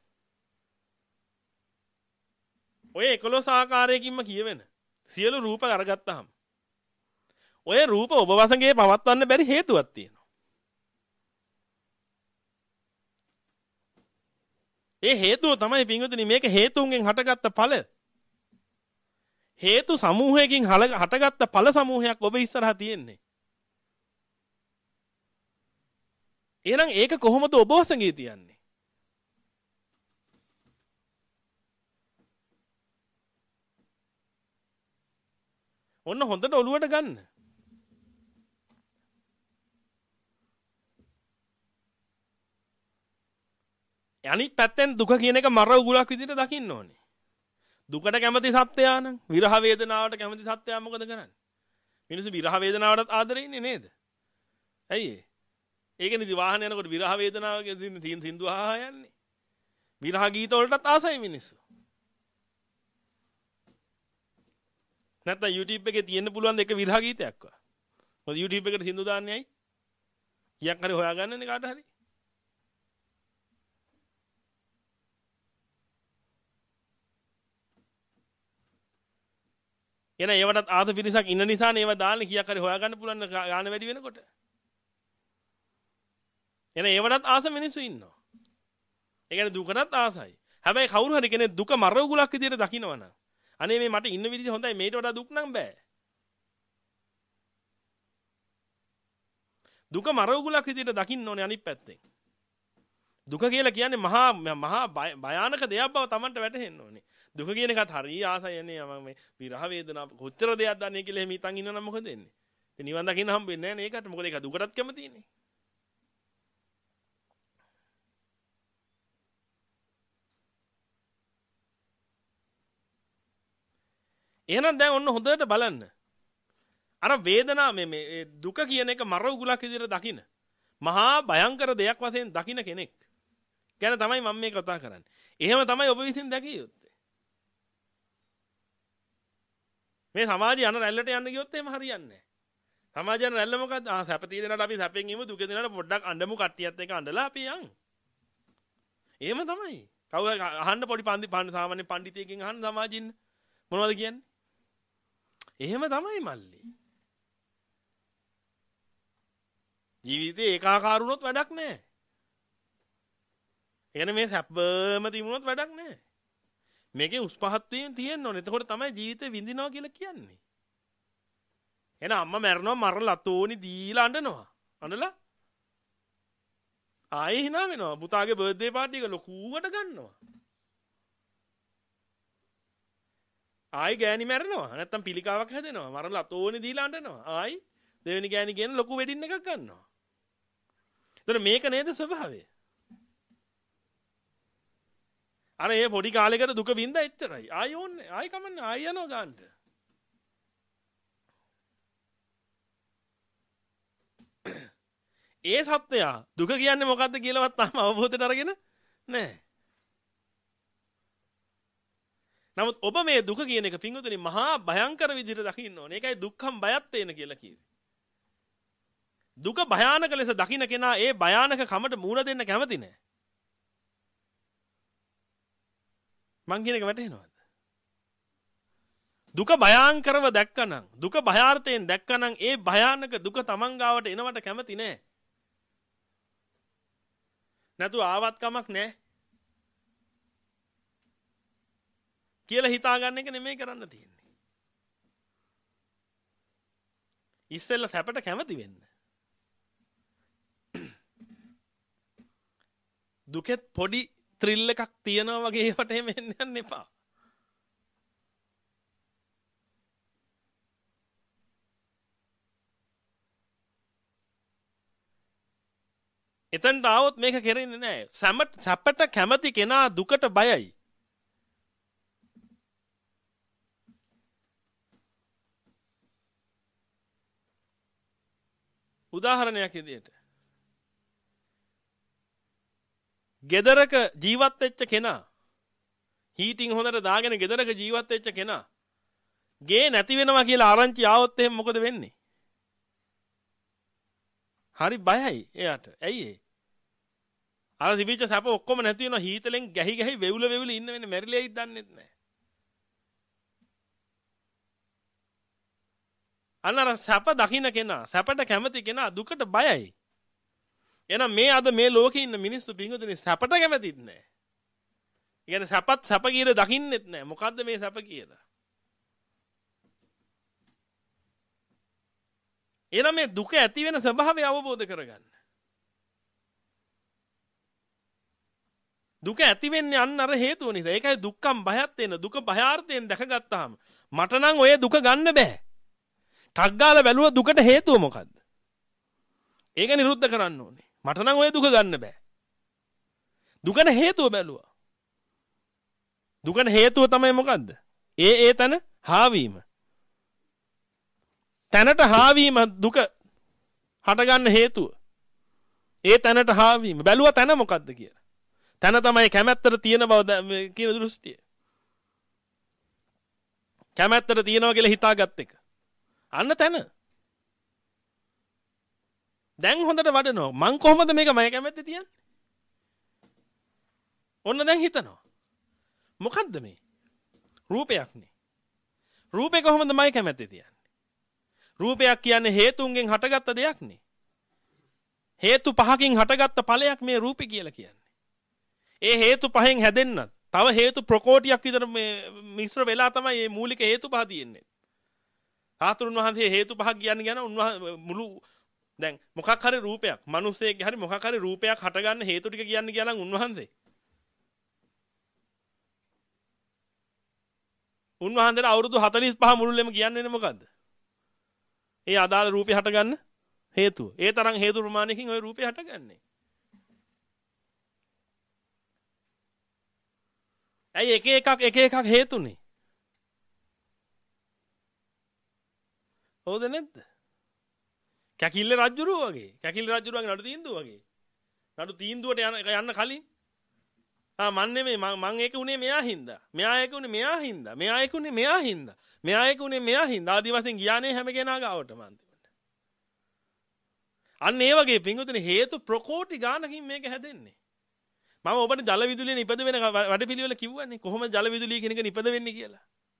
ඔය එකොළොස් ආකාරයකින්ම කියවෙන සියලු රූප අරගත්තාම ඔය රූප ඔබ වසඟේ පවත්වන්න බැරි හේතුවක් තියෙනවා. ඒ හේතුව තමයි පින්වතුනි මේක හේතුන්ගෙන් හටගත්ත ඵල. හේතු සමූහයකින් හටගත්ත ඵල සමූහයක් ඔබ ඉස්සරහා තියෙන්නේ. එහෙනම් ඒක කොහොමද ඔබ වසඟේ තියන්නේ? ඔන්න හොඳට ඔලුවට ගන්න. අනිත් පැත්තෙන් දුක කියන එක මර උගුලක් විදිහට දකින්න ඕනේ. දුකට කැමති සත්‍යයා නම් විරහ වේදනාවට කැමති සත්‍යයා මොකද කරන්නේ? මිනිස්සු විරහ වේදනාවටත් ආදරේ ඉන්නේ නේද? ඇයි ඒ? ඒකනේ වාහන යනකොට විරහ වේදනාව කියන තියෙන සින්දු අහා යන්නේ. විරහ ගීත වලටත් ආසයි මිනිස්සු. නැත්නම් YouTube එකේ තියෙන්න පුළුවන් එක විරහ ගීතයක්ව. මොකද YouTube එකට සින්දු දාන්නේ ඇයි? කීයක් හරි හොයාගන්නනේ කාට හරි. එන ඒවටත් ආස පිරිසක් ඉන්න නිසානේ ඒව දාන්නේ කීයක් හරි හොයාගන්න පුළුවන් ගාන වැඩි වෙනකොට. එන ඒවටත් ආස මිනිස්සු ඉන්නවා. ඒ කියන්නේ දුකටත් ආසයි. හැබැයි කවුරු හරි කෙනෙක් දුක මර උගුලක් විදියට දකින්නවනම් අනේ මේ මට ඉන්න විදිහ හොඳයි මේට වඩා දුක් නම් බෑ. දුක මර උගුලක් විදියට දකින්න ඕනේ අනිත් පැත්තෙන්. දුක කියලා කියන්නේ මහා මහා භයානක දෙයක් බව Tamanට වැටහෙන්න ඕනේ. දුක කියන එකත් හරිය ආසයනේ මම මේ විරහ වේදනාව කොච්චර දෙයක් දන්නේ කියලා එහෙම හිතන් ඉන්නනම් මොකද වෙන්නේ? ඉතින් නිවන් දකින්න හම්බ වෙන්නේ නැහැ නේ ඒකට. මොකද ඒක දුකටත් කැමතිනේ. එහෙනම් දැන් ඔන්න හොඳට බලන්න. අර වේදනාව මේ මේ දුක කියන එක මර උගුලක් විදිහට දකින්න. මහා භයංකර දෙයක් වශයෙන් දකින්න කෙනෙක්. ගැන තමයි මම මේ කතා කරන්නේ. එහෙම තමයි ඔබ විසින් දැකිය යුත්තේ. මේ සමාජය යන රැල්ලට යන්න ගියොත් එහෙම හරියන්නේ නැහැ. සමාජය යන රැල්ල මොකද්ද? ආ සැප තියෙනට අපි සැපෙන් ඉමු දුක දෙනට පොඩ්ඩක් අඬමු කට්ටියත් එක්ක අඬලා අපි යන්. එහෙම තමයි. කවුරු අහන්න පොඩි පන්දි පන්න සාමාන්‍ය පඬිතියකින් අහන්න සමාජින් මොනවද කියන්නේ? එහෙම තමයි මල්ලි. ජීවිතේ ඒකාකාර වුණොත් වැඩක් නැහැ. එන මේ සැපම තිබුණොත් වැඩක් නැහැ. මේකේ උස් පහත් වීම තියෙන්න ඕනේ. එතකොට තමයි ජීවිතේ විඳිනවා කියලා කියන්නේ. එන අම්මා මැරෙනවා මරලා තෝනි දීලා අඬනවා. අඬලා ආයෙ hina වෙනවා. පුතාගේ බර්ත්ඩේ පාර්ටි එක ලොකුවට ගන්නවා. ආයි ගෑණි මැරෙනවා. නැත්තම් පිළිකාවක් හැදෙනවා. මරලා තෝනි දීලා අඬනවා. ආයි දෙවෙනි ගෑණි කියන ලොකු වෙඩින් එකක් ගන්නවා. එතන මේක නේද ස්වභාවය? අර ඒ පොඩි කාලයකට දුක විඳ එච්චරයි. ආයි ඕන්නේ. ආයි කමන්නේ. ආයි යනවා ගන්නට. ඒ සත්‍යය දුක කියන්නේ මොකද්ද කියලාවත් තාම අවබෝධයට අරගෙන නැහැ. නමුත් ඔබ මේ දුක කියන එක පින්වතුනි මහා භයංකර විදිහට දකින්න ඕනේ. ඒකයි දුක්ඛම් බයත් තේන කියලා කිව්වේ. දුක භයානක ලෙස දකින්න කෙනා ඒ භයානක කමට මූණ දෙන්න කැමති නැහැ. මං කියන එක වැටහෙනවද? දුක භයානකරව දැක්කනම් දුක භයාර්ථයෙන් දැක්කනම් ඒ භයානක දුක තමන් ගාවට එනවට කැමති නැහැ. නැතු ආවත් කමක් නැහැ කියලා හිතා ගන්න එක නෙමෙයි කරන්න තියෙන්නේ. ඉස්සෙල්ලා සැපට කැමති වෙන්න. දුකෙත් පොඩි ත්‍රිල් එකක් තියනවා වගේ ඒවට එහෙම එන්න යන්න එපා. එතනට ආවොත් මේක කෙරෙන්නේ නැහැ. සැපට කැමති කෙනා දුකට බයයි. උදාහරණයක් විදියට ගෙදරක ජීවත් වෙච්ච කෙනා හීටින් හොඳට දාගෙන ගෙදරක ජීවත් වෙච්ච කෙනා ගේ නැති වෙනවා කියලා ආරංචි ආවොත් එහෙනම් මොකද වෙන්නේ? හරි බයයි එයාට. ඇයි ඒ? අර තිබිච්ච සැප ඔක්කොම නැති වෙනවා හීතලෙන් ගැහි ගැහි වෙවුල වෙවුල ඉන්න වෙන්නේ මැරිලෙයිද දන්නෙත් නැහැ. අන්නර සැප දකින්න කෙනා සැපට කැමති කෙනා දුකට බයයි. එහෙනම් මේ අද මේ ලෝකේ ඉන්න මිනිස්සු පිංගුතුනි සැපට කැමතිත් නැහැ. කියන්නේ සැපත් සැප කියලා දකින්නෙත් නැහැ. මොකද්ද මේ සැප කියලා? එහෙනම් මේ දුක ඇති වෙන ස්වභාවය අවබෝධ කරගන්න. දුක ඇති වෙන්නේ අන්න අර හේතුව නිසා. ඒකයි දුක්ඛම් භයත් වෙන. දුක භයාර්ථයෙන් දැකගත්තාම මට නම් ඔය දුක ගන්න බෑ. ටක් ගාලා බැලුවා දුකට හේතුව මොකද්ද? ඒක නිරුද්ධ කරන්න ඕනේ. මට නම් ඔය දුක ගන්න බෑ. දුකට හේතුව බැලුවා. දුකට හේතුව තමයි මොකද්ද? ඒ ඒ තන හාවීම. තැනට හාවීම දුක හටගන්න හේතුව. ඒ තැනට හාවීම. බැලුවා තැන මොකද්ද කියලා. තැන තමයි කැමැත්තට තියෙන බව කියන දෘෂ්ටිය. කැමැත්තට තියෙනවා කියලා හිතාගත් එක. අන්න තැන. දැන් හොඳට වඩනවා. මං කොහොමද මේක මම කැමැත්තේ තියන්නේ? ඔන්න දැන් හිතනවා. මොකද්ද මේ? රූපයක් නේ. රූපේ කොහොමද මම කැමැත්තේ තියන්නේ? රූපයක් කියන්නේ හේතුන්ගෙන් හටගත්ත දෙයක් නේ. හේතු පහකින් හටගත්ත ඵලයක් මේ රූපේ කියලා කියන්නේ. ඒ හේතු පහෙන් හැදෙන්නත් තව හේතු ප්‍රකෝටියක් විතර මේ මිශ්‍ර වෙලා තමයි මේ මූලික හේතු පහ තියෙන්නේ. සාතුරුන් වහන්සේ හේතු පහක් කියන්නේ කියන උන්වහන්සේ මුළු දැන් මොකක් හරි රූපයක් මිනිස්සෙක්ගේ හරි මොකක් හරි රූපයක් හටගන්න හේතු ටික කියන්නේ කියනනම් උන්වහන්සේ උන්වහන්සේට අවුරුදු හතළිස් පහ මුළුල්ලෙම කියන්නේ මොකද්ද? ඒ අදාළ රූපේ හටගන්න හේතුව. ඒ තරම් හේතු ප්‍රමාණයකින් ওই රූපේ හටගන්නේ. ඇයි එක එකක් එක එකක් හේතුනේ? හොද නැද්ද? කැකිල්ල රජුරුව වගේ. කැකිල්ල රජුරුවගේ නඩු තීන්දුව වගේ. නඩු තීන්දුවට යන යන්න කලින් ආ මන් නෙමෙයි මං ඒක උනේ මෙයා හින්දා. මෙයා ඒක උනේ මෙයා හින්දා. මෙයා ඒක උනේ මෙයා හින්දා. මෙයා ඒක උනේ මෙයා හින්දා. ආදි වශයෙන් ගියානේ හැම කෙනා ගාවටම අන්තිමට. අන්න ඒ වගේ පිංගුතුනි හේතු ප්‍රකෝටි ගානකින් මේක හැදෙන්නේ. මම ඔබට ජල විදුලිය නිපද වෙන වැඩපිළිවෙල කිව්වනේ. කොහොමද ජල විදුලිය කියන එක නිපද වෙන්නේ කියලා.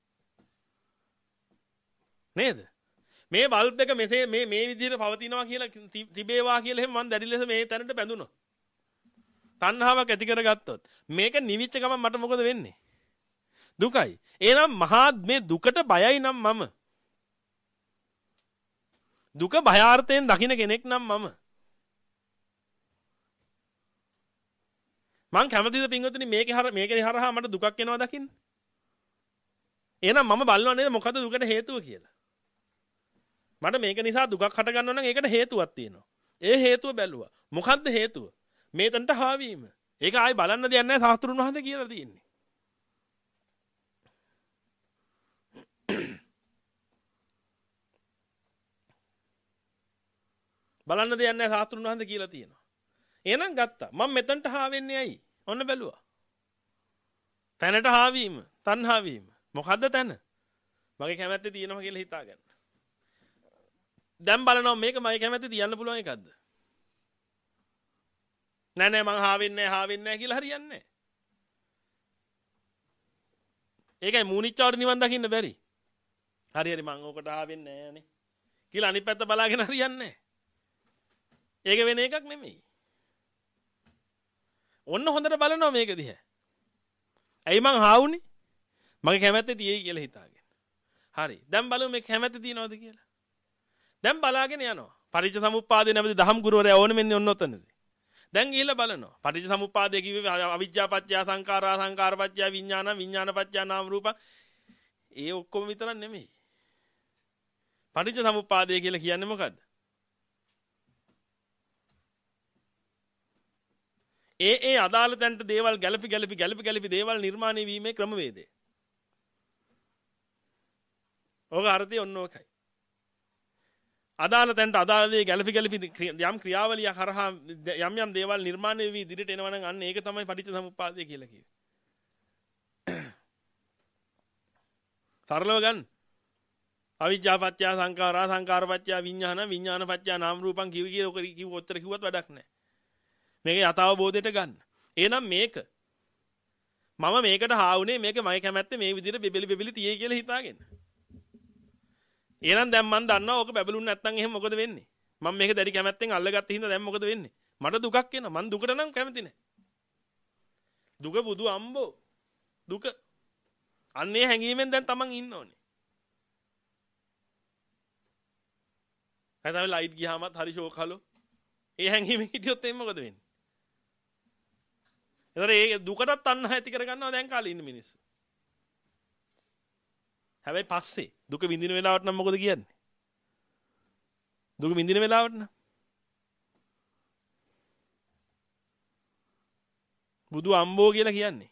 නේද? මේ බල්බ් එක මෙසේ මේ මේ විදිහට පවතිනවා කියලා තිබේවා කියලා එහෙම මම දැඩි ලෙස මේ තැනට බැඳුනොත්. තණ්හාවක් ඇති කරගත්තොත් මේක නිවිච්ච ගමන් මට මොකද වෙන්නේ? දුකයි. එහෙනම් මහා මේ දුකට බයයි නම් මම. දුක භයාර්ථයෙන් දකින්න කෙනෙක් නම් මම. මං කැමතිද පින්වතුනි මේකේ හර මේකේ හරහා මට දුකක් එනවා දකින්න? එහෙනම් මම බලනවා නේද මොකද්ද දුකට හේතුව කියලා? මට මේක නිසා දුකක් හට ගන්නවා නම් ඒකට හේතුවක් තියෙනවා. ඒ හේතුව බැලුවා. මොකද්ද හේතුව? මේතන්ට හාවීම. ඒක ආයි බලන්න දෙයක් නැහැ සාස්ත්‍රුන් වහන්සේ කියලා තියෙන්නේ. බලන්න දෙයක් නැහැ සාස්ත්‍රුන් වහන්සේ කියලා තියෙනවා. එහෙනම් ගත්තා. මම මෙතනට හා වෙන්නේ ඇයි? ඔන්න බැලුවා. තැනට හාවීම, තණ්හාවීම. මොකද්ද තැන? මගේ කැමැත්තේ තියෙනවා කියලා හිතාගන්න. දැන් බලනවා මේක මගේ කැමැත්තේ තියන්න පුළුවන් එකක්ද? නෑ නෑ මං හා වෙන්නේ නැහැ හා වෙන්නේ නැහැ කියලා හරියන්නේ නැහැ. ඒකයි මූණිච්චවට නිවන් දකින්න බැරි. හරි හරි මං ඕකට හා වෙන්නේ නැහනේ කියලා අනිත් පැත්ත බලාගෙන හරියන්නේ නැහැ. ඒක වෙන එකක් නෙමෙයි. ඔන්න හොඳට බලනවා මේක දිහා. ඇයි මං හා වුනේ? මගේ කැමැත්තේ තියෙයි කියලා හිතාගෙන. හරි. දැන් බලමු මේ කැමැත්තේ තියනවද කියලා. දැන් බලාගෙන යනවා. පටිච්ච සමුප්පාදේ නැමැති දහම් ගුරුවරයා ඕනෙ මෙන්න ඔන්න ඔතනදී. දැන් ගිහිල්ලා බලනවා. පටිච්ච සමුප්පාදේ කිව්වේ අවිජ්ජා පත්‍ය සංඛාරා සංඛාර පත්‍ය විඥාන විඥාන පත්‍ය නාම රූප. ඒ ඔක්කොම විතරක් නෙමෙයි. පටිච්ච සමුප්පාදේ කියලා කියන්නේ මොකද්ද? ඒ ඒ අදාළ තැනට දේවල් ගැළපි ගැළපි ගැළපි ගැළපි දේවල් නිර්මාණය වීමේ ක්‍රමවේදය. ඔක අර්ථය ඔන්න ඔකයි. අදාළ තැනට අදාළ දේ ගැළපි ගැළපි යම් ක්‍රියාවලිය කරහා යම් යම් දේවල් නිර්මාණය වෙවි ඉදිරියට එනවා නම් අන්න ඒක තමයි පටිච්ච සමුප්පාදය කියලා කිව්වේ. සරලව ගන්න. අවිජ්ජා පත්‍ය සංඛාරා සංඛාර පත්‍ය විඥාන විඥාන පත්‍ය නාම රූපං කිවි කියලා ඔක කිව්ව උත්තර කිව්වත් වැඩක් නැහැ. මේක යථාබෝධයට ගන්න. එහෙනම් මේක මම මේකට හා වුණේ මේක මගේ කැමැත්තේ මේ විදිහට බෙබෙලි බෙබෙලි තියේ කියලා හිතාගෙන. එහෙනම් දැන් මම දන්නවා ඕක බැබළුන් නැත්නම් එහෙම මොකද වෙන්නේ? මම මේක දැඩි කැමැත්තෙන් අල්ලගත්ත හින්දා දැන් මොකද වෙන්නේ? මට දුකක් එනවා. මං දුකට නම් කැමති නැහැ. දුක බුදු අම්බෝ. දුක. අන්නේ හැංගීමෙන් දැන් තමන් ඉන්න ඕනේ. හැබැයි ලයිට් ගියාමත් හරි ෂෝක් හලෝ. ඒ හැංගීමෙන් හිටියොත් එන්නේ මොකද වෙන්නේ? ඒතර ඒ දුකටත් තණ්හා ඇති කරගන්නවා දැන් කාලේ ඉන්න මිනිස්සු. හැබැයි පස්සේ දුක විඳින වෙලාවට නම් මොකද කියන්නේ? දුක විඳින වෙලාවට නම් බුදු අම්බෝ කියලා කියන්නේ.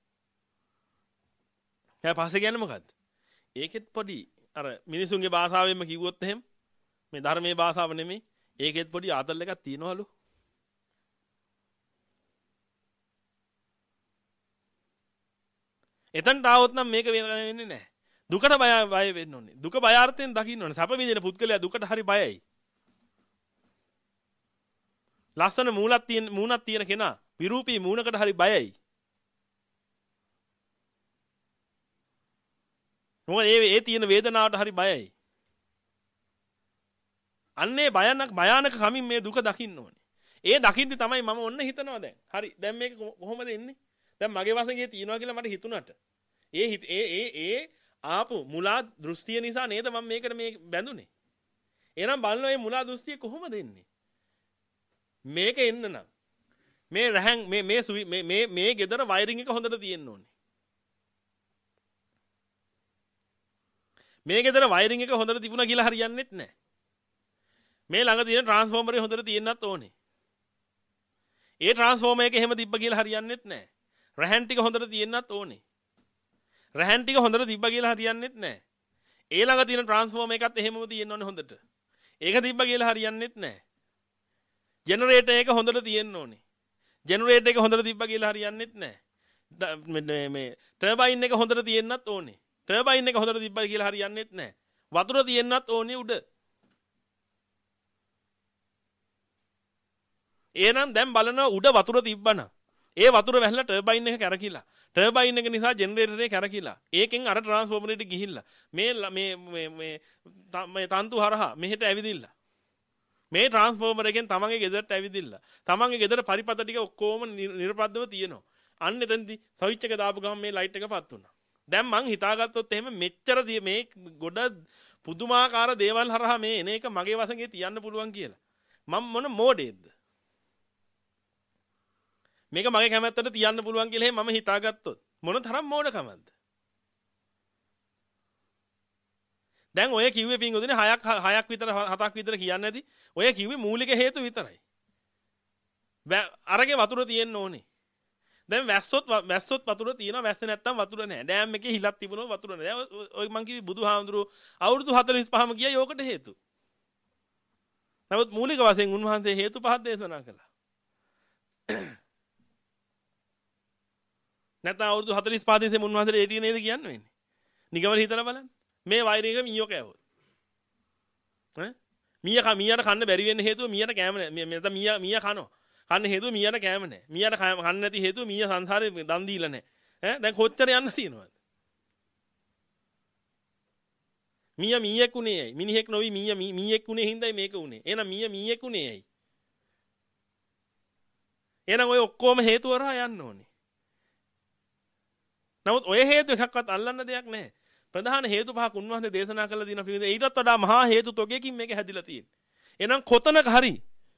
ඊට පස්සේ කියන්නේ මොකද්ද? ඒකෙත් පොඩි අර මිනිසුන්ගේ භාෂාවෙන්ම කිව්වොත් එහෙම මේ ධර්මයේ භාෂාව නෙමෙයි. ඒකෙත් පොඩි ආතල් එකක් තියෙනවලු. එතනට આવොත් නම් මේක වෙන්නේ නැහැ. දුකට බය බය වෙන්න ඕනේ. දුක බය අර්ථයෙන් දකින්න ඕනේ. සැප විඳින පුද්ගලයා දුකට හරි බයයි. ලස්සන මූලක් තියෙන මූණක් තියෙන කෙනා විරූපී මූණකට හරි බයයි. මොකද ඒ ඒ තියෙන වේදනාවට හරි බයයි. අන්නේ භයානක භයානක කමින් මේ දුක දකින්න ඕනේ. ඒ දකින්දි තමයි මම ඔන්න හිතනවා දැන්. හරි දැන් මේක කොහොමද එන්නේ? දැන් මගේ වශයෙන් ඒ තියනවා කියලා මට හිතුණාට. ඒ ඒ ඒ ඒ ආපු මුලා දෘෂ්ටිය නිසා නේද මම මේකට මේ බැඳුනේ. එහෙනම් බලන්න මේ මුලා දෘෂ්ටිය කොහොමද එන්නේ? මේක එන්න නම් මේ රහන් මේ මේ මේ මේ මේ ගෙදර වයරින් එක හොඳට තියෙන්න ඕනේ. මේ ගෙදර වයරින් එක හොඳට තිබුණා කියලා හරියන්නේත් නැහැ. මේ ළඟ තියෙන ට්‍රාන්ස්ෆෝමරේ හොඳට තියෙන්නත් ඕනේ. ඒ ට්‍රාන්ස්ෆෝමර් එක එහෙම තිබ්බ කියලා හරියන්නේත් නැහැ. රහන් ටික හොඳට තියෙන්නත් ඕනේ. රහන් ටික හොඳට තිබ්බ කියලා හරියන්නේත් නැහැ. ඒ ළඟ තියෙන ට්‍රාන්ස්ෆෝමර් එකත් එහෙමම තියෙන්න ඕනේ හොඳට. ඒක තිබ්බ කියලා හරියන්නේත් නැහැ. ජෙනරේටර් එක හොඳට තියෙන්න ඕනේ. ජෙනරේටර් එක හොඳට තිබ්බ කියලා හරියන්නේත් නැහැ. මේ මේ ටර්බයින් එක හොඳට තියෙන්නත් ඕනේ. ටර්බයින් එක හොඳට තිබ්බ කියලා හරියන්නේත් නැහැ. වතුර තියෙන්නත් ඕනේ උඩ. එහෙනම් දැන් බලනවා උඩ වතුර තිබ්බනම් ඒ වතුර වැහලා ටර්බයින් එක කැරකිලා ටර්බයින් එක නිසා ජෙනරේටර් එක කැරකිලා ඒකෙන් අර ට්‍රාන්ස්ෆෝමරේට ගිහිල්ලා මේ මේ මේ මේ තන්තු හරහා මෙහෙට ඇවිදින්න මේ ට්‍රාන්ස්ෆෝමර් එකෙන් තමන්ගේ ගෙදරට ඇවිදින්න තමන්ගේ ගෙදර පරිපත ටික ඔක්කොම නිර්පද්දව තියෙනවා අන්න එතනදී ස්විච් එක දාපු ගමන් මේ ලයිට් එක පත් වුණා දැන් මං හිතාගත්තොත් එහෙම මෙච්චර මේ ගොඩ පුදුමාකාර දේවල් හරහා මේ එන එක මගේ වශයෙන් තියන්න පුළුවන් කියලා මම මොන මෝඩේද මේක මගේ කැමැත්තට තියන්න පුළුවන් කියලා මම හිතාගත්තොත් මොන තරම් මෝඩකමක්ද දැන් ඔය කිව්වේ පින්ගොදනේ හයක් හයක් විතර හතක් විතර කියන්නේ නැති ඔය කිව්වේ මූලික හේතු විතරයි අරගේ වතුර තියෙන්න ඕනේ දැන් වැස්සොත් වැස්සොත් වතුර තියෙනවා වැස්සේ නැත්තම් වතුර නැහැ ඩෑම් එකේ හිලක් තිබුණොත් වතුර නැහැ ඔය මං කිව්වේ බුදුහාමුදුරුවෝ අවුරුදු හතළිස් පහම ගියා යෝකට හේතු නමුත් මූලික වශයෙන් උන්වහන්සේ හේතු පහක් දේශනා කළා නැත්නම් අවුරුදු හතළිස් පහ දෙසේ මුන්වහන්සේට ඒටි නේද කියන්න වෙන්නේ. නිගමන හිතලා බලන්න. මේ වෛරය එක මීයෝ කෑවොත්. ඈ මීයා කා මීයාට කන්න බැරි වෙන්න හේතුව මීයාට කෑම නැහැ. නැත්නම් මීයා මීයා කනවා. කන්න හේතුව මීයාට කෑම නැහැ. මීයාට කන්න නැති හේතුව මීයා සංසාරේ දන් දීලා නැහැ. ඈ දැන් කොච්චර යන්න තියෙනවද? මීයා මීයෙක් උනේ ඇයි? මිනිහෙක් නොවි මීයා මීයෙක් උනේ හින්දායි මේක උනේ. එහෙනම් මීයා මීයෙක් උනේ ඇයි? එහෙනම් ඔය ඔක්කොම හේතු වරහා යන්න ඕනේ. නමුත් ඔය හේතු එකක්වත් අල්ලන්න දෙයක් නැහැ. ප්‍රධාන හේතු පහක් උන්වහන්සේ දේශනා කළා දිනවා පිළිද ඊටත් වඩා මහා හේතු තොගයකින් මේක හැදිලා තියෙන්නේ. එහෙනම් කොතනක හරි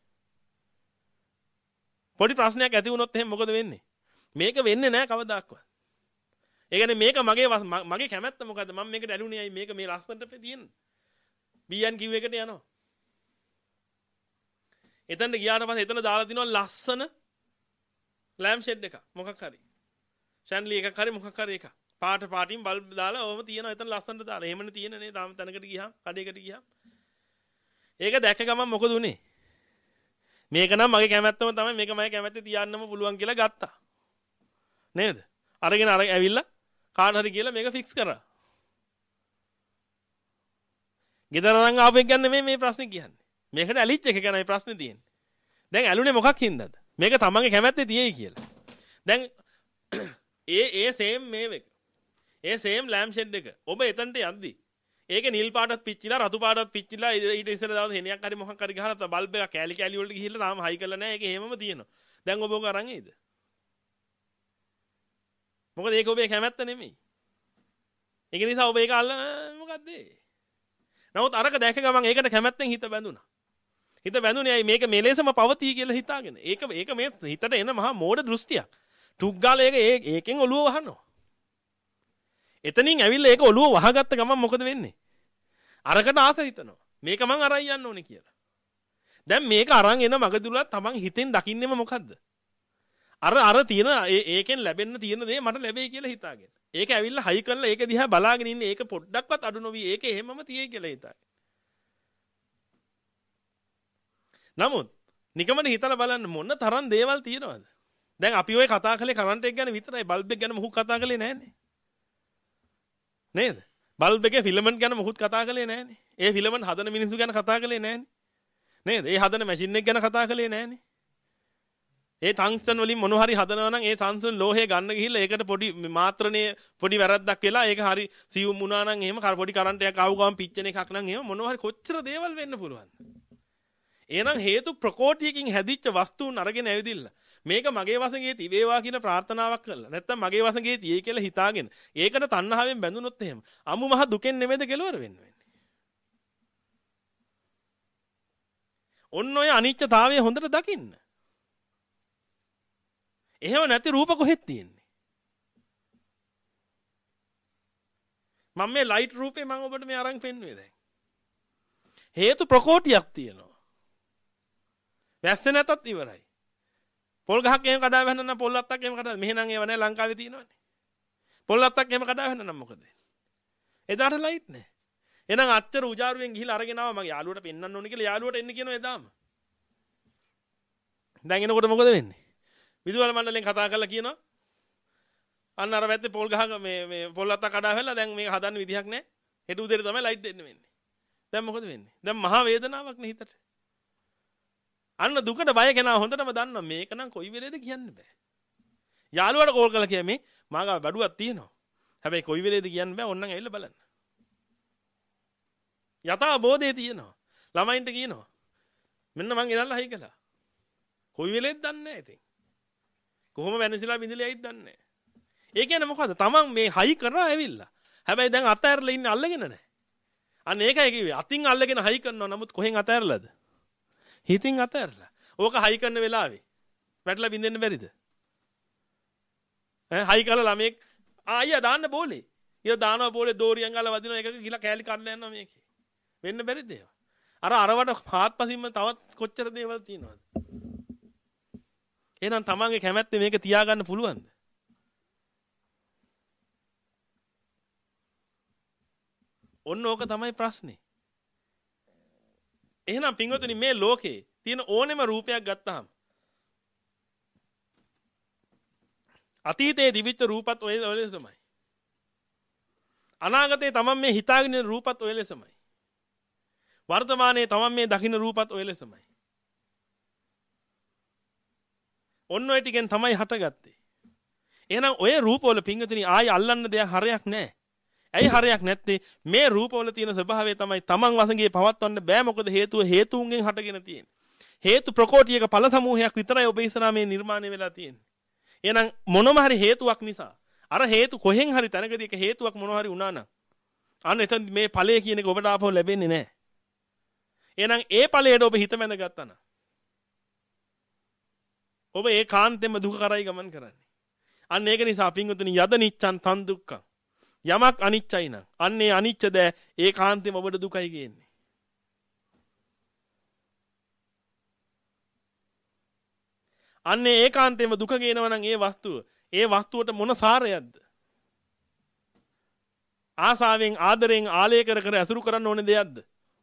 පොඩි ප්‍රශ්නයක් ඇති වුණොත් එහෙනම් මොකද වෙන්නේ? මේක වෙන්නේ නැහැ කවදාක්වත්. ඒ කියන්නේ මේක මගේ මගේ කැමැත්ත මොකද්ද? මම මේකට ඇලුනේ ඇයි මේක මේ ලස්සනට තියෙන්නේ? බීයන් කිව් එකට යනවා. එතනට ගියාට පස්සේ එතන දාලා දිනවා ලස්සන ලෑම්ප් ෂෙඩ් එක මොකක් හරි. ෂැන්ලි එකක් හරි මොකක් හරි එකක්. පාට පාටින් බල්බ් දාලා ඕම තියෙනවා එතන ලස්සනට දාලා. එහෙමනේ තියෙන නේ තාම තැනකට ගියාම කඩේකට ගියාම. ඒක දැක්ක ගමන් මොකද උනේ? මේක නම් මගේ කැමැත්තම තමයි මේක මගේ කැමැත්තේ තියන්නම පුළුවන් කියලා ගත්තා. නේද? අරගෙන අර ඇවිල්ලා කාට හරි කියලා මේක ෆික්ස් කරා. ගෙදර නම් ආපෙක් ගන්න මේ මේ ප්‍රශ්නේ කියන්නේ. මේකට ඇලිච් එක ගැනයි ප්‍රශ්නේ තියෙන්නේ. දැන් ඇලුනේ මොකක් හින්දාද? මේක තමන්ගේ කැමැත්තේ තියෙයි කියලා. දැන් ඒ ඒ සේම් මේක. ඒ සේම් ලෑම්ප් ෂෙඩ් එක. ඔබ එතනට යද්දි ඒක නිල් පාටත් පිච්චිලා රතු පාටත් පිච්චිලා ඊට ඉස්සෙල්ලා දවස් හෙනියක් හරි මොකක් හරි ගහලා බල්බ් එක කෑලි කෑලි වලට ගිහිල්ලා තාම හයි කරලා නැහැ. ඒක එහෙමම තියෙනවා. දැන් ඔබ ඔක අරන් එයිද? මොකද ඒක ඔබේ කැමැත්ත නෙමෙයි. ඒක නිසා ඔබ ඒක අල්ල මොකද්ද ඒ? නමුත් අරක දැක ගමන් ඒකට කැමැත්තෙන් හිත බැඳුනා. හිත බැඳුනේ ඇයි මේක මෙලෙසම පවතී කියලා හිතාගෙන. ඒක ඒක මේ හිතට එන මහා මෝඩ දෘෂ්ටියක්. ටුක් ගාලා ඒක ඒකෙන් ඔළුව වහනවා. එතනින් ඇවිල්ලා ඒක ඔළුව වහගත්ත ගමන් මොකද වෙන්නේ? අරකට ආස හිතනවා. මේක මං අරන් යන්න ඕනේ කියලා. දැන් මේක අරන් එන මගදුලත් තමන් හිතෙන් දකින්නේම මොකද්ද? අර අර තියෙන ඒකෙන් ලැබෙන්න තියෙන දේ මට ලැබෙයි කියලා හිතාගෙන. ඒක ඇවිල්ලා හයි කරලා ඒක දිහා බලාගෙන ඉන්නේ. ඒක පොඩ්ඩක්වත් අඩු නොවි. ඒක එහෙමම තියෙයි කියලා හිතාගෙන. නමුත් නිකමන හිතලා බලන්න මොන තරම් දේවල් තියෙනවද? දැන් අපි ඔය කතා කළේ කරන්ට් එක ගැන විතරයි. බල්බ් එක ගැන මොහොත් කතා කළේ නැහැනේ. නේද? බල්බ් එකේ ෆිලමන්ට් ගැන මොහොත් කතා කළේ නැහැනේ. ඒ ෆිලමන්ට් හදන මිනිස්සු ගැන කතා කළේ නැහැනේ. නේද? ඒ හදන මැෂින් එක ගැන කතා කළේ නැහැනේ. ඒ ටන්ක්ස්ටන් වලින් මොන හරි හදනවා නම් ඒ ටන්ක්ස්ටන් ලෝහය ගන්න ගිහිල්ලා ඒකට පොඩි මාත්‍රණයේ පොඩි වැරද්දක් වෙලා ඒක හරි සියුම් වුණා නම් එහෙම පොඩි කරන්ට් එකක් ආව ගමන් පිච්චෙන එකක් නම් එහෙම මොන හරි කොච්චර දේවල් වෙන්න පුළුවන්ද? එහෙනම් හේතු ප්‍රකෝටියකින් හැදිච්ච වස්තුන් අරගෙන ඇවිදින්න මේක මගේ වසඟේ තිබේවා කියන ප්‍රාර්ථනාවක් කළා. නැත්තම් මගේ වසඟේ තියේ කියලා හිතාගෙන ඒකට තණ්හාවෙන් බැඳුනොත් එහෙම අමු මහ දුකෙන් නෙමෙයිද කෙලවර වෙන්නේ. ඔන්න ඔය අනිත්‍යතාවය හොඳට දකින්න. එහෙම නැති රූප කොහෙද තියෙන්නේ? මම මේ ලයිට් රූපේ මම ඔබට මේ අරන් පෙන්නුවේ දැන්. හේතු ප්‍රකෝටියක් තියෙනවා. වැස්ස නැතත් ඉවරයි. පොල් ගහක් එහෙම කඩා වැහෙන්න නම් පොල් අත්තක් එහෙම කඩා මෙහෙනම් ඒව නැහැ ලංකාවේ තියෙනවනේ. පොල් අත්තක් එහෙම කඩා වැහෙන්න නම් මොකද වෙන්නේ? එදාට ලයිට් නැහැ. එහෙනම් අච්චර උජාරුවෙන් ගිහිල්ලා අරගෙන ආවා මගේ යාළුවට පෙන්වන්න ඕනේ කියලා යාළුවට එන්න කියනවා එදාම. දැන් එනකොට මොකද වෙන්නේ? විදුහල් මණ්ඩලෙන් කතා කරලා කියනවා අන්න අර වැත්තේ පොල් ගහ මේ මේ පොල් අත්ත කඩා වැහලා දැන් මේක හදන්න විදිහක් නැහැ. හෙට උදේට තමයි ලයිට් දෙන්න වෙන්නේ. දැන් මොකද වෙන්නේ? දැන් මහා වේදනාවක් නේ හිතට. අන්න දුකට බය කෙනා හොඳටම දන්නවා මේක නම් කොයි වෙලේද කියන්න බෑ. යාළුවාට කෝල් කරලා කිය මේ මාගා බඩුවක් තියෙනවා. හැබැයි කොයි වෙලේද කියන්න බෑ ඕන්නම් ඇවිල්ලා බලන්න. යථා බෝධේ තියෙනවා. ළමයින්ට කියනවා. මෙන්න මං ගෙනල්ලා හයි කළා. කොයි වෙලේද දන්නේ නැහැ ඉතින්. කොහොම වෙනසිලා බින්දලා ඇයිද දන්නේ නැහැ. ඒ කියන්නේ මොකද්ද? තමන් මේ හයි කරා ඇවිල්ලා. හැබැයි දැන් අතහැරලා ඉන්නේ අල්ලගෙන නැහැ. අන්න ඒකයි කිව්වේ. අතින් අල්ලගෙන හයි කරනවා. නමුත් කොහෙන් අතහැරලාද? හිතින් අතහැරලා. ඕක හයි කරන වෙලාවේ වැටලා බින්දෙන්න බැරිද? ඈ හයි කරලා ළමෙක් ආයියා දාන්න බෝලේ. ඊය දානවා බෝලේ දෝරියන් ගාලා වදිනවා එකක ගිලා කෑලි කඩලා යනවා මේකේ. වෙන්න බැරිද ඒවා? අර අරවට හාත්පසින්ම තවත් කොච්චර දේවල් තියෙනවද? එහෙනම් තමන්ගේ කැමැත්තේ මේක තියාගන්න පුළුවන්ද? ඔන්න ඕක තමයි ප්‍රශ්නේ. එහෙනම් පින්වතුනි මේ ලෝකේ තියෙන ඕනෙම රූපයක් ගත්තාම අතීතයේ දිවිච්ච රූපත් ඔය ඔය ලෙසමයි. අනාගතයේ තමන් මේ හිතාගෙන ඉන්න රූපත් ඔය ලෙසමයි. වර්තමානයේ තමන් මේ දකින්න රූපත් ඔය ලෙසමයි. ඔන්න ඔය ටිකෙන් තමයි හටගත්තේ. එහෙනම් ඔය රූපවල පින්වතුනි ආයි අල්ලන්න දෙයක් හරයක් නැහැ. ඇයි හරයක් නැත්තේ? මේ රූපවල තියෙන ස්වභාවය තමයි තමන් වසඟේ පවත්වන්න බෑ. මොකද හේතුව හේතුන්ගෙන් හටගෙන තියෙන්නේ. හේතු ප්‍රකෝටියක ඵල සමූහයක් විතරයි ඔබ ඉස්සරහා මේ නිර්මාණය වෙලා තියෙන්නේ. එහෙනම් මොනම හරි හේතුවක් නිසා අර හේතු කොහෙන් හරි තැනකදී එක හේතුවක් මොනවා හරි වුණා නම් අන්න එතන මේ ඵලය කියන එක ඔබට ආපහු ලැබෙන්නේ නැහැ. එහෙනම් ඒ ඵලයට ඔබ හිත මැද ගත්තා නම් ඔබ ඒ කාන්තෙම දුක කරයි ගමන් කරන්නේ. අන්න ඒක නිසා පින්වතුනි යද නිච්ඡන් තන් දුක්ඛං. යමක් අනිච්චයි නම් අන්න ඒ අනිච්ච ද ඒ කාන්තෙම ඔබට දුකයි ගේන්නේ. අන්නේ ඒකාන්තයෙන්ම දුක ගේනවා නම් ඒ වස්තුව, ඒ වස්තුවට මොන සාරයක්ද? ආසාවෙන් ආදරෙන් ආලය කර කර ඇසුරු කරන්න ඕනේ දෙයක්ද?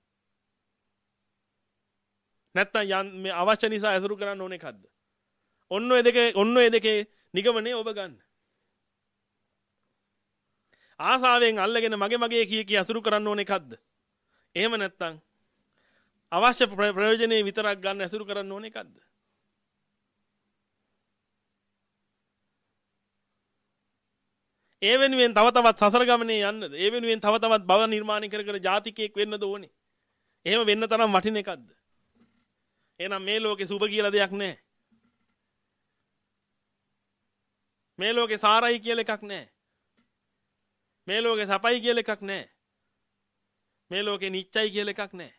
නැත්තම් මේ අවශ්‍ය නිසා ඇසුරු කරන්න ඕනේ එකක්ද? ඔන්න ඔය දෙකේ ඔන්න ඔය දෙකේ නිගමනය ඔබ ගන්න. ආසාවෙන් අල්ලගෙන මගේ මගේ කිය කිය ඇසුරු කරන්න ඕනේ එකක්ද? එහෙම නැත්තම් අවශ්‍ය ප්‍රයෝජනේ විතරක් ගන්න ඇසුරු කරන්න ඕනේ එකක්ද? ඒ වෙනුවෙන් තව තවත් සසර ගමනේ යන්නද? ඒ වෙනුවෙන් තව තවත් භව නිර්මාණය කර කර ජාතිකයෙක් වෙන්නද ඕනේ? එහෙම වෙන්න තරම් වටින එකක්ද? එහෙනම් මේ ලෝකේ සුබ කියලා දෙයක් නැහැ. මේ ලෝකේ සාරයි කියලා එකක් නැහැ. මේ ලෝකේ සපයි කියලා එකක් නැහැ. මේ ලෝකේ නිච්චයි කියලා එකක් නැහැ.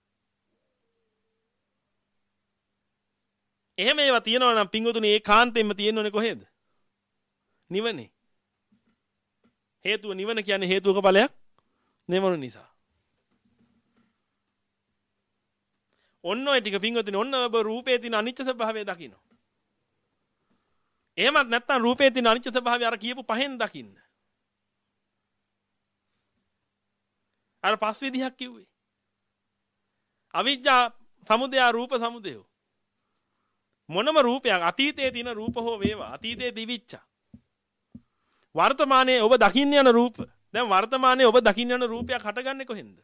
එහෙම ඒවා තියෙනවා නම් පිංගුතුනි ඒකාන්තයෙන්ම තියෙන්නේ කොහෙද? නිවනේ. හේතුව නිවන කියන්නේ හේතුක ඵලයක් නෙමන නිසා. ඔන්න ඔය ටික පිංගුතුනි ඔන්න ඔබ රූපේ තියෙන අනිත්‍ය ස්වභාවය දකින්න. එහෙමත් නැත්නම් රූපේ තියෙන අනිත්‍ය ස්වභාවය අර කියපු පහෙන් දකින්න. අර පස් විදිහක් කිව්වේ. අවිජ්ජා සමුදය රූප සමුදය. මොනම රූපයක් අතීතයේ තියෙන රූප හෝ වේවා අතීතයේ දිවිච්ච. වර්තමානයේ ඔබ දකින්න යන රූප. දැන් වර්තමානයේ ඔබ දකින්න යන රූපයක් හටගන්නේ කොහෙන්ද?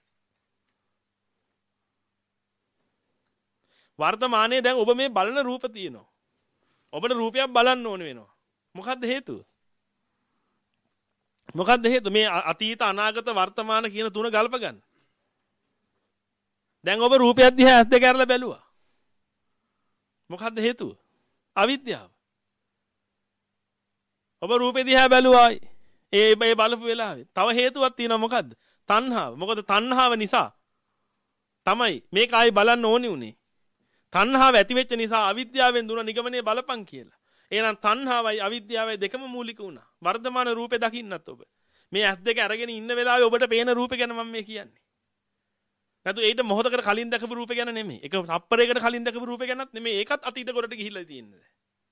වර්තමානයේ දැන් ඔබ මේ බලන රූප තියෙනවා. ඔබට රූපයක් බලන්න ඕන වෙනවා. මොකද්ද හේතුව? මොකද්ද හේතුව? මේ අතීත අනාගත වර්තමාන කියන තුන ගලප ගන්න. දැන් ඔබ රූපයක් දිහා ඇස් දෙක අරලා බැලුවා. මොකද්ද හේතුව? අවිද්‍යාව. ඔබ රූපේ දිහා බැලුවා. ඒ මේ බලපු වෙලාවේ තව හේතුවක් තියෙනවා මොකද්ද? තණ්හාව. මොකද තණ්හාව නිසා තමයි මේක ආයි බලන්න ඕනි උනේ. තණ්හාව ඇති වෙච්ච නිසා අවිද්‍යාවෙන් දුන නිගමනයේ බලපං කියලා. එහෙනම් තණ්හාවයි අවිද්‍යාවයි දෙකම මූලික වුණා. වර්තමාන රූපේ දකින්නත් ඔබ. මේ ඇස් දෙක අරගෙන ඉන්න වෙලාවේ ඔබට පේන රූපේ ගැන මම මේ කියන්නේ. නැතු ඒිට මොහොතකට කලින් දැකපු රූපේ ගැන නෙමෙයි. ඒක තප්පරයකට කලින් දැකපු රූපේ ගැනත් නෙමෙයි. ඒකත් අතීත කොටට ගිහිල්ලා තියෙන්නේ.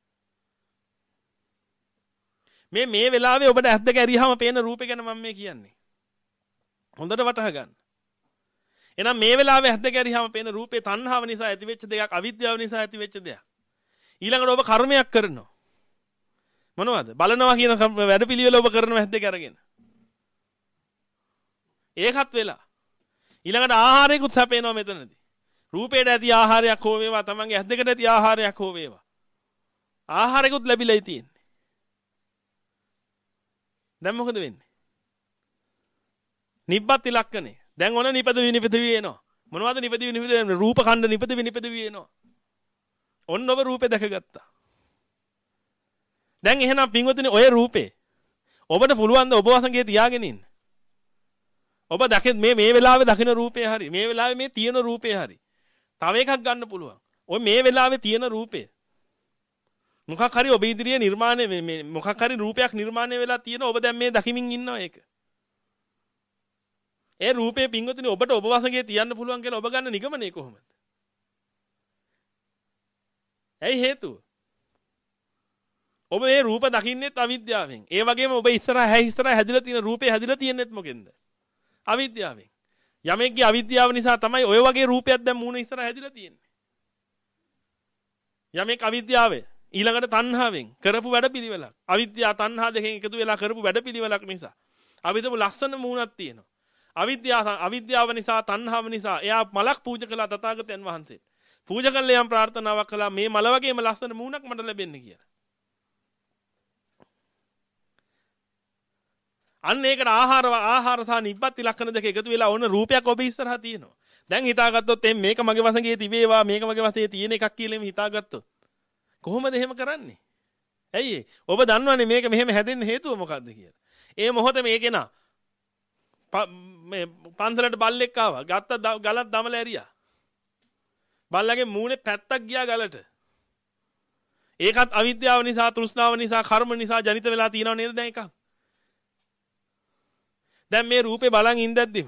මේ මේ වෙලාවේ ඔබට ඇස් දෙක ඇරියාම පේන රූපේ ගැන මම මේ කියන්නේ. හොඳට වටහා ගන්න. එහෙනම් මේ වෙලාවේ ඇස් දෙක ඇරියාම පේන රූපේ තණ්හාව නිසා ඇතිවෙච්ච දෙයක්, අවිද්‍යාව නිසා ඇතිවෙච්ච දෙයක්. ඊළඟට ඔබ කර්මයක් කරනවා. මොනවද? බලනවා කියන වැඩපිළිවෙල ඔබ කරනවා ඇස් දෙක අරගෙන. ඒකත් වෙලා. ඊළඟට ආහාරයකුත් සැපේනවා මෙතනදී. රූපේට ඇති ආහාරයක් හෝ වේවා, තමන්ගේ ඇස් දෙකට ඇති ආහාරයක් හෝ වේවා. ආහාරයකුත් ලැබිලායි තියෙන්නේ. දැන් මොකද වෙන්නේ? නිබ්බත් ඉලක්කනේ. දැන් ඔන නිපද විනිපද වෙනවා. මොනවද නිපද විනිපද වෙන්නේ? රූප ඛණ්ඩ නිපද විනිපද වෙනවා. ඔන්න ඔබ රූපේ දැකගත්තා. දැන් එහෙනම් පින්වතුනි ඔය රූපේ ඔබට පුළුවන් ද ඔබ වසඟේ තියාගෙන ඉන්න? ඔබ දැක මේ මේ වෙලාවේ දකින රූපේ හරි මේ වෙලාවේ මේ තියෙන රූපේ හරි තව එකක් ගන්න පුළුවන්. ඔය මේ වෙලාවේ තියෙන රූපේ මොකක් හරි ඔබ ඉදිරියේ නිර්මාණය මේ මොකක් හරි රූපයක් නිර්මාණය වෙලා තියෙන ඔබ දැන් මේ දකිමින් ඉන්නවා ඒක. ඒ රූපේ පින්වතුනි ඔබට ඔබ වසඟේ තියන්න පුළුවන් කියලා ඔබ ගන්න නිගමනය කොහොමද? ඇයි හේතුව? ඔබ මේ රූප දකින්නෙත් අවිද්‍යාවෙන්. ඒ වගේම ඔබ ඉස්සරහ හැ ඉස්සරහ හැදිලා තියෙන රූපේ හැදිලා තියෙන්නෙත් මොකෙන්ද? අවිද්‍යාවෙන්. යමෙක්ගේ අවිද්‍යාව නිසා තමයි ඔය වගේ රූපයක් දැන් මූණ ඉස්සරහ හැදිලා තියෙන්නේ. යමෙක් අවිද්‍යාවේ ඊළඟට තණ්හාවෙන් කරපු වැඩපිළිවෙලක්. අවිද්‍යාව තණ්හා දෙකෙන් එකතු වෙලා කරපු වැඩපිළිවෙලක් නිසා. අපිටම ලස්සන මූණක් තියෙනවා. අවිද්‍යාව අවිද්‍යාව නිසා තණ්හාව නිසා එයා මලක් පූජා කළා තථාගතයන් වහන්සේ. පූජා කළා යම් ප්‍රාර්ථනාවක් කළා මේ මල වගේම ලස්සන මූණක් මට ලැබෙන්න කියලා. අන්න ඒකට ආහාර ආහාර සහ නිබ්බත් ඉලක්කන දෙක එකතු වෙලා ඕන රූපයක් ඔබ ඉස්සරහා තියෙනවා. දැන් හිතාගත්තොත් එම් මේක මගේ වසඟේ තිබේවා මේක මගේ වසඟේ තියෙන එකක් කියලා එම් හිතාගත්තොත් කොහොමද එහෙම කරන්නේ? ඇයි ඔබ දන්නවනේ මේක මෙහෙම හැදෙන්න හේතුව මොකද්ද කියලා. ඒ මොහොතේ මේකේ නා මේ පන්සලට බල්ලෙක් ආවා. ගත්ත ගලක් දමලා ඇරියා. බල්ලගේ මූණේ පැත්තක් ගියා ගලට. ඒකත් අවිද්‍යාව නිසා, තෘෂ්ණාව නිසා, කර්ම නිසා ජනිත වෙලා තියෙනව නේද දැන් එකක්. දැන් මේ රූපේ බලන් ඉඳද්දිම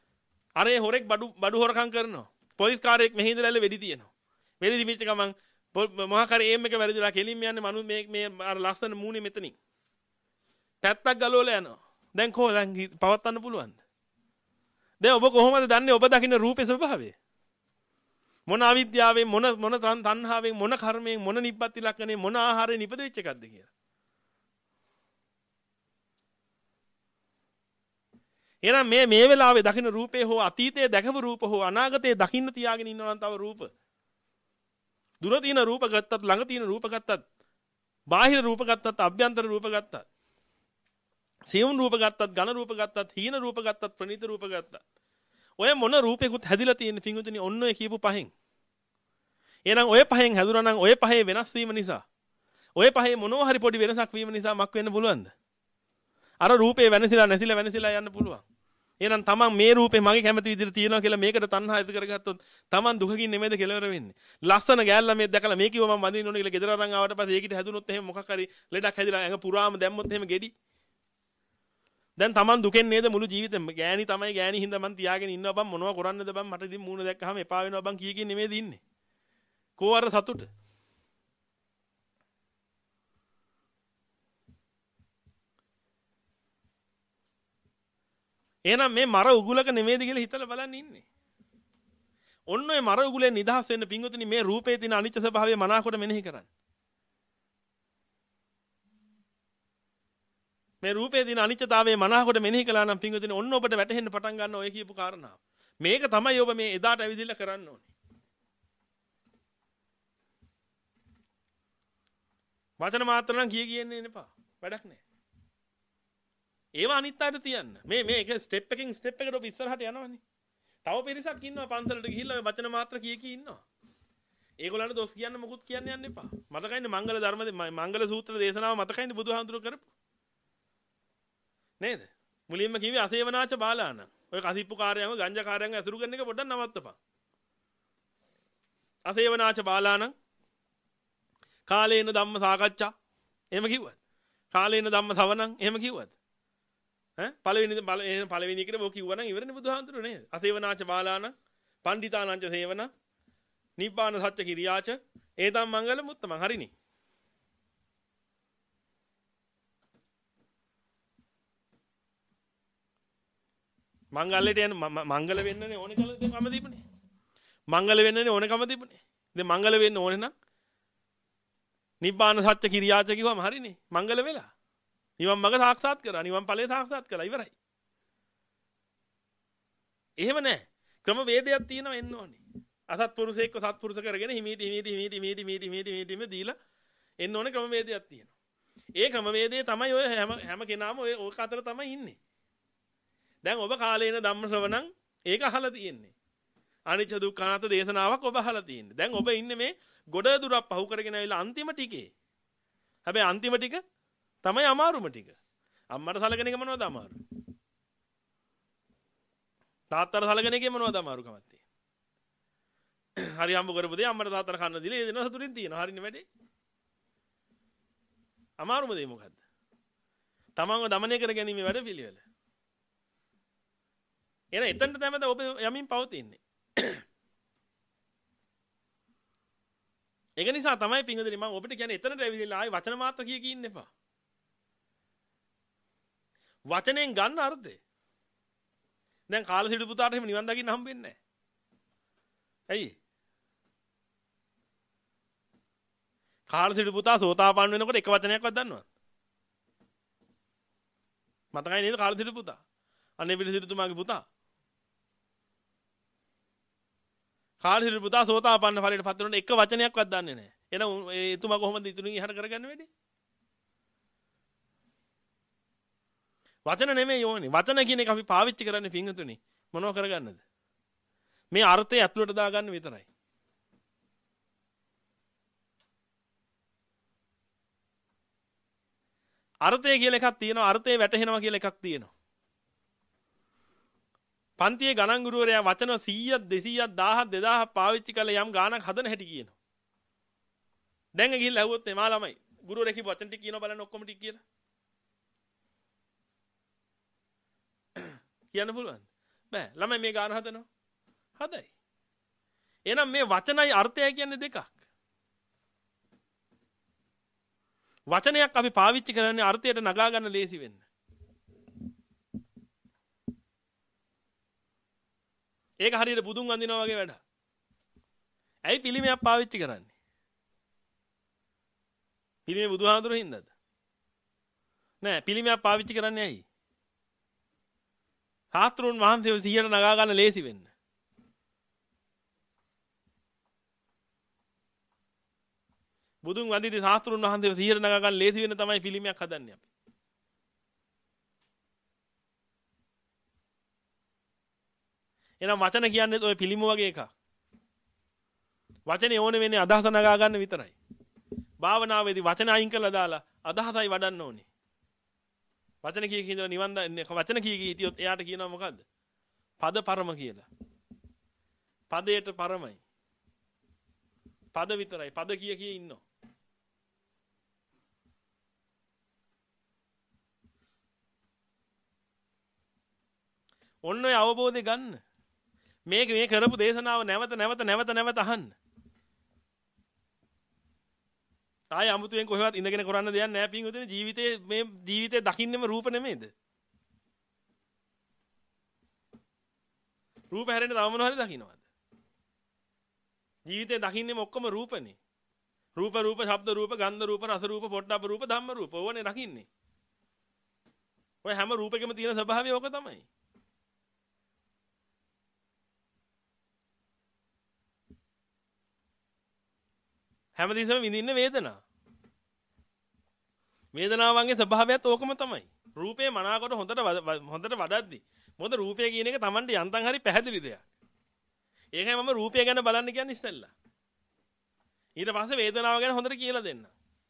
අර ඒ හොරෙක් බඩු බඩු හොරකම් කරනවා. පොලිස් කාර්යයක් මෙහි ඉඳලා වෙඩි තියනවා. වෙඩි දිවිච්ච ගමන් මොහා කරේ එම් එක වැරදිලා කෙලින්ම යන්නේ මනු මේ මේ අර ලස්සන මූණේ මෙතනින්. පැත්තක් ගලවලා යනවා. දැන් කොහොමද පවත්වන්න පුළුවන්ද? දැන් ඔබ කොහොමද දන්නේ ඔබ දකින්න රූපේ ස්වභාවය? මොන අවිද්‍යාවෙන් මොන මොන තණ්හාවෙන් මොන කර්මයෙන් මොන නිබ්බත් ලක්ෂණේ මොන ආහාරයෙන් නිපදෙච්ච එකක්ද කියලා. එහෙනම් මේ මේ වෙලාවේ දකින්න රූපේ හෝ අතීතයේ දැකපු රූප හෝ අනාගතයේ දකින්න තියාගෙන ඉන්නවා නම් තව රූප. දුර තියෙන රූප ගත්තත් ළඟ තියෙන රූප ගත්තත් බාහිර රූප ගත්තත් අභ්‍යන්තර රූප ගත්තත් සියුම් රූප ගත්තත් ඝන රූප ගත්තත් හීන රූප ගත්තත් ප්‍රණීත රූප ගත්තත් ඔය මොන රූපෙකුත් හැදිලා තියෙන පිංගුතුනි ඔන්න ඔය කියපු පහෙන්. එහෙනම් ඔය පහෙන් හැදුනා නම් ඔය පහේ වෙනස් වීම නිසා ඔය පහේ මොනවා හරි පොඩි වෙනසක් වීම නිසා මක් වෙන්න පුළුවන්ද? අර රූපේ වෙනසිලා නැසිලා වෙනසිලා යන්න පුළුවන්. එහෙනම් තමන් මේ රූපේ මගේ කැමති විදිහට තියෙනවා කියලා මේකට තණ්හා ඇති කරගත්තොත් තමන් දුකකින් නෙමෙයිද කෙලවර වෙන්නේ. ලස්සන ගෑල්ලා මේ දැකලා මේ කිව්ව මම වඳින්න ඕනේ කියලා ගෙදර අරන් ආවට පස්සේ ඒකිට හැදුනොත් එහෙම මොකක් හරි ලෙඩක් හැදිලා ඇඟ පුරාම දැම්මොත් එහෙම ගෙඩි. දැන් තමන් දුකෙන් නේද මුළු ජීවිතේම ගෑණි තමයි ගෑණි හින්දා මං තියාගෙන ඉන්නවා බං මොනවා කරන්නද බං මට ඉතින් මූණ දැක්කහම එපා වෙනවා බං කී කී නෙමෙයිද ඉන්නේ. කෝ අර සතුට. එහෙනම් මේ මර උගුලක නෙමෙයිද කියලා හිතලා බලන්න ඉන්නේ. ඔන්න ඔය මර උගුලෙන් නිදහස් වෙන්න පිංගුතුනි මේ රූපේ තියෙන අනිත්‍ය ස්වභාවය මනාකොට මෙනෙහි කරන්න. මේ රූපේ තියෙන අනිත්‍යතාවයේ මනාකොට මෙනෙහි කළා නම් පිංගුතුනි ඔන්න ඔබට වැටහෙන්න පටන් ගන්න ඔය කියපු කාරණාව. මේක තමයි ඔබ මේ එදාට ඇවිදilla කරන්න ඕනේ. වචන මාත්‍ර නම් කිය කියන්නේ නෙපා. වැඩක් නැහැ. ඒවා අනිත් අයට තියන්න. මේ මේ එක ස්ටෙප් එකකින් ස්ටෙප් එකට ඔබ ඉස්සරහට යනවනේ. තව පිරිසක් ඉන්නවා පන්සලට ගිහිල්ලා මේ වචන මාත්‍ර කිය කී ඉන්නවා. ඒගොල්ලන්ට දොස් කියන්න මොකුත් කියන්න යන්න එපා. මතකයිනේ මංගල ධර්ම මංගල සූත්‍ර දේශනාව මතකයිනේ බුදුහාමුදුරුවෝ කරපු. නේද? මුලින්ම කිව්වේ අසේවනාච බාලාන. ඔය කසිප්පු කාර්යයන්ව ගංජා කාර්යයන්ව ඇසුරු කරන එක පොඩ්ඩක් නවත්තපන්. අසේවනාච බාලාන කාලේන ධම්ම සාකච්ඡා එහෙම කිව්වද? කාලේන ධම්ම ශ්‍රවණං එහෙම කිව්වද? ඈ පළවෙනි පළවෙනි එකට මොක කිව්වනම් ඉවරනේ බුදුහාමුදුරුවෝ නේද? අසේවනාච බාලාන පණ්ඩිතානංච සේවන නිබ්බාන සත්‍ය කිරියාච ඒතම් මංගල මුත්තමන් හරිනේ. මංගලයට යන මංගල වෙන්නනේ ඕනේ කම දීපනේ. මංගල වෙන්නනේ ඕනකම දීපනේ. ඉතින් මංගල වෙන්න ඕනේ නම් නිබ්බාන සත්‍ය කිරියාච කිව්වම හරිනේ. මංගල වෙලා. නිවන් මඟ සාක්ෂාත් කරා. නිවන් ඵලය සාක්ෂාත් කළා. ඉවරයි. එහෙම නැහැ. ක්‍රම වේදයක් තියෙනවා එන්න ඕනේ. අසත්පුරුෂයෙක්ව සත්පුරුෂ කරගෙන හිමීටි හිමීටි හිමීටි හිමීටි හිමීටි හිමීටි හිමීටි දීලා එන්න ඕනේ ක්‍රම වේදයක් තියෙනවා. ඒ ක්‍රම වේදයේ තමයි ඔය හැම හැම කෙනාම ඔය ඔක අතර තමයි ඉන්නේ. දැන් ඔබ කාලේන ධම්ම ශ්‍රවණං ඒක අහලා තියෙන්නේ. අනිච්ච දුක්ඛ අනාත්ම දේශනාවක් ඔබ අහලා තියෙන්නේ. දැන් ඔබ ඉන්නේ මේ ගොඩ දුරක් පහු කරගෙන ආවිලා අන්තිම ටිකේ. හැබැයි අන්තිම ටික තමයි අමාරුම ටික. අම්මට සලකන එක මොනවද අමාරු? තාත්තට සලකන එකේ මොනවද අමාරුකමක් තියෙන්නේ? හරි හම්බ කරපු දේ අම්මට තාත්තට කන්න දීලා ඒ දෙන සතුටින් තියෙනවා. හරිනේ වැඩේ. අමාරුම දේ මොකද්ද? තමන්ව দমনය කර ගැනීම වැඩ පිළිවෙල. එහෙනම් එතනට තමයි ඔබ යමින් පවතින්නේ. ඒක නිසා තමයි පිංගුදෙනි මම ඔබට කියන්නේ එතනට ඇවිල්ලා ආයි වචන මාත්‍ර කිය කී ඉන්න එපා. වචනෙන් ගන්න අර්ථය. දැන් කාලසිටු පුතාට එහෙම නිවන් දකින්න හම්බෙන්නේ නැහැ. ඇයි? කාලසිටු පුතා සෝතාපන්න වෙනකොට එක වචනයක්වත් දන්නවද? මතකයි නේද කාලසිටු පුතා? අනේ පිළිසිටුතුමාගේ පුතා. කාලසිටු පුතා සෝතාපන්න ඵලයට පත් වෙනකොට එක වචනයක්වත් දන්නේ නැහැ. එහෙනම් එතුමා කොහොමද ඉතුරුන් ඉහට කරගන්න වෙන්නේ? වචන නෙමෙයි ඕනේ. වචන කියන එක අපි පාවිච්චි කරන්නේ පිංගුතුනි. මොනව කරගන්නද? මේ අර්ථය ඇතුළට දාගන්න විතරයි. අර්ථය කියලා එකක් තියෙනවා. අර්ථය වැටහෙනවා කියලා එකක් තියෙනවා. පන්තියේ ගණන් ගුරුවරයා වචන සීයක් දෙසීයක් දහයක් දෙදාහක් පාවිච්චි කළා යම් ගාණක් හදන හැටි කියනවා. දැන් ගිහිල්ලා ඇහුවොත් එමා ළමයි ගුරුවරයා කිව්ව වචන ටික කියනවා බලන්න ඔක්කොම ටික කියලා. කියන්න පුළුවන්ද? බෑ. ළමයි මේ ගාන හදනවා. හදයි. එහෙනම් මේ වචනයි අර්ථය කියන්නේ දෙකක්. වචනයක් අපි පාවිච්චි කරන්නේ අර්ථයට නගා ගන්න ලේසි වෙන්න. ඒක හරියට බුදුන් වඳිනවා වගේ වැඩක්. ඇයි පිළිමයක් පාවිච්චි කරන්නේ? පිළිමේ බුදුහාමුදුරුවෝ හින්දාද? නෑ පිළිමයක් පාවිච්චි කරන්නේ ඇයි? සාස්ත්‍රුන් වහන්සේව සිහියට නගා ගන්න ලේසි වෙන්න. බුදුන් වඳිද්දී සාස්ත්‍රුන් වහන්සේව සිහියට නගා ගන්න ලේසි වෙන්න තමයි පිළිමයක් හදන්නේ අපි. එහෙනම් වචන කියන්නේ ඔය පිළිම වගේ එකක්. වචනේ ඕනේ වෙන්නේ අදහස නගා ගන්න විතරයි. භාවනාවේදී වචන අයින් කරලා දාලා අදහසයි වඩන්න ඕනේ. වචන කී කී ඉඳලා නිවන් වචන කී කී හිටියොත් එයාට කියනවා මොකද්ද? පද පරම කියලා. පදයට පරමයි. පද විතරයි. පද කිය කී ඉන්නවා. ඔන්න ඔය අවබෝධය ගන්න. මේක මේ කරපු දේශනාව නැවත නැවත නැවත නැවත අහන්න. ආය අමුතුවෙන් කොහෙවත් ඉඳගෙන කරන්න දෙයක් නැහැ පින්වතුනි. ජීවිතේ මේ ජීවිතේ දකින්නෙම රූප නෙමෙයිද? රූප හැරෙන්න තව මොනවා හරි දකින්නවද? ජීවිතේ දකින්නෙම ඔක්කොම රූපනේ. රූප රූප ශබ්ද රූප ගන්ධ රූප රස රූප පොට්ටබ්බ රූප ධම්ම රූප ඕවනේ දකින්නේ. ඔය හැම රූපෙකම තියෙන ස්වභාවය ඕක තමයි. හැමදෙස්සම විඳින්න වේදනාව. වේදනාවන්ගේ ස්වභාවයත් ඕකම තමයි. රූපේ මනාකොට හොඳට හොඳට වඩද්දි. මොකද රූපය කියන එක Tamanට යන්තම් හරි පැහැදිලි දෙයක්. ඒකයි මම රූපය ගැන බලන්න කියන්නේ ඉස්සෙල්ලා. ඊට පස්සේ වේදනාව ගැන හොඳට කියලා දෙන්න.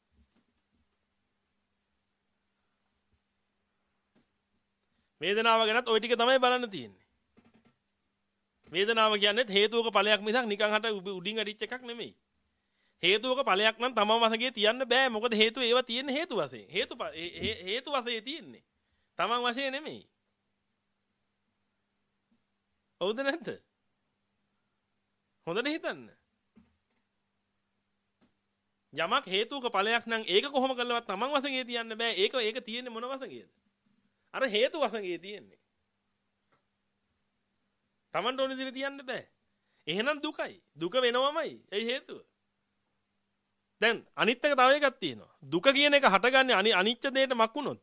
වේදනාව ගැනත් ওই ටික තමයි බලන්න තියෙන්නේ. වේදනාව කියන්නේ හේතුවක ඵලයක් මිසක් නිකන් හට උඩින් අඩිච්ච එකක් නෙමෙයි. හේතුවක ඵලයක් නම් තමම වශයෙන් තියන්න බෑ. මොකද හේතුව ඒවා තියෙන්නේ හේතු වශයෙන්. හේතු හේතු වශයෙන් තියෙන්නේ. තමන් වශයෙන් නෙමෙයි. හවුද නැද්ද? හොඳට හිතන්න. යමක් හේතුවක ඵලයක් නම් ඒක කොහොම කළවත් තමන් වශයෙන් තියන්න බෑ. ඒක ඒක තියෙන්නේ මොන වශයෙන්ද? අර හේතු වශයෙන් තියෙන්නේ. තමන්ට ඕන විදිහට තියන්න බෑ. එහෙනම් දුකයි. දුක වෙනවමයි. ඒ හේතුව. දැන් අනිත් එක තව එකක් තියෙනවා. දුක කියන එක හටගන්නේ අනිච්ච දෙයට මක් වුණොත්.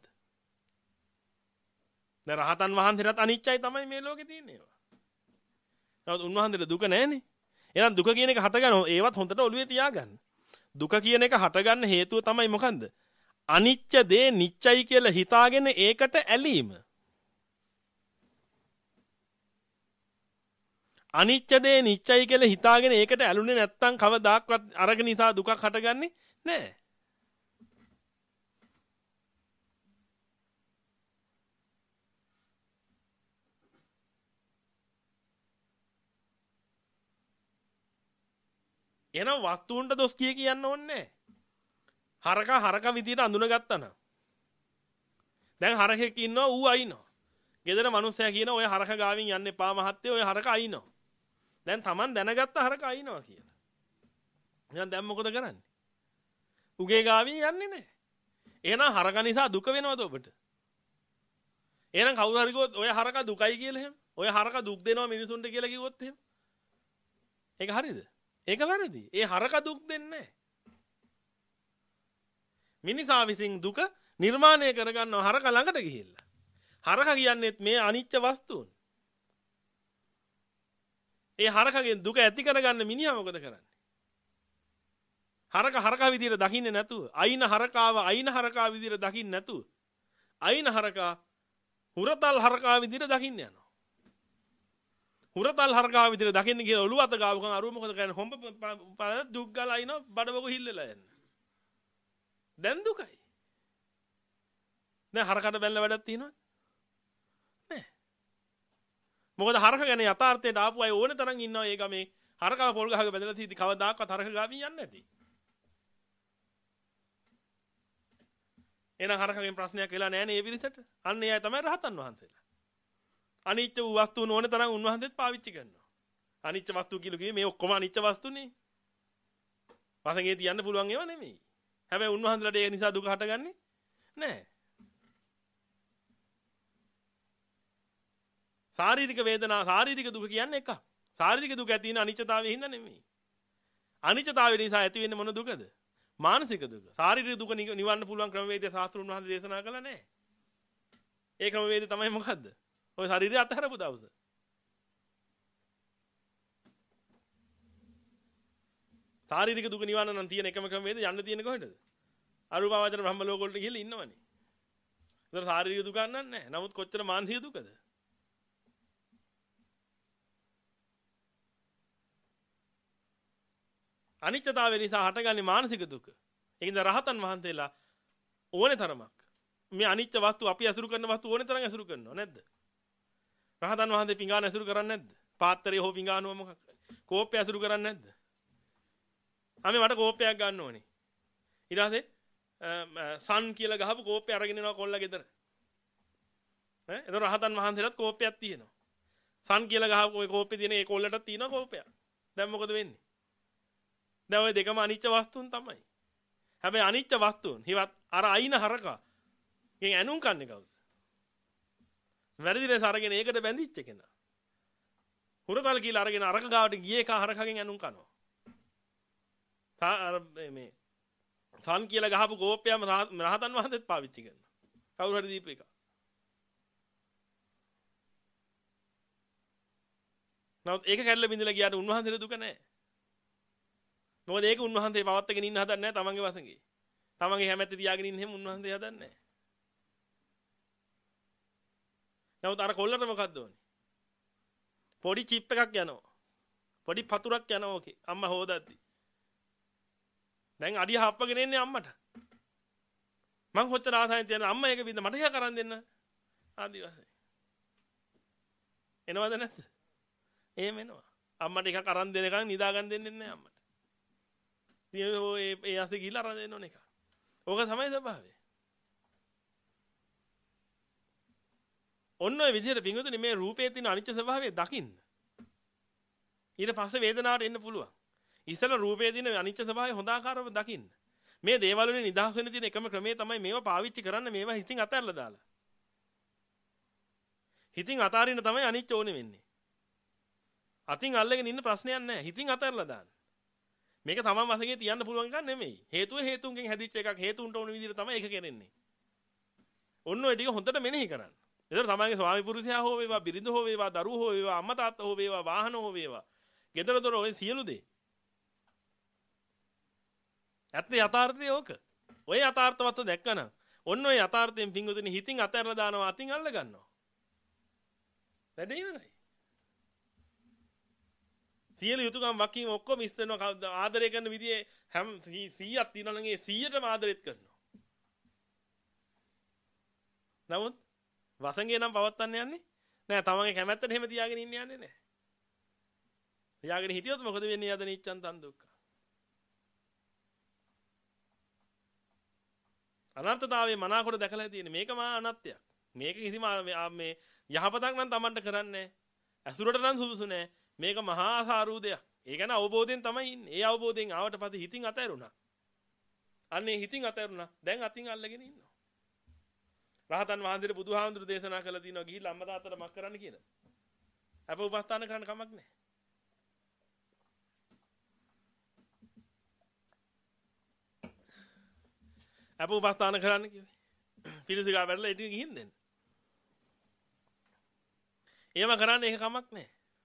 දැන් රහතන් වහන්සේටත් අනිච්චයි තමයි මේ ලෝකේ තියෙන්නේ ඒවා. නමුත් උන්වහන්සේට දුක නැහැනේ. එහෙනම් දුක කියන එක හටගන්න ඒවත් හොඳට ඔළුවේ තියාගන්න. දුක කියන එක හටගන්න හේතුව තමයි මොකන්ද? අනිච්ච දේ නිච්චයි කියලා හිතාගෙන ඒකට ඇලීම. අනිච්ච දේ නිච්චයි කියලා හිතාගෙන ඒකට ඇලුනේ නැත්තම් කවදාක්වත් අරක නිසා දුකක් හටගන්නේ නැහැ. එහෙනම් වස්තුන්ට දොස් කිය කියන්න ඕනේ නැහැ. හරක හරක විදියට අඳුනගත්තා නම්. දැන් හරකෙක් ඉන්නවා ඌ අයින්නවා. ගෙදර මිනිස්සයා කියන ඔය හරක ගාවින් යන්න එපා මහත්තයෝ ඔය හරක අයින්නවා. දැන් Taman දැනගත්ත හරක අයින්නවා කියලා. එහෙනම් දැන් මොකද කරන්නේ? උගේ ගාවින් යන්නේ නැහැ. එහෙනම් හරක නිසා දුක වෙනවද ඔබට? එහෙනම් කවුරු හරි කිව්වොත් ඔය හරක දුකයි කියලා එහෙම. ඔය හරක දුක් දෙනවා මිනිසුන්ට කියලා කිව්වොත් එහෙම. ඒක හරිද? ඒක වැරදි. ඒ හරක දුක් දෙන්නේ නැහැ. මිනිසා විසින් දුක නිර්මාණය කරගන්නව හරක ළඟට ගිහිල්ලා. හරක කියන්නේත් මේ අනිත්‍ය වස්තුන්. ඒ හරකගෙන් දුක ඇති කරගන්න මිනිහා මොකද කරන්නේ? හරක හරක විදියට දකින්නේ නැතුව, අයින හරකාව අයින හරකා විදියට දකින්නේ නැතුව, අයින හරකා හුරතල් හරකා විදියට දකින්න යනවා. හුරතල් හරකා විදියට දකින්න කියලා ඔළුව අත ගාව ගමන් අරුව මොකද කරන්නේ? හොම්බ දුක් ගාලා අයින බඩවක හිල්ලලා යන්න. දැන් දුකයි. දැන් හරකට බැලලා වැඩක් තියෙනවද? නෑ. මොකද හරක ගැන යථාර්ථයට ආපු අය ඕන තරම් ඉන්නවා ඒ ගමේ. හරකව පොල් ගහක බැඳලා තියෙදි කවදාකවත් හරක ගාවින් යන්නේ නැති. එහෙනම් හරකගෙන් ප්‍රශ්නයක් වෙලා නැහැ නේ මේ පිරිසට. අන්න ඒ අය තමයි රහතන් වහන්සේලා. අනිත්‍ය වූ වස්තුන් ඕන තරම් උන්වහන්සේත් පාවිච්චි කරනවා. අනිත්‍ය වස්තු කියලා කිව්වේ මේ ඔක්කොම අනිත්‍ය වස්තුනේ. වශයෙන් තියන්න පුළුවන් ඒවා නෙමෙයි. හැබැයි උන්වහන්සේලාට ඒ නිසා දුක හටගන්නේ නැහැ. ශාරීරික වේදනා ශාරීරික දුක කියන්නේ එකක්. ශාරීරික දුක ඇති වෙන අනිත්‍යතාවයෙන් හින්දා නෙමෙයි. අනිත්‍යතාවය නිසා ඇති වෙන්නේ මොන දුකද? මානසික දුක. ශාරීරික දුක නිවන්න පුළුවන් ක්‍රමවේදය ශාස්ත්‍රුන් වහන්සේ දේශනා කළා නැහැ. ඒ ක්‍රමවේදය තමයි මොකද්ද? ඔය ශරීරය අතහැරපු දවස. ශාරීරික දුක නිවන්න නම් තියෙන එකම ක්‍රමවේදය යන්න තියෙන කොහෙද? අරූපාවචර බ්‍රහ්ම ලෝක වලට ගිහලා ඉන්නවනේ. ඒතර ශාරීරික දුක නැහැ. නමුත් කොච්චර මානසික දුකද? අනිත්‍යතාවය නිසා හටගන්නේ මානසික දුක. ඒකින්ද රහතන් වහන්සේලා ඕනේ තරමක් මේ අනිත්‍ය වස්තු අපි අසුරු කරන වස්තු ඕනේ තරම් අසුරු කරනවා නැද්ද? රහතන් වහන්සේ පිඟාන අසුරු කරන්නේ නැද්ද? පාත්‍රය හෝ පිඟානුව මොකක් හරි. කෝප්පය අසුරු කරන්නේ නැද්ද? අපි මට කෝප්පයක් ගන්න ඕනේ. ඊට පස්සේ සන් කියලා ගහපු කෝප්පය අරගෙන යනවා කොල්ලා ගෙදර. ඈ එතකොට රහතන් වහන්සේලාත් කෝප්පයක් තියෙනවා. සන් කියලා ගහපු ওই කෝප්පේ තියෙන ඒ කොල්ලටත් තියෙනවා කෝප්පයක්. දැන් මොකද වෙන්නේ? දැන් ওই දෙකම අනිත්‍ය වස්තුන් තමයි. හැබැයි අනිත්‍ය වස්තුන් හිවත් අර අයින හරකා ගෙන් ඇනුම් කන්නේ කවුද? වැරදි ලෙස අරගෙන ඒකට බැඳිච්ච කෙනා. හුරතල් කියලා අරගෙන අරක ගාවට ගියේ කා හරකගෙන් ඇනුම් කනවා. තා අර මේ සන් කියලා ගහපු කෝප්පයම රහතන් වහන්සේත් පාවිච්චි කරනවා. කවුරු හරි දීපු එක. නමුත් ඒක කැඩලා බින්දලා ගියාට උන්වහන්සේට දුක නැහැ. මොකද ඒක උන්වහන්සේ පවත්වාගෙන ඉන්න හදන්නේ නැහැ තමන්ගේ වසඟේ. තමන්ගේ හැමැත්ත තියාගෙන ඉන්න හැම උන්වහන්සේ හදන්නේ නැහැ. නමුත් අර කොල්ලට මොකද්ද ඕනේ? පොඩි චිප් එකක් යනවා. පොඩි පතුරක් යනවා ඕකේ. අම්මා හොදද්දි. දැන් අඩිය හප්පගෙන එන්නේ අම්මට. මං කොච්චර ආසයි තියන අම්මා ඒක බින්ද මට එක කරන් දෙන්න. ආදි වශයෙන්. එනවද නැද්ද? එහෙම එනවා. අම්මට එකක් අරන් දෙනකන් නිදා ගන්න දෙන්නේ නැහැ අම්මට. ඒ ඒ ඇස්සේ ගිහලා අරන් දෙන්න ඕන එක. ඕක තමයි ස්වභාවය. ඔන්න ඔය විදිහට පිංගුතුනි මේ රූපයේ තියෙන අනිත්‍ය ස්වභාවය දකින්න. ඊට පස්සේ වේදනාවට එන්න පුළුවන්. ඉස්සෙල්ලා රූපයේ තියෙන අනිත්‍ය ස්වභාවය හොඳාකාරව දකින්න. මේ දේවල් වලින් නිදහස් වෙන්න තියෙන එකම ක්‍රමය තමයි මේවා පාවිච්චි කරන්න මේවා හිතින් අතහැරලා දාලා. හිතින් අතාරින්න තමයි අනිත්‍ය ඕනේ වෙන්නේ. අතින් අල්ලගෙන ඉන්න ප්‍රශ්නයක් නැහැ. හිතින් අතහැරලා දාන්න. මේක තමන් වශයෙන් තියන්න පුළුවන් එකක් නෙමෙයි. හේතුව හේතුන්ගෙන් හැදිච්ච එකක්. හේතුන්ට ඕන විදිහට තමයි ඒක කරන්නේ. ඔන්න ඔය ටික හොඳට මෙනෙහි කරන්න. එතකොට තමන්ගේ ස්වාමි පුරුෂයා හෝ වේවා, බිරිඳ හෝ වේවා, දරුවෝ හෝ වේවා, අම්මා තාත්තා හෝ වේවා, වාහන හෝ වේවා. ගෙදර දොර ඔය සියලු දේ. ඇත්ත යථාර්ථය ඕක. ඔය යථාර්ථවත් දැක්කනම් ඔන්න ඔය යථාර්ථයෙන් පිංගුතුනි හිතින් අතහැරලා දානවා, අතින් අල්ල ගන්නවා. වැඩේ ඉවරයි. සියලු යුතුයකම් වකින් ඔක්කොම ඉස්තර වෙනවා. ආදරය කරන විදිහේ හැම සීයක් තියෙනවා නම් ඒ සීයටම ආදරෙත් කරනවා. නමුත් වසංගේ නම් පවත්තන්න යන්නේ නෑ. තමන්ගේ කැමැත්තට එහෙම තියාගෙන ඉන්න යන්නේ නෑ. තියාගෙන හිටියොත් මොකද වෙන්නේ? යද නිච්ඡන් තන් දුක්ඛ. අනර්ථතාවයේ මනාකොට දැකලා තියෙන්නේ. මේක මා අනත්‍යයක්. මේක කිසිම මේ යහපතක් නම් Tamanට කරන්නේ නෑ. අසුරට නම් සුදුසු නෑ. මේක මහා සාරූදයක්. ඒ ගැන අවබෝධයෙන් තමයි ඉන්නේ. ඒ අවබෝධයෙන් ආවට පස්සේ හිතින් අතහැරුණා. අන්නේ හිතින් අතහැරුණා. දැන් අතින් අල්ලගෙන ඉන්නවා. රහතන් වහන්සේට බුදුහාමුදුරු දේශනා කළා තියෙනවා ගිහිල්ලා අම්මා තාත්තට මක් කරන්න කියලා. අප උපස්ථාන කරන්න කමක් නැහැ. අප උපස්ථාන කරන්න කිව්වේ. පිළිසිකා වැඩලා ඉතින් ගිහින් දෙන්න. එහෙම කරන්න ඒක කමක් නැහැ.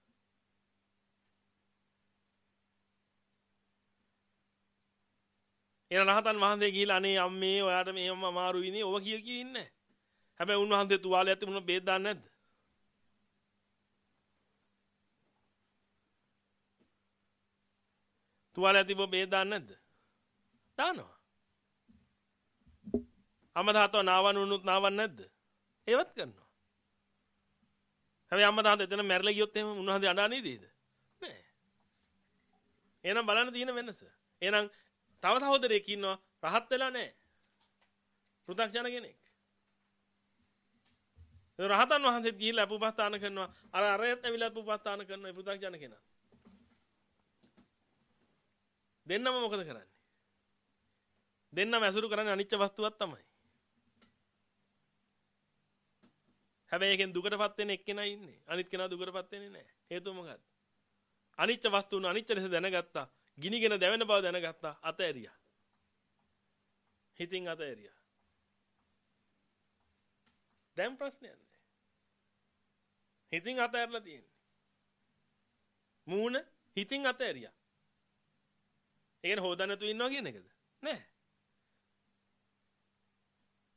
එන රහතන් වහන්සේ ගිහිල්ලා අනේ අම්මේ ඔයාට මෙහෙම අමාරු විනේ ඔව කිය කී ඉන්නේ. හැබැයි උන්වහන්සේ තුවාලයක් තිබුණා බේත් දාන්නේ නැද්ද? තුවාලයක් තිබුණා බේත් දාන්නේ නැද්ද? දානවා. අම්මා තාත්තා නාවන්න උනුත් නාවන්නේ නැද්ද? ඒවත් කරනවා. හැබැයි අම්මා තාත්තා එතන මැරිලා ගියොත් එහෙම උන්වහන්සේ අඬන්නේ නේද? නෑ. එහෙනම් බලන්න තියෙන වෙනස. එහෙනම් තව සහෝදරයෙක් ඉන්නවා රහත් වෙලා නැහැ. පෘථග්ජන කෙනෙක්. ඒ රහතන් වහන්සේත් ගිහිල්ලා අපුපස්ථාන කරනවා. අර අරයත් ඇවිල්ලා අපුපස්ථාන කරනවා ඒ පෘථග්ජන කෙනා. දෙන්නම මොකද කරන්නේ? දෙන්නම ඇසුරු කරන්නේ අනිච්ච වස්තුවක් තමයි. හැබැයි ඒකෙන් දුකටපත් වෙන එක්කෙනා ඉන්නේ. අනිත් කෙනා දුකටපත් වෙන්නේ නැහැ. හේතුව මොකක්ද? අනිච්ච වස්තුන අනිච්ච ලෙස දැනගත්තා. ගිනිගෙන දැවෙන බව දැනගත්තා. අතෑරියා. හිතින් අතෑරියා. දැන් ප්‍රශ්නයක් නැහැ. හිතින් අතෑරලා තියෙන්නේ. මූණ හිතින් අතෑරියා. ඒ කියන්නේ හොදන්න තු ඉන්නවා කියන එකද? නෑ.